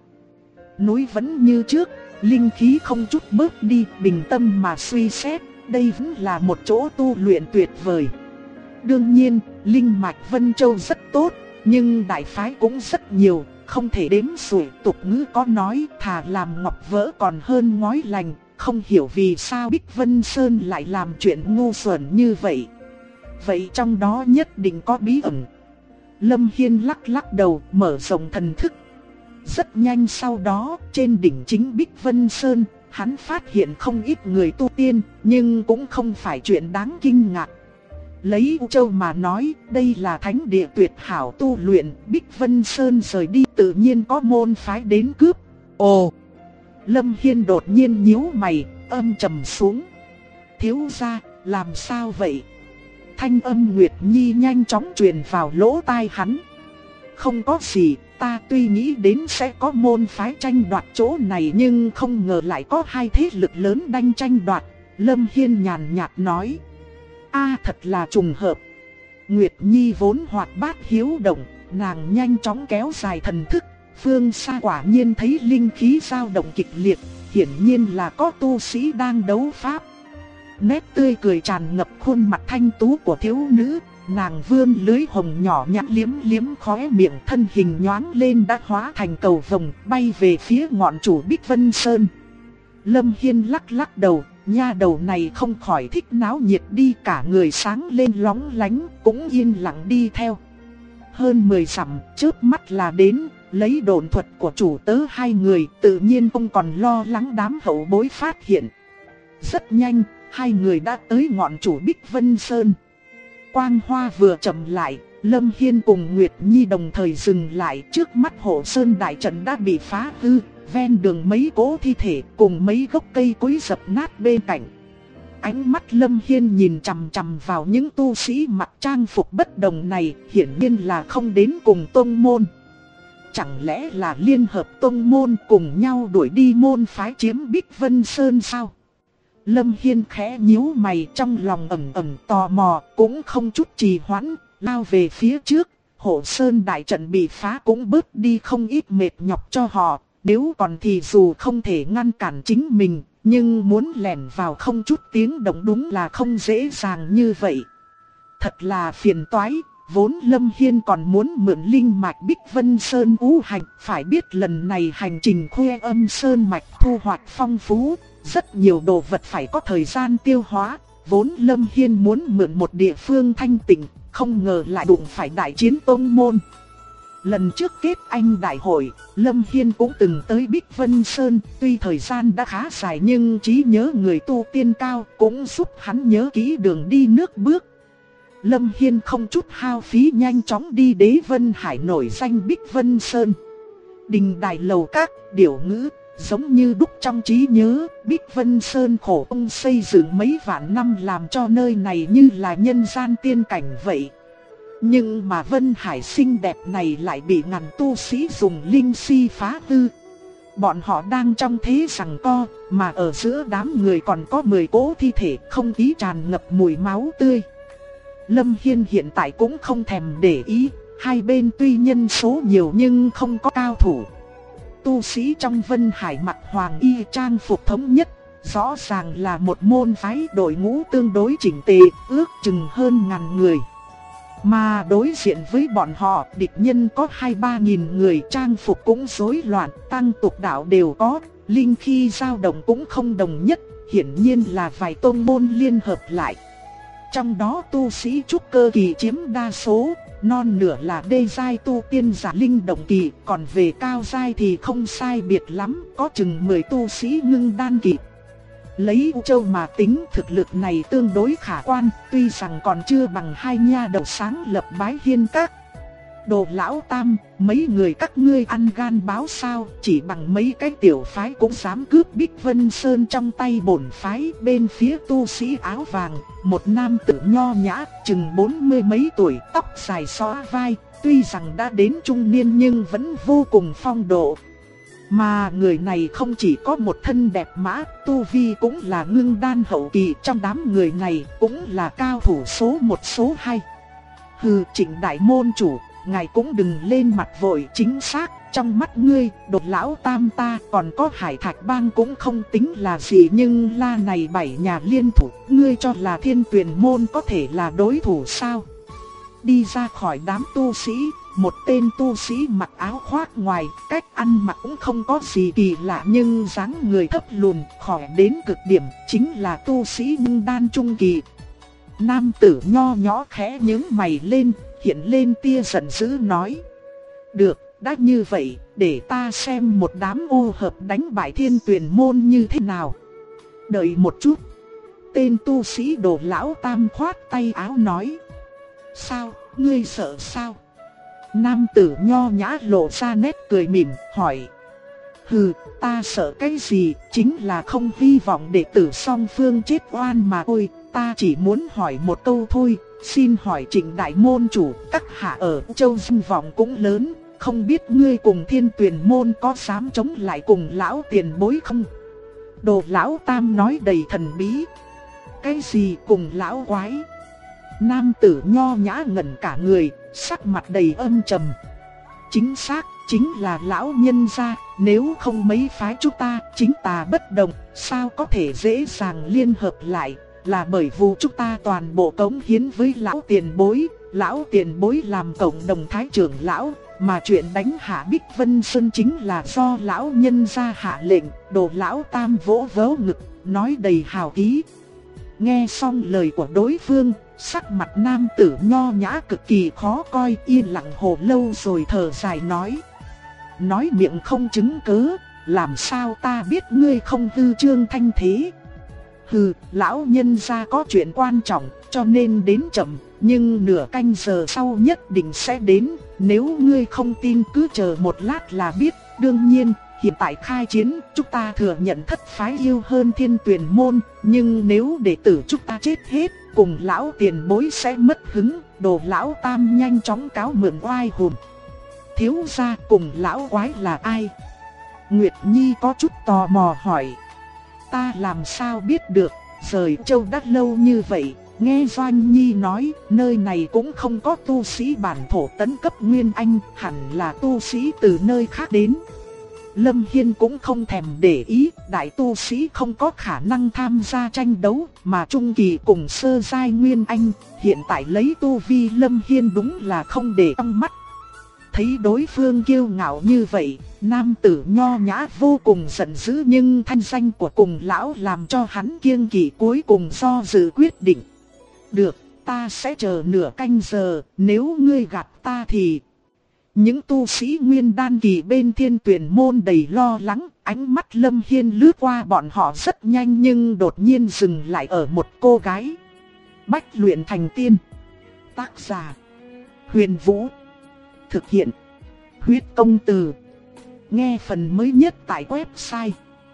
núi vẫn như trước, linh khí không chút bớt đi, bình tâm mà suy xét, đây vẫn là một chỗ tu luyện tuyệt vời. Đương nhiên, linh mạch Vân Châu rất tốt, nhưng đại phái cũng rất nhiều, không thể đếm xuể. Tục ngữ có nói thà làm ngọc vỡ còn hơn ngói lành, không hiểu vì sao Bích Vân Sơn lại làm chuyện ngu xuẩn như vậy. Vậy trong đó nhất định có bí ẩn. Lâm Hiên lắc lắc đầu, mở rộng thần thức. Rất nhanh sau đó, trên đỉnh chính Bích Vân Sơn, hắn phát hiện không ít người tu tiên, nhưng cũng không phải chuyện đáng kinh ngạc. Lấy U Châu mà nói, đây là thánh địa tuyệt hảo tu luyện, Bích Vân Sơn rời đi tự nhiên có môn phái đến cướp. Ồ! Lâm Hiên đột nhiên nhíu mày, âm trầm xuống. Thiếu gia, làm sao vậy? Thanh âm Nguyệt Nhi nhanh chóng truyền vào lỗ tai hắn. Không có gì, ta tuy nghĩ đến sẽ có môn phái tranh đoạt chỗ này nhưng không ngờ lại có hai thế lực lớn đang tranh đoạt. Lâm Hiên nhàn nhạt nói. Thật là trùng hợp. Nguyệt Nhi vốn hoạt bát hiếu động, nàng nhanh chóng kéo dài thần thức. Phương xa quả nhiên thấy linh khí dao động kịch liệt, hiển nhiên là có tu sĩ đang đấu pháp. Nét tươi cười tràn ngập khuôn mặt thanh tú của thiếu nữ, nàng vươn lưới hồng nhỏ nhắn liếm liếm khóe miệng, thân hình nhoáng lên đã hóa thành cầu vồng bay về phía ngọn chủ Bích Vân Sơn. Lâm Hiên lắc lắc đầu, nha đầu này không khỏi thích náo nhiệt đi, cả người sáng lên lóng lánh, cũng yên lặng đi theo. Hơn 10 dặm, chớp mắt là đến, lấy độn thuật của chủ tớ hai người, tự nhiên không còn lo lắng đám hậu bối phát hiện. Rất nhanh, hai người đã tới ngọn chủ Bích Vân Sơn. Quang hoa vừa chậm lại, Lâm Hiên cùng Nguyệt Nhi đồng thời dừng lại, trước mắt hộ sơn đại trận đã bị phá hư, ven đường mấy cỗ thi thể cùng mấy gốc cây cối dập nát bên cạnh. Ánh mắt Lâm Hiên nhìn chằm chằm vào những tu sĩ mặc trang phục bất đồng này, hiển nhiên là không đến cùng tông môn. Chẳng lẽ là liên hợp tông môn cùng nhau đuổi đi môn phái chiếm Bích Vân Sơn sao? Lâm Hiên khẽ nhíu mày, trong lòng ẩn ẩn tò mò, cũng không chút trì hoãn, lao về phía trước. Hộ sơn đại trận bị phá cũng bớt đi không ít mệt nhọc cho họ, nếu còn thì dù không thể ngăn cản chính mình, nhưng muốn lẻn vào không chút tiếng động đúng là không dễ dàng như vậy. Thật là phiền toái. Vốn Lâm Hiên còn muốn mượn linh mạch Bích Vân Sơn ngũ hành, phải biết lần này hành trình Khuê Âm Sơn mạch thu hoạch phong phú, rất nhiều đồ vật phải có thời gian tiêu hóa. Vốn Lâm Hiên muốn mượn một địa phương thanh tịnh, không ngờ lại đụng phải đại chiến tông môn. Lần trước kết anh đại hội, Lâm Hiên cũng từng tới Bích Vân Sơn, tuy thời gian đã khá dài nhưng trí nhớ người tu tiên cao cũng giúp hắn nhớ kỹ đường đi nước bước. Lâm Hiên không chút hao phí nhanh chóng đi Đế Vân Hải nổi danh Bích Vân Sơn. Đình đài lầu các, điểu ngữ, giống như đúc trong trí nhớ, Bích Vân Sơn khổ công xây dựng mấy vạn năm làm cho nơi này như là nhân gian tiên cảnh vậy. Nhưng mà Vân Hải xinh đẹp này lại bị ngàn tu sĩ dùng linh si phá hư. Bọn họ đang trong thế giằng co, mà ở giữa đám người còn có 10 cỗ thi thể, không khí tràn ngập mùi máu tươi. Lâm Hiên hiện tại cũng không thèm để ý, hai bên tuy nhân số nhiều nhưng không có cao thủ. Tu sĩ trong Vân Hải mặc hoàng y trang phục thống nhất, rõ ràng là một môn phái đội ngũ tương đối chỉnh tề, ước chừng hơn 1000 người. Mà đối diện với bọn họ, địch nhân có 2-3 nghìn người, trang phục cũng rối loạn, tăng tục đạo đều có, linh khí dao động cũng không đồng nhất, hiển nhiên là vài tông môn liên hợp lại. Trong đó tu sĩ trúc cơ kỳ chiếm đa số, non nửa là đê giai tu tiên giả linh động kỳ, còn về cao giai thì không sai biệt lắm, có chừng 10 tu sĩ ngưng đan kỳ. Lấy U Châu mà tính, thực lực này tương đối khả quan, tuy rằng còn chưa bằng hai nha đầu sáng lập Bái Hiên Các. Đồ lão tam, mấy người các ngươi ăn gan báo sao, chỉ bằng mấy cái tiểu phái cũng dám cướp Bích Vân Sơn trong tay bổn phái. Bên phía tu sĩ áo vàng, một nam tử nho nhã, chừng 40 mấy tuổi, tóc dài xõa vai, tuy rằng đã đến trung niên nhưng vẫn vô cùng phong độ. Mà người này không chỉ có một thân đẹp mã, tu vi cũng là ngưng đan hậu kỳ, trong đám người này cũng là cao thủ số 1 số 2. Hừ, Trịnh đại môn chủ, ngài cũng đừng lên mặt vội. Chính xác, trong mắt ngươi, Đột lão tam ta còn có Hải Thạch bang cũng không tính là gì, nhưng La này 7 nhà liên thủ, ngươi cho là Thiên Tuyền môn có thể là đối thủ sao? Đi ra khỏi đám tu sĩ, một tên tu sĩ mặc áo khoác ngoài, cách ăn mặc cũng không có gì kỳ lạ nhưng dáng người thấp lùn, khỏe đến cực điểm, chính là tu sĩ ngưng đan trung kỳ. Nam tử nho nhỏ khẽ nhướng mày lên, hiện lên tia giận dữ nói: được, đã như vậy, để ta xem một đám ô hợp đánh bại Thiên Tuyền môn như thế nào. Đợi một chút. Tên tu sĩ Đồ lão tam khoát tay áo nói: sao, ngươi sợ sao? Nam tử nho nhã lộ ra nét cười mỉm, hỏi: hừ, ta sợ cái gì, chính là không hy vọng đệ tử song phương chết oan mà thôi. Ta chỉ muốn hỏi một câu thôi, xin hỏi Trịnh đại môn chủ, các hạ ở châu danh vọng cũng lớn, không biết ngươi cùng Thiên Tuyền môn có dám chống lại cùng lão tiền bối không? Đồ lão tam nói đầy thần bí: cái gì cùng lão quái? Nam tử nho nhã ngẩn cả người, sắc mặt đầy âm trầm. Chính xác, chính là lão nhân gia, nếu không mấy phái chúng ta chính tà bất đồng, sao có thể dễ dàng liên hợp lại, là bởi vì chúng ta toàn bộ cống hiến với lão tiền bối làm cộng đồng thái trưởng lão, mà chuyện đánh hạ Bích Vân Sơn chính là do lão nhân gia hạ lệnh. Đồ lão tam vỗ vỗ ngực, nói đầy hào khí. Nghe xong lời của đối phương, sắc mặt nam tử nho nhã cực kỳ khó coi, yên lặng hồi lâu rồi thở dài nói miệng không chứng cớ, làm sao ta biết ngươi không hư trương thanh thế? Hừ, lão nhân gia có chuyện quan trọng, cho nên đến chậm, nhưng nửa canh giờ sau nhất định sẽ đến, nếu ngươi không tin cứ chờ một lát là biết. Đương nhiên, hiện tại khai chiến, chúng ta thừa nhận thất phái yêu hơn Thiên Tuyền môn, nhưng nếu đệ tử chúng ta chết hết, cùng lão tiền bối sẽ mất hứng. Đồ lão tam nhanh chóng cáo mượn oai hùn. Thiếu gia, cùng lão quái là ai? Nguyệt Nhi có chút tò mò hỏi. Ta làm sao biết được, rời châu đã lâu như vậy. Nghe Doanh Nhi nói, nơi này cũng không có tu sĩ bản thổ tấn cấp Nguyên Anh, hẳn là tu sĩ từ nơi khác đến. Lâm Hiên cũng không thèm để ý, đại tu sĩ không có khả năng tham gia tranh đấu, mà trung kỳ cùng sơ giai Nguyên Anh, hiện tại lấy tu vi Lâm Hiên đúng là không để trong mắt. Thấy đối phương kiêu ngạo như vậy, nam tử nho nhã vô cùng giận dữ, nhưng thanh danh của cùng lão làm cho hắn kiêng kỵ, cuối cùng do dự quyết định. Được, ta sẽ chờ nửa canh giờ, nếu ngươi gạt ta thì... Những tu sĩ nguyên đan kỳ bên Thiên Tuyền môn đầy lo lắng, ánh mắt Lâm Hiên lướt qua bọn họ rất nhanh nhưng đột nhiên dừng lại ở một cô gái. Bách luyện thành tiên. Tác giả: Huyền Vũ. Thực hiện: Huyết Công Từ. Nghe phần mới nhất tại website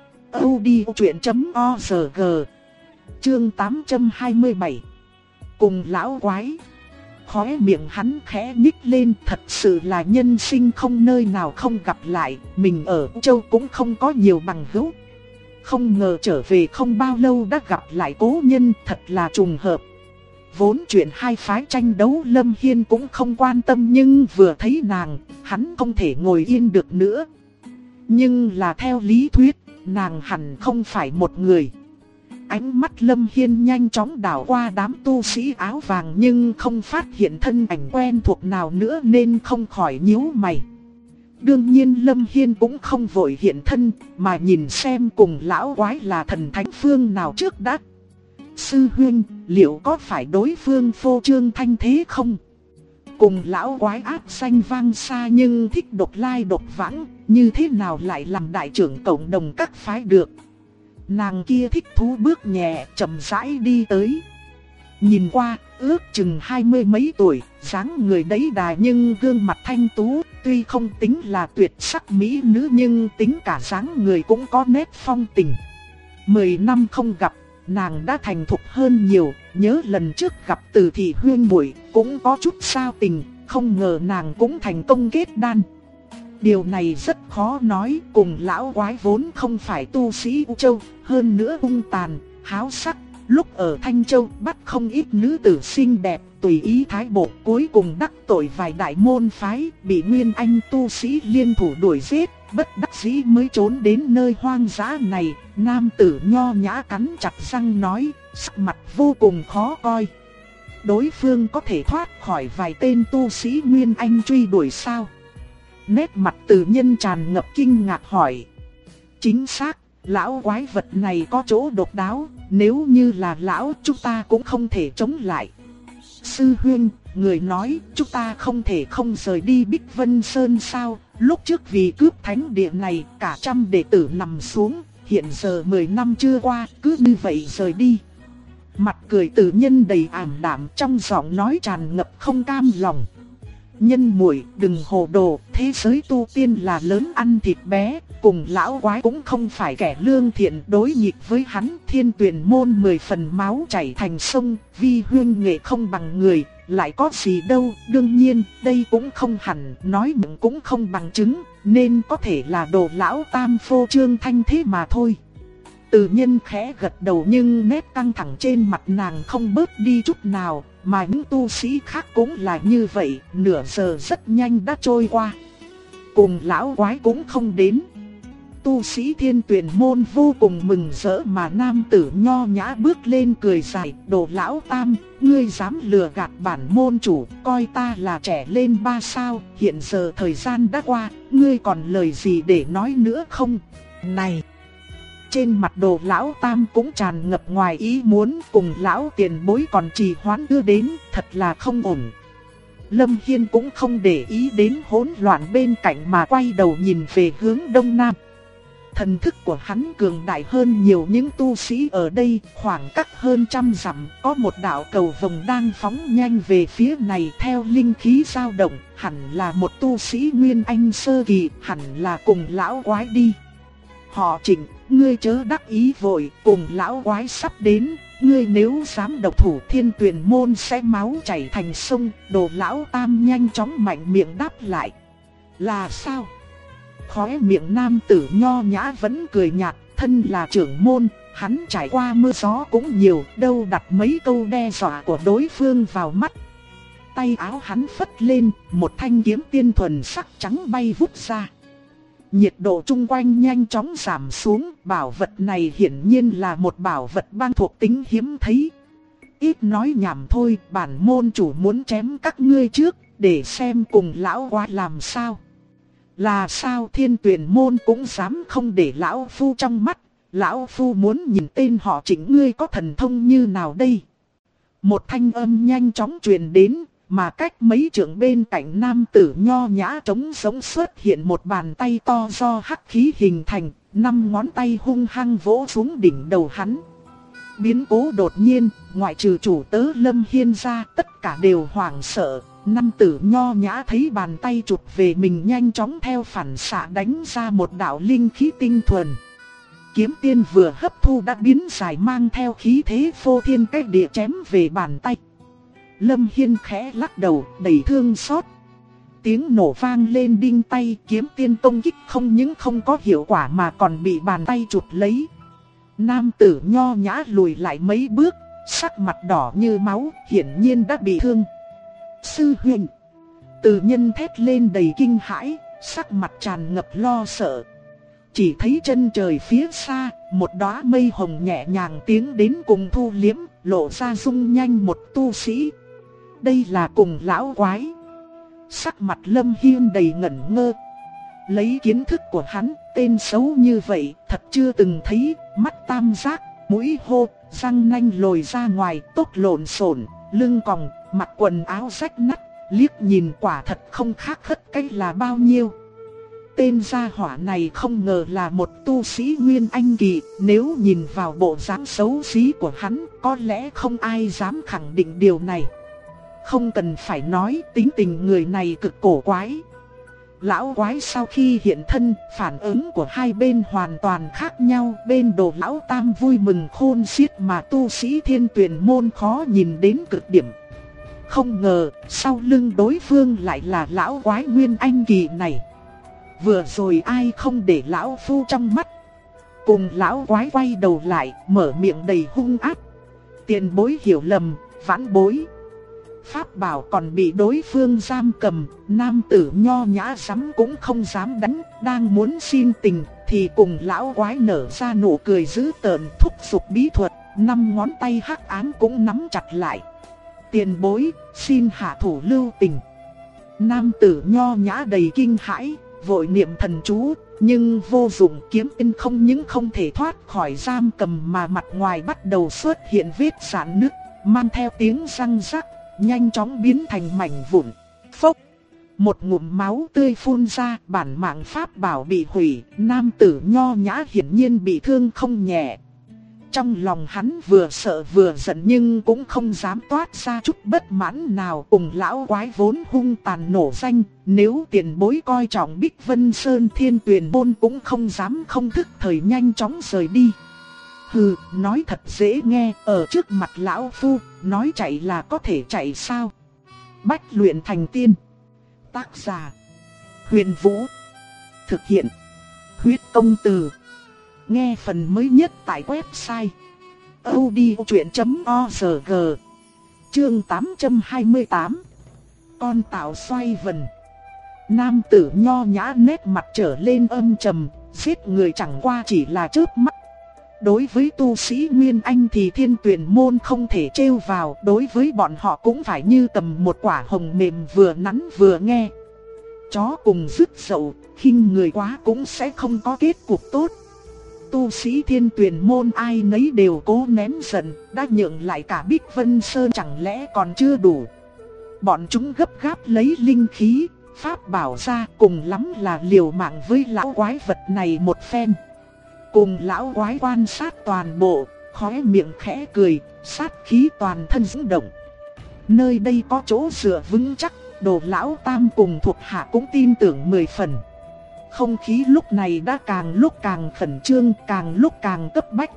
audiochuyện.org. Chương 827. Cùng lão quái. Khóe miệng hắn khẽ nhích lên, thật sự là nhân sinh không nơi nào không gặp lại, mình ở châu cũng không có nhiều bằng hữu. Không ngờ trở về không bao lâu đã gặp lại cố nhân, thật là trùng hợp. Vốn chuyện hai phái tranh đấu Lâm Hiên cũng không quan tâm, nhưng vừa thấy nàng, hắn không thể ngồi yên được nữa. Nhưng là theo lý thuyết, nàng hẳn không phải một người. Ánh mắt Lâm Hiên nhanh chóng đảo qua đám tu sĩ áo vàng nhưng không phát hiện thân ảnh quen thuộc nào nữa nên không khỏi nhíu mày. Đương nhiên Lâm Hiên cũng không vội hiện thân, mà nhìn xem cùng lão quái là thần thánh phương nào trước đã. Sư huynh, liệu có phải đối phương phô trương thanh thế không? Cùng lão quái ác danh vang xa nhưng thích độc lai độc vãng, như thế nào lại làm đại trưởng cộng đồng các phái được? Nàng kia thích thú bước nhẹ chậm rãi đi tới. Nhìn qua, ước chừng 20 mấy tuổi, dáng người đấy đà nhưng gương mặt thanh tú, tuy không tính là tuyệt sắc mỹ nữ nhưng tính cả dáng người cũng có nét phong tình. 10 năm không gặp, nàng đã thành thục hơn nhiều, nhớ lần trước gặp Từ thị huyên muội cũng có chút sao tình, không ngờ nàng cũng thành công kết đan. Điều này rất khó nói, cùng lão quái vốn không phải tu sĩ U Châu, hơn nữa hung tàn, háo sắc, lúc ở Thanh Châu bắt không ít nữ tử xinh đẹp, tùy ý thái bộ, cuối cùng đắc tội vài đại môn phái, bị Nguyên Anh tu sĩ liên thủ đuổi giết, bất đắc dĩ mới trốn đến nơi hoang dã này. Nam tử nho nhã cắn chặt răng nói, sắc mặt vô cùng khó coi. Đối phương có thể thoát khỏi vài tên tu sĩ Nguyên Anh truy đuổi sao? Nét mặt Từ Nhân tràn ngập kinh ngạc hỏi. Chính xác, lão quái vật này có chỗ độc đáo, nếu như là lão chúng ta cũng không thể chống lại. Sư huynh, người nói chúng ta không thể không rời đi Bích Vân Sơn sao? Lúc trước vì cướp thánh địa này cả trăm đệ tử nằm xuống, hiện giờ 10 năm chưa qua, cứ như vậy rời đi. Mặt cười Từ Nhân đầy ảm đạm, trong giọng nói tràn ngập không cam lòng. Nhân muội đừng hồ đồ, thế giới tu tiên là lớn ăn thịt bé, cùng lão quái cũng không phải kẻ lương thiện, đối nghịch với hắn. Thiên Tuyền môn 10 phần máu chảy thành sông, vi huyên nghệ không bằng người, lại có gì đâu. Đương nhiên đây cũng không hẳn, nói mượn cũng không bằng chứng, nên có thể là đồ lão tam phô trương thanh thế mà thôi. Từ Nhân khẽ gật đầu nhưng nét căng thẳng trên mặt nàng không bớt đi chút nào, mà những tu sĩ khác cũng là như vậy. Nửa giờ rất nhanh đã trôi qua, cùng lão quái cũng không đến. Tu sĩ Thiên Tuyền môn vô cùng mừng rỡ, mà nam tử nho nhã bước lên cười dài, đồ lão tam, ngươi dám lừa gạt bản môn chủ, coi ta là trẻ lên 3 sao, hiện giờ thời gian đã qua, ngươi còn lời gì để nói nữa không? Này! Trên mặt đồ lão tam cũng tràn ngập ngoài ý muốn, cùng lão tiền bối còn trì hoãn đưa đến, thật là không ổn. Lâm Hiên cũng không để ý đến hỗn loạn bên cạnh mà quay đầu nhìn về hướng đông nam. Thần thức của hắn cường đại hơn nhiều những tu sĩ ở đây, khoảng cách hơn 100 dặm, có một đạo cầu vồng đang phóng nhanh về phía này theo linh khí dao động, hẳn là một tu sĩ Nguyên Anh sơ kỳ, hẳn là cùng lão quái đi. Họ Trịnh, ngươi chớ đắc ý vội, cùng lão quái sắp đến, ngươi nếu dám độc thủ Thiên Tuyền môn sẽ máu chảy thành sông. Đồ lão tam nhanh chóng mạnh miệng đáp lại. Là sao? Khóe miệng nam tử nho nhã vẫn cười nhạt, thân là trưởng môn, hắn trải qua mưa gió cũng nhiều, đâu đặt mấy câu đe dọa của đối phương vào mắt. Tay áo hắn phất lên, một thanh kiếm tiên thuần sắc trắng bay vút ra. Nhiệt độ chung quanh nhanh chóng giảm xuống, bảo vật này hiển nhiên là một bảo vật băng thuộc tính hiếm thấy. Ít nói nhảm thôi, bản môn chủ muốn chém các ngươi trước, để xem cùng lão quái làm sao. Là sao Thiên Tuyền môn cũng dám không để lão phu trong mắt, lão phu muốn nhìn tên họ Trịnh ngươi có thần thông như nào đây. Một thanh âm nhanh chóng truyền đến, mà cách mấy trượng bên cạnh nam tử nho nhã trống giống xuất hiện một bàn tay to do hắc khí hình thành, 5 ngón tay hung hăng vỗ xuống đỉnh đầu hắn. Biến cố đột nhiên, ngoại trừ chủ tớ Lâm Hiên ra, tất cả đều hoảng sợ. Nam tử nho nhã thấy bàn tay chụp về mình nhanh chóng theo phản xạ đánh ra một đạo linh khí tinh thuần. Kiếm tiên vừa hấp thu đã biến dài mang theo khí thế phô thiên cách địa chém về bàn tay. Lâm Hiên khẽ lắc đầu, đầy thương xót. Tiếng nổ vang lên đinh tay, kiếm tiên công kích không những không có hiệu quả mà còn bị bàn tay chụp lấy. Nam tử nho nhã lùi lại mấy bước, sắc mặt đỏ như máu, hiển nhiên đã bị thương. Sư huynh! Từ Nhân thét lên đầy kinh hãi, sắc mặt tràn ngập lo sợ. Chỉ thấy chân trời phía xa, một đóa mây hồng nhẹ nhàng tiến đến cùng thu liếm, lộ ra dung nhanh một tu sĩ. Đây là cùng lão quái. Sắc mặt Lâm Hiên đầy ngẩn ngơ. Lấy kiến thức của hắn, tên xấu như vậy thật chưa từng thấy. Mắt tam giác, mũi hô, răng nanh lồi ra ngoài, tóc lộn xộn, lưng còng, mặc quần áo rách nát, liếc nhìn quả thật không khác khất cái là bao nhiêu. tên gia hỏa này không ngờ là một tu sĩ Nguyên Anh kỳ, nếu nhìn vào bộ dáng xấu xí của hắn, có lẽ không ai dám khẳng định điều này. Không cần phải nói, tính tình người này cực cổ quái. Lão quái sau khi hiện thân, phản ứng của hai bên hoàn toàn khác nhau. Bên Đồ lão tam vui mừng khôn xiết mà tu sĩ Thiên Tuyền môn khó nhìn đến cực điểm. Không ngờ, sau lưng đối phương lại là lão quái Nguyên Anh kỳ này. Vừa rồi ai không để lão phu trong mắt. Cùng lão quái quay đầu lại, mở miệng đầy hung ác. Tiền bối hiểu lầm, vãn bối. Pháp bảo còn bị đối phương giam cầm, nam tử nho nhã dám cũng không dám đánh, đang muốn xin tình thì cùng lão quái nở ra nụ cười dữ tợn thúc giục bí thuật, 5 ngón tay hắc ám cũng nắm chặt lại. Tiền bối, xin hạ thủ lưu tình. Nam tử nho nhã đầy kinh hãi, vội niệm thần chú, nhưng vô dụng, kiếm in không những không thể thoát khỏi giam cầm mà mặt ngoài bắt đầu xuất hiện vết rạn nứt, mang theo tiếng răng rắc, nhanh chóng biến thành mảnh vụn. Phốc! Một ngụm máu tươi phun ra, bản mạng pháp bảo bị hủy, nam tử nho nhã hiển nhiên bị thương không nhẹ. Trong lòng hắn vừa sợ vừa giận nhưng cũng không dám toát ra chút bất mãn nào, cùng lão quái vốn hung tàn nổ danh. Nếu tiền bối coi trọng Bích Vân Sơn Thiên Tuyền môn cũng không dám không thức thời nhanh chóng rời đi. Hừ, nói thật dễ nghe, ở trước mặt lão phu, nói chạy là có thể chạy sao? Bách luyện thành tiên. Tác giả: Huyền Vũ. Thực hiện: Huyết Công Từ. Nghe phần mới nhất tại website audiochuyện.org. Chương 828. Con tạo xoay vần. Nam tử nho nhã nét mặt trở lên âm trầm, giết người chẳng qua chỉ là chớp mắt. Đối với tu sĩ Nguyên Anh thì Thiên Tuyền môn không thể trêu vào, đối với bọn họ cũng phải như cầm một quả hồng mềm vừa nắn vừa nghe. Chó cùng rứt dậu, khinh người quá cũng sẽ không có kết cục tốt. Tu sĩ Thiên Tuyền môn ai nấy đều cố nén giận, đã nhượng lại cả Bích Vân Sơn chẳng lẽ còn chưa đủ. Bọn chúng gấp gáp lấy linh khí, pháp bảo ra, cùng lắm là liều mạng với lão quái vật này một phen. Cùng lão quái quan sát toàn bộ, khóe miệng khẽ cười, sát khí toàn thân dũng động. Nơi đây có chỗ dựa vững chắc, Đồ lão tam cùng thuộc hạ cũng tin tưởng 10 phần. Không khí lúc này đã càng lúc càng khẩn trương, càng lúc càng cấp bách.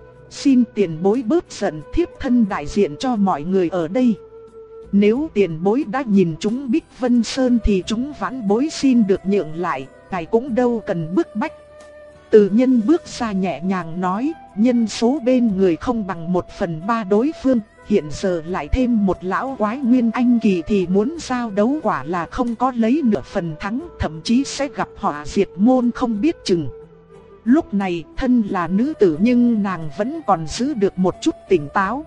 Xin tiền bối bớt giận, thiếp thân đại diện cho mọi người ở đây. Nếu tiền bối đã nhìn chúng Bích Vân Sơn thì chúng vãn bối xin được nhượng lại, ngài cũng đâu cần bức bách. Từ nhân bước ra nhẹ nhàng nói, nhân số bên người không bằng 1/3 đối phương, hiện giờ lại thêm một lão quái Nguyên Anh kỳ thì muốn giao đấu quả là không có lấy nửa phần thắng, thậm chí sẽ gặp họa diệt môn không biết chừng. Lúc này thân là nữ tử nhưng nàng vẫn còn giữ được một chút tỉnh táo.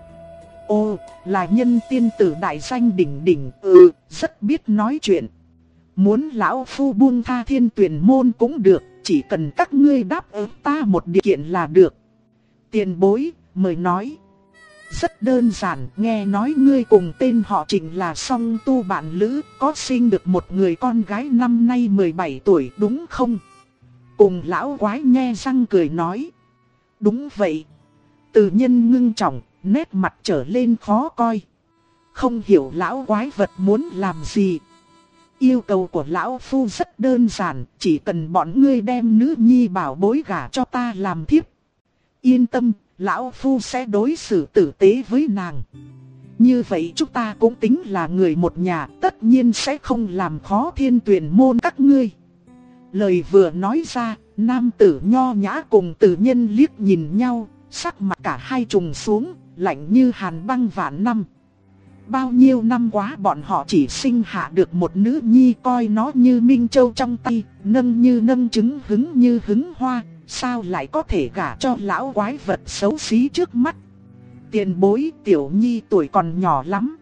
Ô, là nhân tiên tử đại danh đỉnh đỉnh, rất biết nói chuyện. Muốn lão phu buông tha Thiên Tuyền môn cũng được, chỉ cần các ngươi đáp ứng ta một điều kiện là được. Tiền bối, mời nói. Rất đơn giản, nghe nói ngươi cùng tên họ Trịnh là song tu bạn lữ, có sinh được một người con gái năm nay 17 tuổi đúng không? Cùng lão quái nhe răng cười nói. Đúng vậy. Từ nhân ngưng trọng, nét mặt trở lên khó coi. Không hiểu lão quái vật muốn làm gì. Yêu cầu của lão phu rất đơn giản, chỉ cần bọn ngươi đem nữ nhi bảo bối gả cho ta làm thiếp. Yên tâm, lão phu sẽ đối xử tử tế với nàng. Như vậy chúng ta cũng tính là người một nhà, tất nhiên sẽ không làm khó Thiên Tuyền môn các ngươi. Lời vừa nói ra, nam tử nho nhã cùng tử nhân liếc nhìn nhau, sắc mặt cả hai trùng xuống, lạnh như hàn băng vạn năm. Bao nhiêu năm quá bọn họ chỉ sinh hạ được một nữ nhi, coi nó như minh châu trong tay, nâng như nâng trứng, hứng như hứng hoa, sao lại có thể gả cho lão quái vật xấu xí trước mắt. Tiền bối, tiểu nhi tuổi còn nhỏ lắm.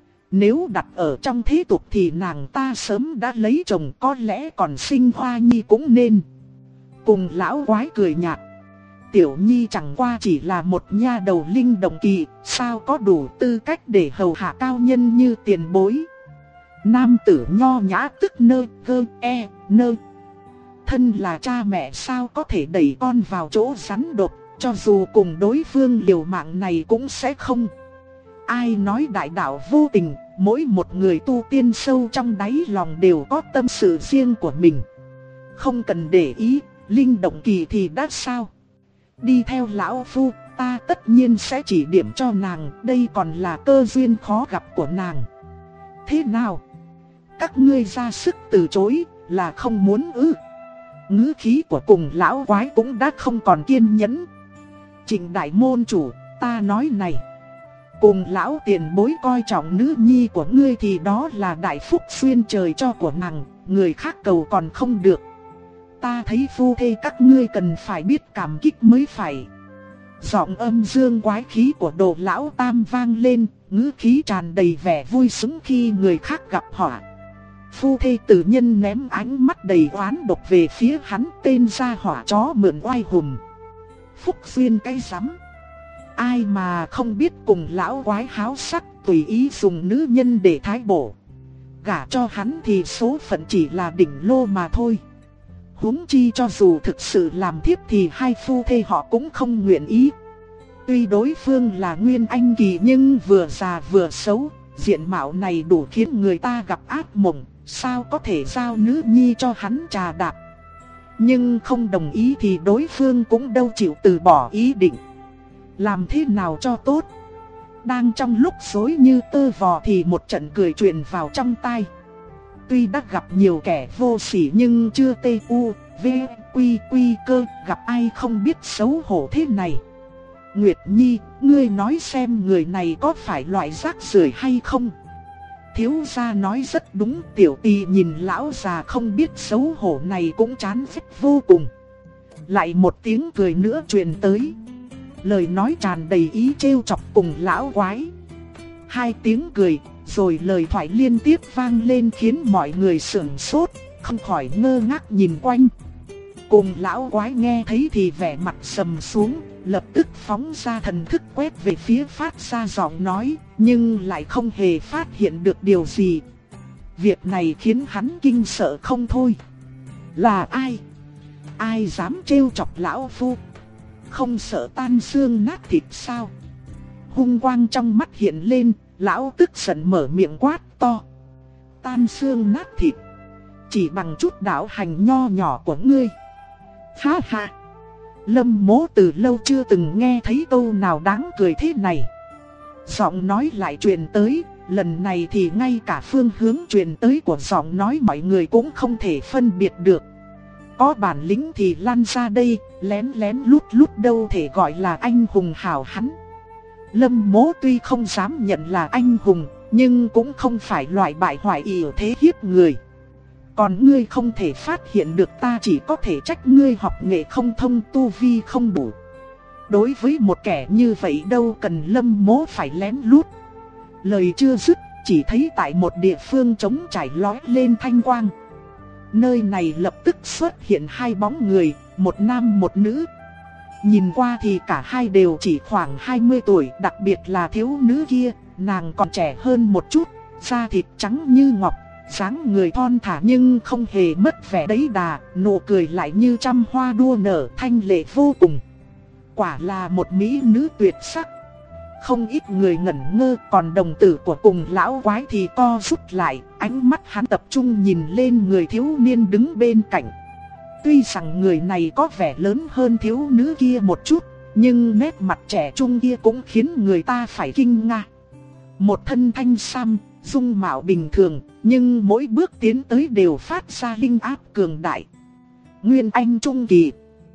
Nếu đặt ở trong thế tục thì nàng ta sớm đã lấy chồng, có lẽ còn sinh hoa nhi cũng nên. Cùng lão quái cười nhạt. Tiểu nhi chẳng qua chỉ là một nha đầu linh động kỳ, sao có đủ tư cách để hầu hạ cao nhân như tiền bối. Nam tử nho nhã tức nơ. Thân là cha mẹ sao có thể đẩy con vào chỗ rắn độc, cho dù cùng đối phương liều mạng này cũng sẽ không. Ai nói đại đạo vô tình, mỗi một người tu tiên sâu trong đáy lòng đều có tâm sự riêng của mình. Không cần để ý, linh động kỳ thì đã sao? Đi theo lão phu, ta tất nhiên sẽ chỉ điểm cho nàng, đây còn là cơ duyên khó gặp của nàng. Thế nào? Các ngươi ra sức từ chối, là không muốn ư? Ngữ khí của cùng lão quái cũng đã không còn kiên nhẫn. Trịnh đại môn chủ, ta nói này. Cùng lão tiền bối coi trọng nữ nhi của ngươi thì đó là đại phúc xuyên trời cho của nàng, người khác cầu còn không được. Ta thấy phu thê các ngươi cần phải biết cảm kích mới phải. Giọng âm dương quái khí của Đồ lão tam vang lên, ngữ khí tràn đầy vẻ vui sướng khi người khác gặp họa. Phu thê tử nhân ném ánh mắt đầy oán độc về phía hắn, tên gia hỏa chó mượn oai hùm. Phúc duyên cái rắm. Ai mà không biết cùng lão quái háo sắc tùy ý dùng nữ nhân để thái bổ. Gả cho hắn thì số phận chỉ là đỉnh lô mà thôi. Huống chi cho dù thực sự làm thiếp thì hai phu thê họ cũng không nguyện ý. Tuy đối phương là nguyên anh kỳ nhưng vừa già vừa xấu, diện mạo này đủ khiến người ta gặp ác mộng, sao có thể giao nữ nhi cho hắn trà đạp. Nhưng không đồng ý thì đối phương cũng đâu chịu từ bỏ ý định. Làm thế nào cho tốt? Đang trong lúc rối như tơ vò thì một trận cười truyền vào trong tai. Tuy đã gặp nhiều kẻ vô sỉ nhưng chưa tê u, v, quy quy cơ, gặp ai không biết xấu hổ thế này. Nguyệt Nhi, ngươi nói xem người này có phải loại rác rưởi hay không? Thiếu gia nói rất đúng, tiểu tỳ nhìn lão già không biết xấu hổ này cũng chán ghét vô cùng. Lại một tiếng cười nữa truyền tới. Lời nói tràn đầy ý trêu chọc cùng lão quái. Hai tiếng cười, rồi lời thoại liên tiếp vang lên khiến mọi người sửng sốt, không khỏi ngơ ngác nhìn quanh. Cùng lão quái nghe thấy thì vẻ mặt sầm xuống, lập tức phóng ra thần thức quét về phía phát ra giọng nói, nhưng lại không hề phát hiện được điều gì. Việc này khiến hắn kinh sợ không thôi. Là ai? Ai dám trêu chọc lão phu? Không sợ tan xương nát thịt sao? Hung quang trong mắt hiện lên, lão tức giận mở miệng quát to. Tan xương nát thịt? Chỉ bằng chút đạo hành nho nhỏ của ngươi. Ha ha! Lâm Mỗ từ lâu chưa từng nghe thấy câu nào đáng cười thế này. Giọng nói lại truyền tới, lần này thì ngay cả phương hướng truyền tới của giọng nói mọi người cũng không thể phân biệt được. Có bản lĩnh thì lăn ra đây, lén lén lút lút đâu thể gọi là anh hùng hảo hán. Lâm Mỗ tuy không dám nhận là anh hùng, nhưng cũng không phải loại bại hoại ỷ thế hiếp người. Còn ngươi không thể phát hiện được ta chỉ có thể trách ngươi học nghệ không thông, tu vi không đủ. Đối với một kẻ như vậy đâu cần Lâm Mỗ phải lén lút. Lời chưa dứt, chỉ thấy tại một địa phương trống trải lóe lên thanh quang. Nơi này lập tức xuất hiện hai bóng người, một nam một nữ. Nhìn qua thì cả hai đều chỉ khoảng 20 tuổi, đặc biệt là thiếu nữ kia, nàng còn trẻ hơn một chút, da thịt trắng như ngọc, dáng người thon thả nhưng không hề mất vẻ đấy đà, nụ cười lại như trăm hoa đua nở, thanh lệ vô cùng. Quả là một mỹ nữ tuyệt sắc. Không ít người ngẩn ngơ, còn đồng tử của cùng lão quái thì co rút lại, ánh mắt hắn tập trung nhìn lên người thiếu niên đứng bên cạnh. Tuy rằng người này có vẻ lớn hơn thiếu nữ kia một chút, nhưng nét mặt trẻ trung kia cũng khiến người ta phải kinh ngạc. Một thân thanh sam, dung mạo bình thường, nhưng mỗi bước tiến tới đều phát ra linh áp cường đại. Nguyên anh trung kỳ.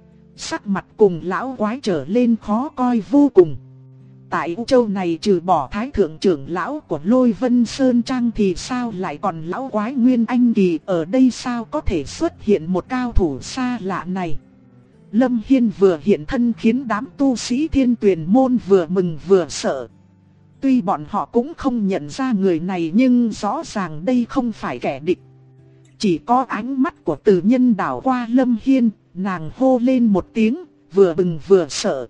Sắc mặt cùng lão quái trở lên khó coi vô cùng. Tại U Châu này trừ bỏ thái thượng trưởng lão của Lôi Vân Sơn Trang thì sao lại còn lão quái Nguyên Anh kỳ, ở đây sao có thể xuất hiện một cao thủ xa lạ này. Lâm Hiên vừa hiện thân khiến đám tu sĩ Thiên Tuyền môn vừa mừng vừa sợ. Tuy bọn họ cũng không nhận ra người này nhưng rõ ràng đây không phải kẻ địch. Chỉ có ánh mắt của Từ Nhân đảo qua Lâm Hiên, nàng hô lên một tiếng, vừa mừng vừa sợ.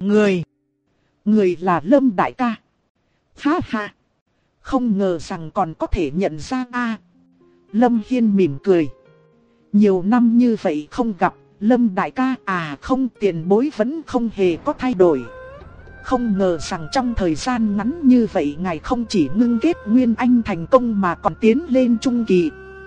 Người là Lâm đại ca. Ha ha. Không ngờ rằng còn có thể nhận ra a. Lâm Hiên mỉm cười. Nhiều năm như vậy không gặp, Lâm đại ca không, tiền bối vẫn không hề có thay đổi. Không ngờ rằng trong thời gian ngắn như vậy ngài không chỉ ngưng kết Nguyên Anh thành công mà còn tiến lên trung kỳ.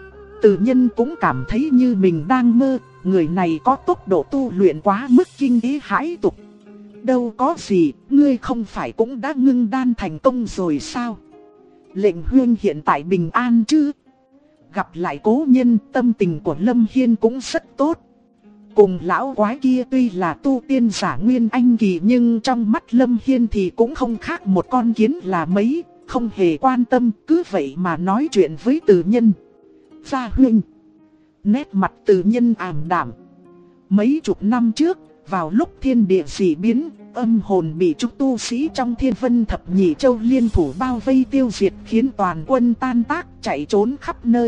Từ Nhân cũng cảm thấy như mình đang mơ, người này có tốc độ tu luyện quá mức kinh ý hãi tục. Đâu có gì, ngươi không phải cũng đã ngưng đan thành công rồi sao? Lệnh Huyên hiện tại bình an chứ? Gặp lại cố nhân, tâm tình của Lâm Hiên cũng rất tốt. Cùng lão quái kia tuy là tu tiên giả Nguyên Anh kỳ, nhưng trong mắt Lâm Hiên thì cũng không khác một con kiến là mấy, không hề quan tâm, cứ vậy mà nói chuyện với Từ Nhân. Gia huynh. Nét mặt Từ Nhân ảm đạm. Mấy chục năm trước, vào lúc thiên địa dị biến, âm hồn bị chúng tu sĩ trong Thiên Vân Thập Nhị Châu liên thủ bao vây tiêu diệt, khiến toàn quân tan tác chạy trốn khắp nơi.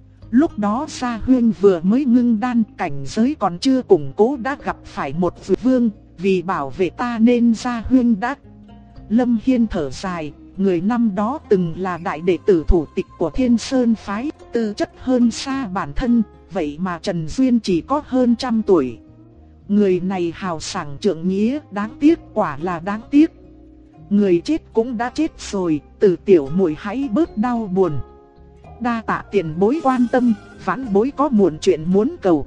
Lúc đó Gia huynh vừa mới ngưng đan, cảnh giới còn chưa củng cố đã gặp phải một vị vương, vì bảo vệ ta nên Gia huynh đã... Lâm Hiên thở dài, người năm đó từng là đại đệ tử thủ tịch của Thiên Sơn Phái, tư chất hơn xa bản thân, vậy mà Trần Duyên chỉ có hơn 100 tuổi. Người này hào sảng trượng nghĩa, đáng tiếc, quả là đáng tiếc. Người chết cũng đã chết rồi, Từ tiểu muội hãy bớt đau buồn. Đa tạ tiền bối quan tâm, vãn bối có muộn chuyện muốn cầu.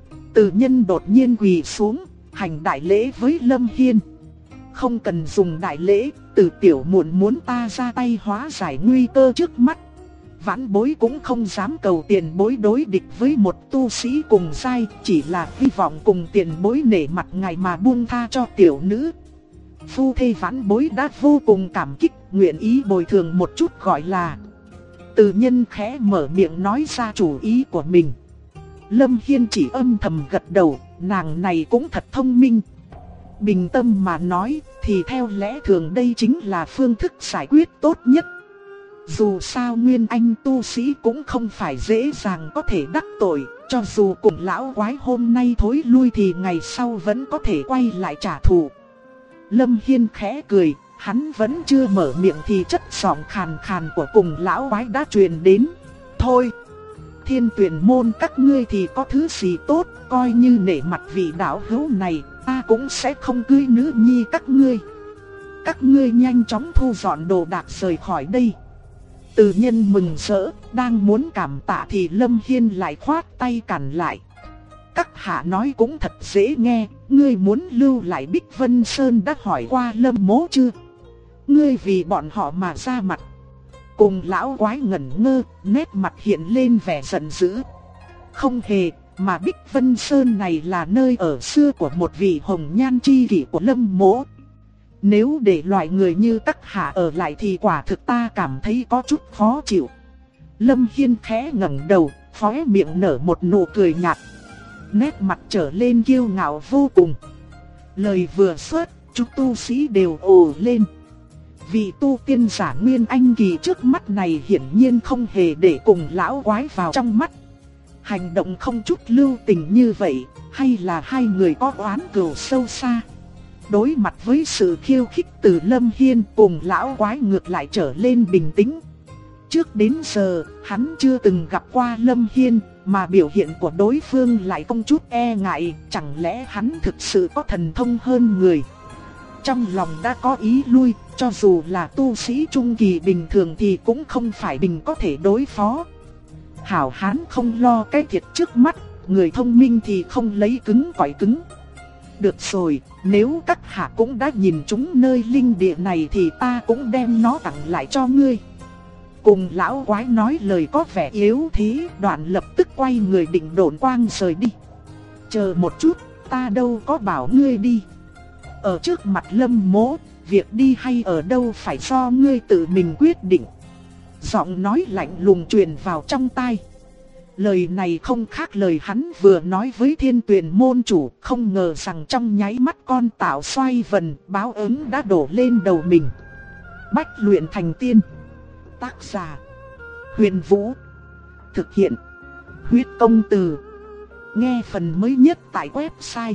Từ Nhân đột nhiên quỳ xuống, hành đại lễ với Lâm Hiên. Không cần dùng đại lễ, Từ tiểu muội muốn ta ra tay hóa giải nguy cơ trước mắt. Vãn bối cũng không dám cầu tiền bối đối địch với một tu sĩ cùng giai, chỉ là hy vọng cùng tiền bối nể mặt ngài mà buông tha cho tiểu nữ. Phu thê vãn bối đã vô cùng cảm kích, nguyện ý bồi thường một chút gọi là. Từ Nhân khẽ mở miệng nói ra chủ ý của mình. Lâm Hiên chỉ âm thầm gật đầu, nàng này cũng thật thông minh. Bình tâm mà nói thì theo lẽ thường đây chính là phương thức giải quyết tốt nhất. Dù sao Nguyên Anh tu sĩ cũng không phải dễ dàng có thể đắc tội, cho dù cùng lão quái hôm nay thối lui thì ngày sau vẫn có thể quay lại trả thù. Lâm Hiên khẽ cười, hắn vẫn chưa mở miệng thì chất giọng khàn khàn của cùng lão quái đã truyền đến. Thôi, Thiên Tuyển môn các ngươi thì có thứ gì tốt, coi như nể mặt vị đạo hữu này, ta cũng sẽ không cưới nữ nhi các ngươi. Các ngươi nhanh chóng thu dọn đồ đạc rời khỏi đây. Từ Nhân mừng rỡ, đang muốn cảm tạ thì Lâm Hiên lại khoát tay cản lại. Các hạ nói cũng thật dễ nghe, ngươi muốn lưu lại Bích Vân Sơn đã hỏi qua Lâm mỗ chưa? Ngươi vì bọn họ mà ra mặt. Cùng lão quái ngẩn ngơ, nét mặt hiện lên vẻ giận dữ. Không hề, mà Bích Vân Sơn này là nơi ở xưa của một vị hồng nhan chi kỷ của Lâm mỗ. Nếu để loại người như các hạ ở lại thì quả thực ta cảm thấy có chút khó chịu. Lâm Hiên khẽ ngẩng đầu, khóe miệng nở một nụ cười nhạt. Nét mặt trở lên kiêu ngạo vô cùng. Lời vừa xuất, chúng tu sĩ đều ồ lên. Vị tu tiên giả Nguyên Anh kỳ trước mắt này hiển nhiên không hề để cùng lão quái vào trong mắt. Hành động không chút lưu tình như vậy, hay là hai người có oán cừu sâu xa? Đối mặt với sự khiêu khích từ Lâm Hiên, cùng lão quái ngược lại trở lên bình tĩnh. Trước đến giờ, hắn chưa từng gặp qua Lâm Hiên, mà biểu hiện của đối phương lại không chút e ngại, chẳng lẽ hắn thực sự có thần thông hơn người. Trong lòng đã có ý lui, cho dù là tu sĩ trung kỳ bình thường thì cũng không phải mình có thể đối phó. Hảo hán không lo cái thiệt trước mắt, người thông minh thì không lấy cứng cỏi cứng. Được rồi, nếu các hạ cũng đã nhìn trúng nơi linh địa này thì ta cũng đem nó tặng lại cho ngươi. Cùng lão quái nói lời có vẻ yếu thế, đoạn lập tức quay người định độn quang rời đi. Chờ một chút, ta đâu có bảo ngươi đi. Ở trước mặt Lâm mỗ, việc đi hay ở đâu phải do ngươi tự mình quyết định. Giọng nói lạnh lùng truyền vào trong tai. Lời này không khác lời hắn vừa nói với Thiên Tuyển môn chủ, không ngờ rằng trong nháy mắt con tạo xoay vần, báo ứng đã đổ lên đầu mình. Bách luyện thành tiên. Tác giả: Huyền Vũ. Thực hiện: Huyết Công Từ. Nghe phần mới nhất tại website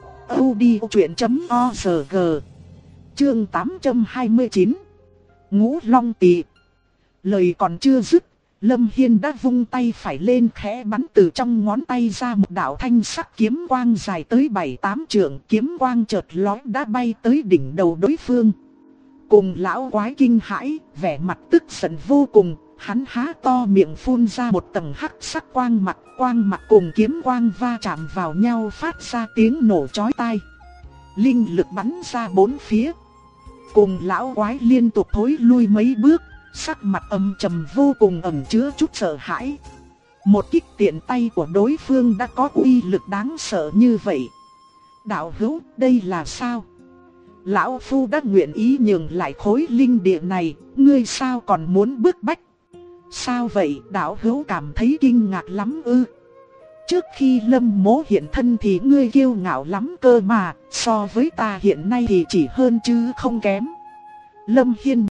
audiochuyện.org. Chương 829. Ngũ Long Tỳ. Lời còn chưa dứt, Lâm Hiên đã vung tay phải lên khẽ bắn từ trong ngón tay ra một đạo thanh sắc kiếm quang dài tới 7-8 trượng. Kiếm quang chợt lóe đã bay tới đỉnh đầu đối phương. Cùng lão quái kinh hãi, vẻ mặt tức giận vô cùng. Hắn há to miệng phun ra một tầng hắc sắc quang mặc cùng kiếm quang va chạm vào nhau phát ra tiếng nổ chói tai. Linh lực bắn ra bốn phía. Cùng lão quái liên tục thối lui mấy bước, sắc mặt âm trầm vô cùng ẩn chứa chút sợ hãi. Một kích tiện tay của đối phương đã có uy lực đáng sợ như vậy. Đạo hữu, đây là sao? Lão phu đã nguyện ý nhường lại khối linh địa này, ngươi sao còn muốn bức bách? Sao vậy, đạo hữu cảm thấy kinh ngạc lắm ư? Trước khi Lâm Mỗ hiện thân thì ngươi kiêu ngạo lắm cơ mà, so với ta hiện nay thì chỉ hơn chứ không kém. Lâm Hiên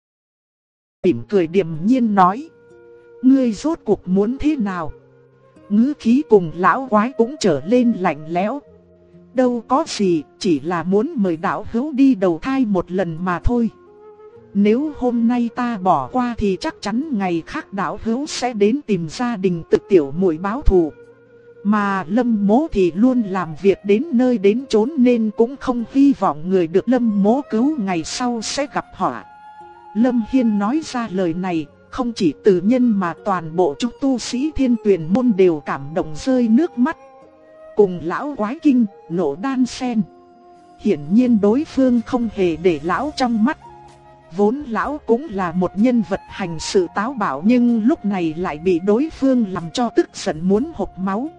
mỉm cười điềm nhiên nói. Ngươi rốt cuộc muốn thế nào? Ngữ khí cùng lão quái cũng trở lên lạnh lẽo. Đâu có gì, chỉ là muốn mời đạo hữu đi đầu thai một lần mà thôi. Nếu hôm nay ta bỏ qua thì chắc chắn ngày khác đạo hữu sẽ đến tìm gia đình tự tiểu muội báo thù. Mà Lâm Mỗ thì luôn làm việc đến nơi đến chốn nên cũng không hy vọng người được Lâm Mỗ cứu ngày sau sẽ gặp họa. Lâm Hiên nói ra lời này, không chỉ từ nhân mà toàn bộ chúng tu sĩ Thiên Tuyền môn đều cảm động rơi nước mắt. Cùng lão quái kinh, nổ đan sen. Hiển nhiên đối phương không hề để lão trong mắt. Vốn lão cũng là một nhân vật hành sự táo bạo nhưng lúc này lại bị đối phương làm cho tức giận muốn hộc máu.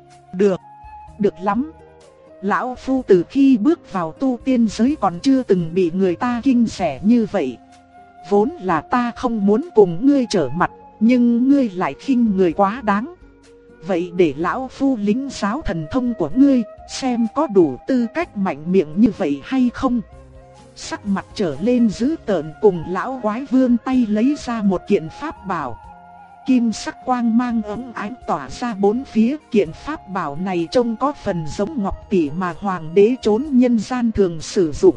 Được lắm. Lão phu từ khi bước vào tu tiên giới còn chưa từng bị người ta kinh rẻ như vậy. Vốn là ta không muốn cùng ngươi trở mặt, nhưng ngươi lại khinh người quá đáng. Vậy để lão phu lính giáo thần thông của ngươi, xem có đủ tư cách mạnh miệng như vậy hay không. Sắc mặt trở lên dữ tợn, cùng lão quái vươn tay lấy ra một kiện pháp bảo. Kim sắc quang mang óng ánh tỏa ra bốn phía. Kiện pháp bảo này trông có phần giống ngọc tỷ mà hoàng đế trốn nhân gian thường sử dụng.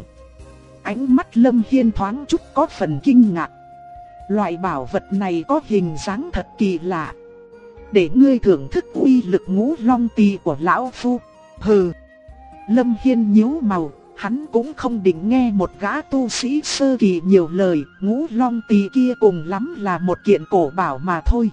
Ánh mắt Lâm Hiên thoáng chút có phần kinh ngạc. Loại bảo vật này có hình dáng thật kỳ lạ. Để ngươi thưởng thức uy lực ngũ long tỳ của lão phu. Hừ. Lâm Hiên nhíu mày, hắn cũng không định nghe một gã tu sĩ sơ kỳ nhiều lời. Ngũ long tỳ kia cùng lắm là một kiện cổ bảo mà thôi.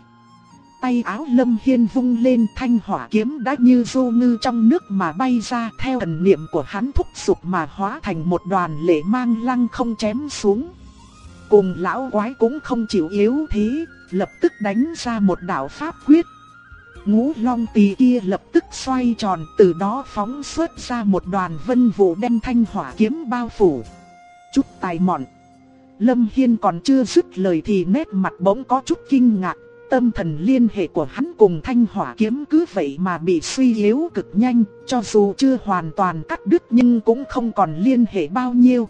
Tay áo Lâm Hiên vung lên, thanh hỏa kiếm đã như du ngư trong nước mà bay ra, theo thần niệm của hắn thúc giục mà hóa thành một đoàn lệ mang lăng không chém xuống. Cùng lão quái cũng không chịu yếu thế, lập tức đánh ra một đạo pháp quyết. Ngũ long tỳ kia lập tức xoay tròn, từ đó phóng xuất ra một đoàn vân vụ đem thanh hỏa kiếm bao phủ. Chút tài mọn. Lâm Hiên còn chưa dứt lời thì nét mặt bỗng có chút kinh ngạc. Tâm thần liên hệ của hắn cùng thanh hỏa kiếm cứ vậy mà bị suy yếu cực nhanh, cho dù chưa hoàn toàn cắt đứt nhưng cũng không còn liên hệ bao nhiêu.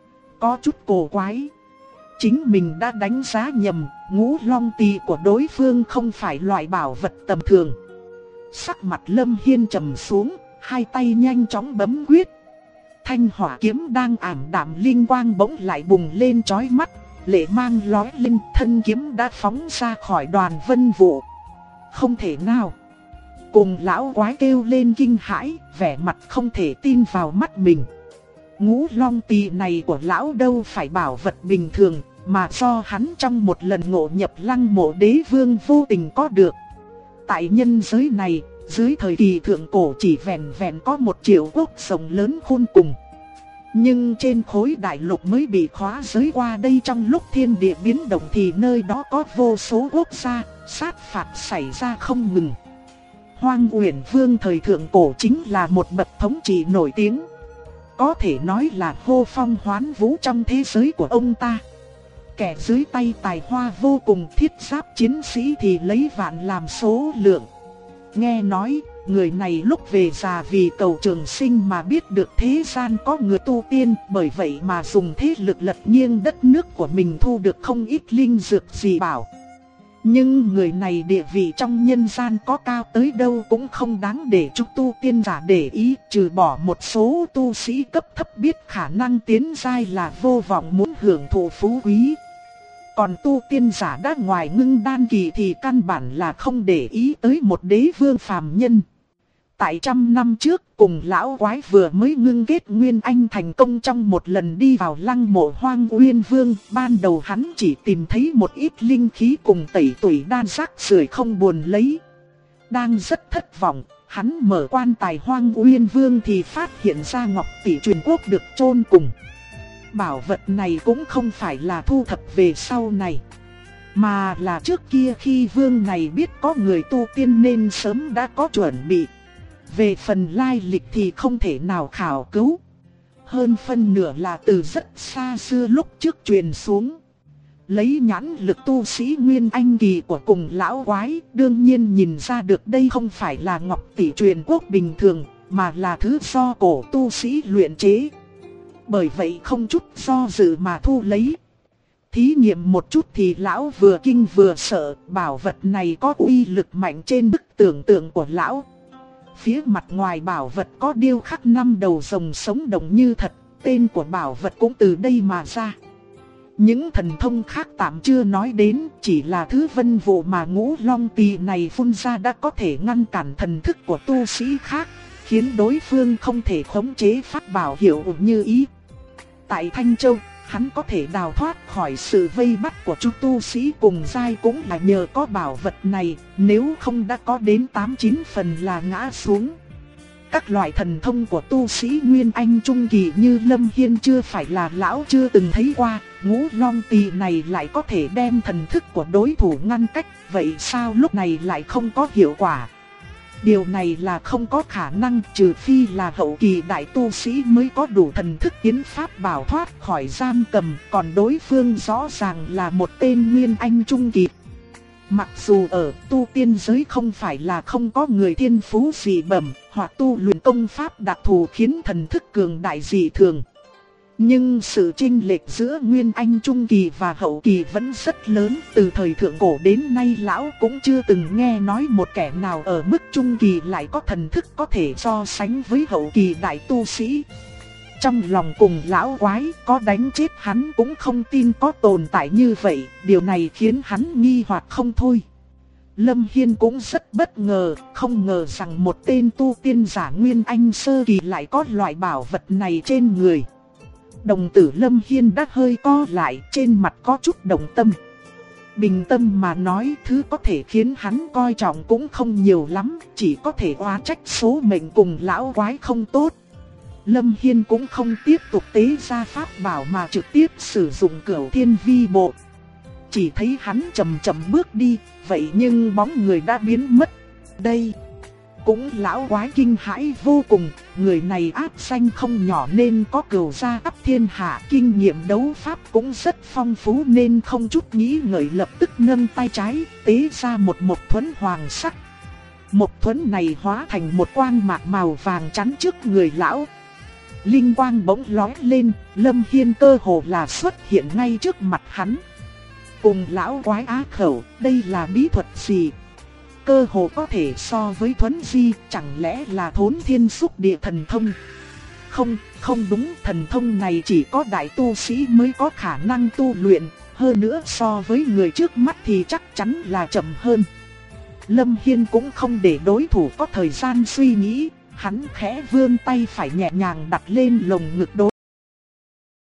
Có chút cổ quái. Chính mình đã đánh giá nhầm, ngũ long tỳ của đối phương không phải loại bảo vật tầm thường. Sắc mặt Lâm Hiên trầm xuống, hai tay nhanh chóng bấm quyết. Thanh hỏa kiếm đang ảm đạm linh quang bỗng lại bùng lên chói mắt. Lệ mang lói lên, thân kiếm đã phóng ra khỏi đoàn vân vụ. Không thể nào. Cùng lão quái kêu lên kinh hãi, vẻ mặt không thể tin vào mắt mình. Ngũ long tỳ này của lão đâu phải bảo vật bình thường, mà do hắn trong một lần ngộ nhập Lăng Mộ Đế Vương vô tình có được. Tại nhân giới này, dưới thời kỳ thượng cổ chỉ vẹn vẹn có một triệu quốc rồng lớn khôn cùng. Nhưng trên khối đại lục mới bị khóa giới qua đây, trong lúc thiên địa biến động thì nơi đó có vô số quốc gia, sát phạt xảy ra không ngừng. Hoang Uyển Vương thời thượng cổ chính là một bậc thống trị nổi tiếng. Có thể nói là hô phong hoán vũ trong thế giới của ông ta. Kẻ dưới tay tài hoa vô cùng, thiết giáp chiến sĩ thì lấy vạn làm số lượng. Nghe nói, người này lúc về già vì cầu trường sinh mà biết được thế gian có người tu tiên, bởi vậy mà dùng thế lực lật nghiêng đất nước của mình thu được không ít linh dược dị bảo. Nhưng người này địa vị trong nhân gian có cao tới đâu cũng không đáng để chúng tu tiên giả để ý, trừ bỏ một số tu sĩ cấp thấp biết khả năng tiến giai là vô vọng muốn hưởng thụ phú quý. Còn tu tiên giả đã ngoài ngưng đan kỳ thì căn bản là không để ý tới một đế vương phàm nhân. Tại 100 năm trước, cùng lão quái vừa mới ngưng kết Nguyên Anh thành công trong một lần đi vào lăng mộ Hoang Uyên Vương. Ban đầu hắn chỉ tìm thấy một ít linh khí cùng tẩy tủy đan rác rưởi không buồn lấy. Đang rất thất vọng, hắn mở quan tài Hoang Uyên Vương thì phát hiện ra ngọc tỷ truyền quốc được chôn cùng. Bảo vật này cũng không phải là thu thập về sau này, mà là trước kia khi vương này biết có người tu tiên nên sớm đã có chuẩn bị. Về phần lai lịch thì không thể nào khảo cứu. Hơn phân nửa là từ rất xa xưa lúc trước truyền xuống. Lấy nhãn lực tu sĩ Nguyên Anh kỳ của cùng lão quái, đương nhiên nhìn ra được đây không phải là ngọc tỷ truyền quốc bình thường, mà là thứ do cổ tu sĩ luyện chế. Bởi vậy không chút do dự mà thu lấy. Thí nghiệm một chút thì lão vừa kinh vừa sợ, bảo vật này có uy lực mạnh trên bức tưởng tượng của lão. Phía mặt ngoài bảo vật có điêu khắc 5 đầu rồng sống động như thật, tên của bảo vật cũng từ đây mà ra. Những thần thông khác tạm chưa nói đến, chỉ là thứ vân vụ mà Ngũ Long Tỳ này phun ra đã có thể ngăn cản thần thức của tu sĩ khác, khiến đối phương không thể khống chế pháp bảo hiệu như ý. Tại Thanh Châu, hắn có thể đào thoát khỏi sự vây bắt của chúng tu sĩ cùng giai cũng là nhờ có bảo vật này, nếu không đã có đến 8-9 phần là ngã xuống. Các loại thần thông của tu sĩ Nguyên Anh Trung Kỳ như Lâm Hiên chưa phải là lão chưa từng thấy qua, Ngũ Long Tỳ này lại có thể đem thần thức của đối thủ ngăn cách, vậy sao lúc này lại không có hiệu quả? Điều này là không có khả năng, trừ phi là hậu kỳ đại tu sĩ mới có đủ thần thức tiến pháp bảo thoát khỏi giam cầm, còn đối phương rõ ràng là một tên Nguyên Anh Trung Kỳ. Mặc dù ở tu tiên giới không phải là không có người thiên phú dị bẩm, hoặc tu luyện công pháp đặc thù khiến thần thức cường đại dị thường, nhưng sự chênh lệch giữa Nguyên Anh Trung Kỳ và Hậu Kỳ vẫn rất lớn. Từ thời thượng cổ đến nay lão cũng chưa từng nghe nói một kẻ nào ở mức Trung Kỳ lại có thần thức có thể so sánh với Hậu Kỳ đại tu sĩ. Trong lòng cùng lão quái có đánh chết hắn cũng không tin có tồn tại như vậy, điều này khiến hắn nghi hoặc không thôi. Lâm Hiên cũng rất bất ngờ, không ngờ rằng một tên tu tiên giả Nguyên Anh Sơ Kỳ lại có loại bảo vật này trên người. Đồng tử Lâm Hiên đã hơi co lại, trên mặt có chút động tâm. Bình tâm mà nói, thứ có thể khiến hắn coi trọng cũng không nhiều lắm, chỉ có thể oán trách số mệnh cùng lão quái không tốt. Lâm Hiên cũng không tiếp tục tế ra pháp bảo mà trực tiếp sử dụng Cửu Thiên Vi Bộ. Chỉ thấy hắn chậm chậm bước đi, vậy nhưng bóng người đã biến mất. Đây cũng lão quái kinh hãi vô cùng, người này ác danh không nhỏ nên có cửu gia khắp thiên hạ, kinh nghiệm đấu pháp cũng rất phong phú nên không chút nghĩ ngợi lập tức nâng tay trái, tế ra một mộc thuẫn hoàng sắc. Mộc thuẫn này hóa thành một quang mạc màu vàng chắn trước người lão. Linh quang bỗng lóe lên, Lâm Hiên cơ hồ là xuất hiện ngay trước mặt hắn. Cùng lão quái á khẩu, đây là bí thuật gì? Cơ hồ có thể so với thuấn di, chẳng lẽ là Thốn Thiên Xúc Địa thần thông? Không đúng, thần thông này chỉ có đại tu sĩ mới có khả năng tu luyện, hơn nữa so với người trước mắt thì chắc chắn là chậm hơn. Lâm Hiên cũng không để đối thủ có thời gian suy nghĩ, hắn khẽ vươn tay phải nhẹ nhàng đặt lên lồng ngực đối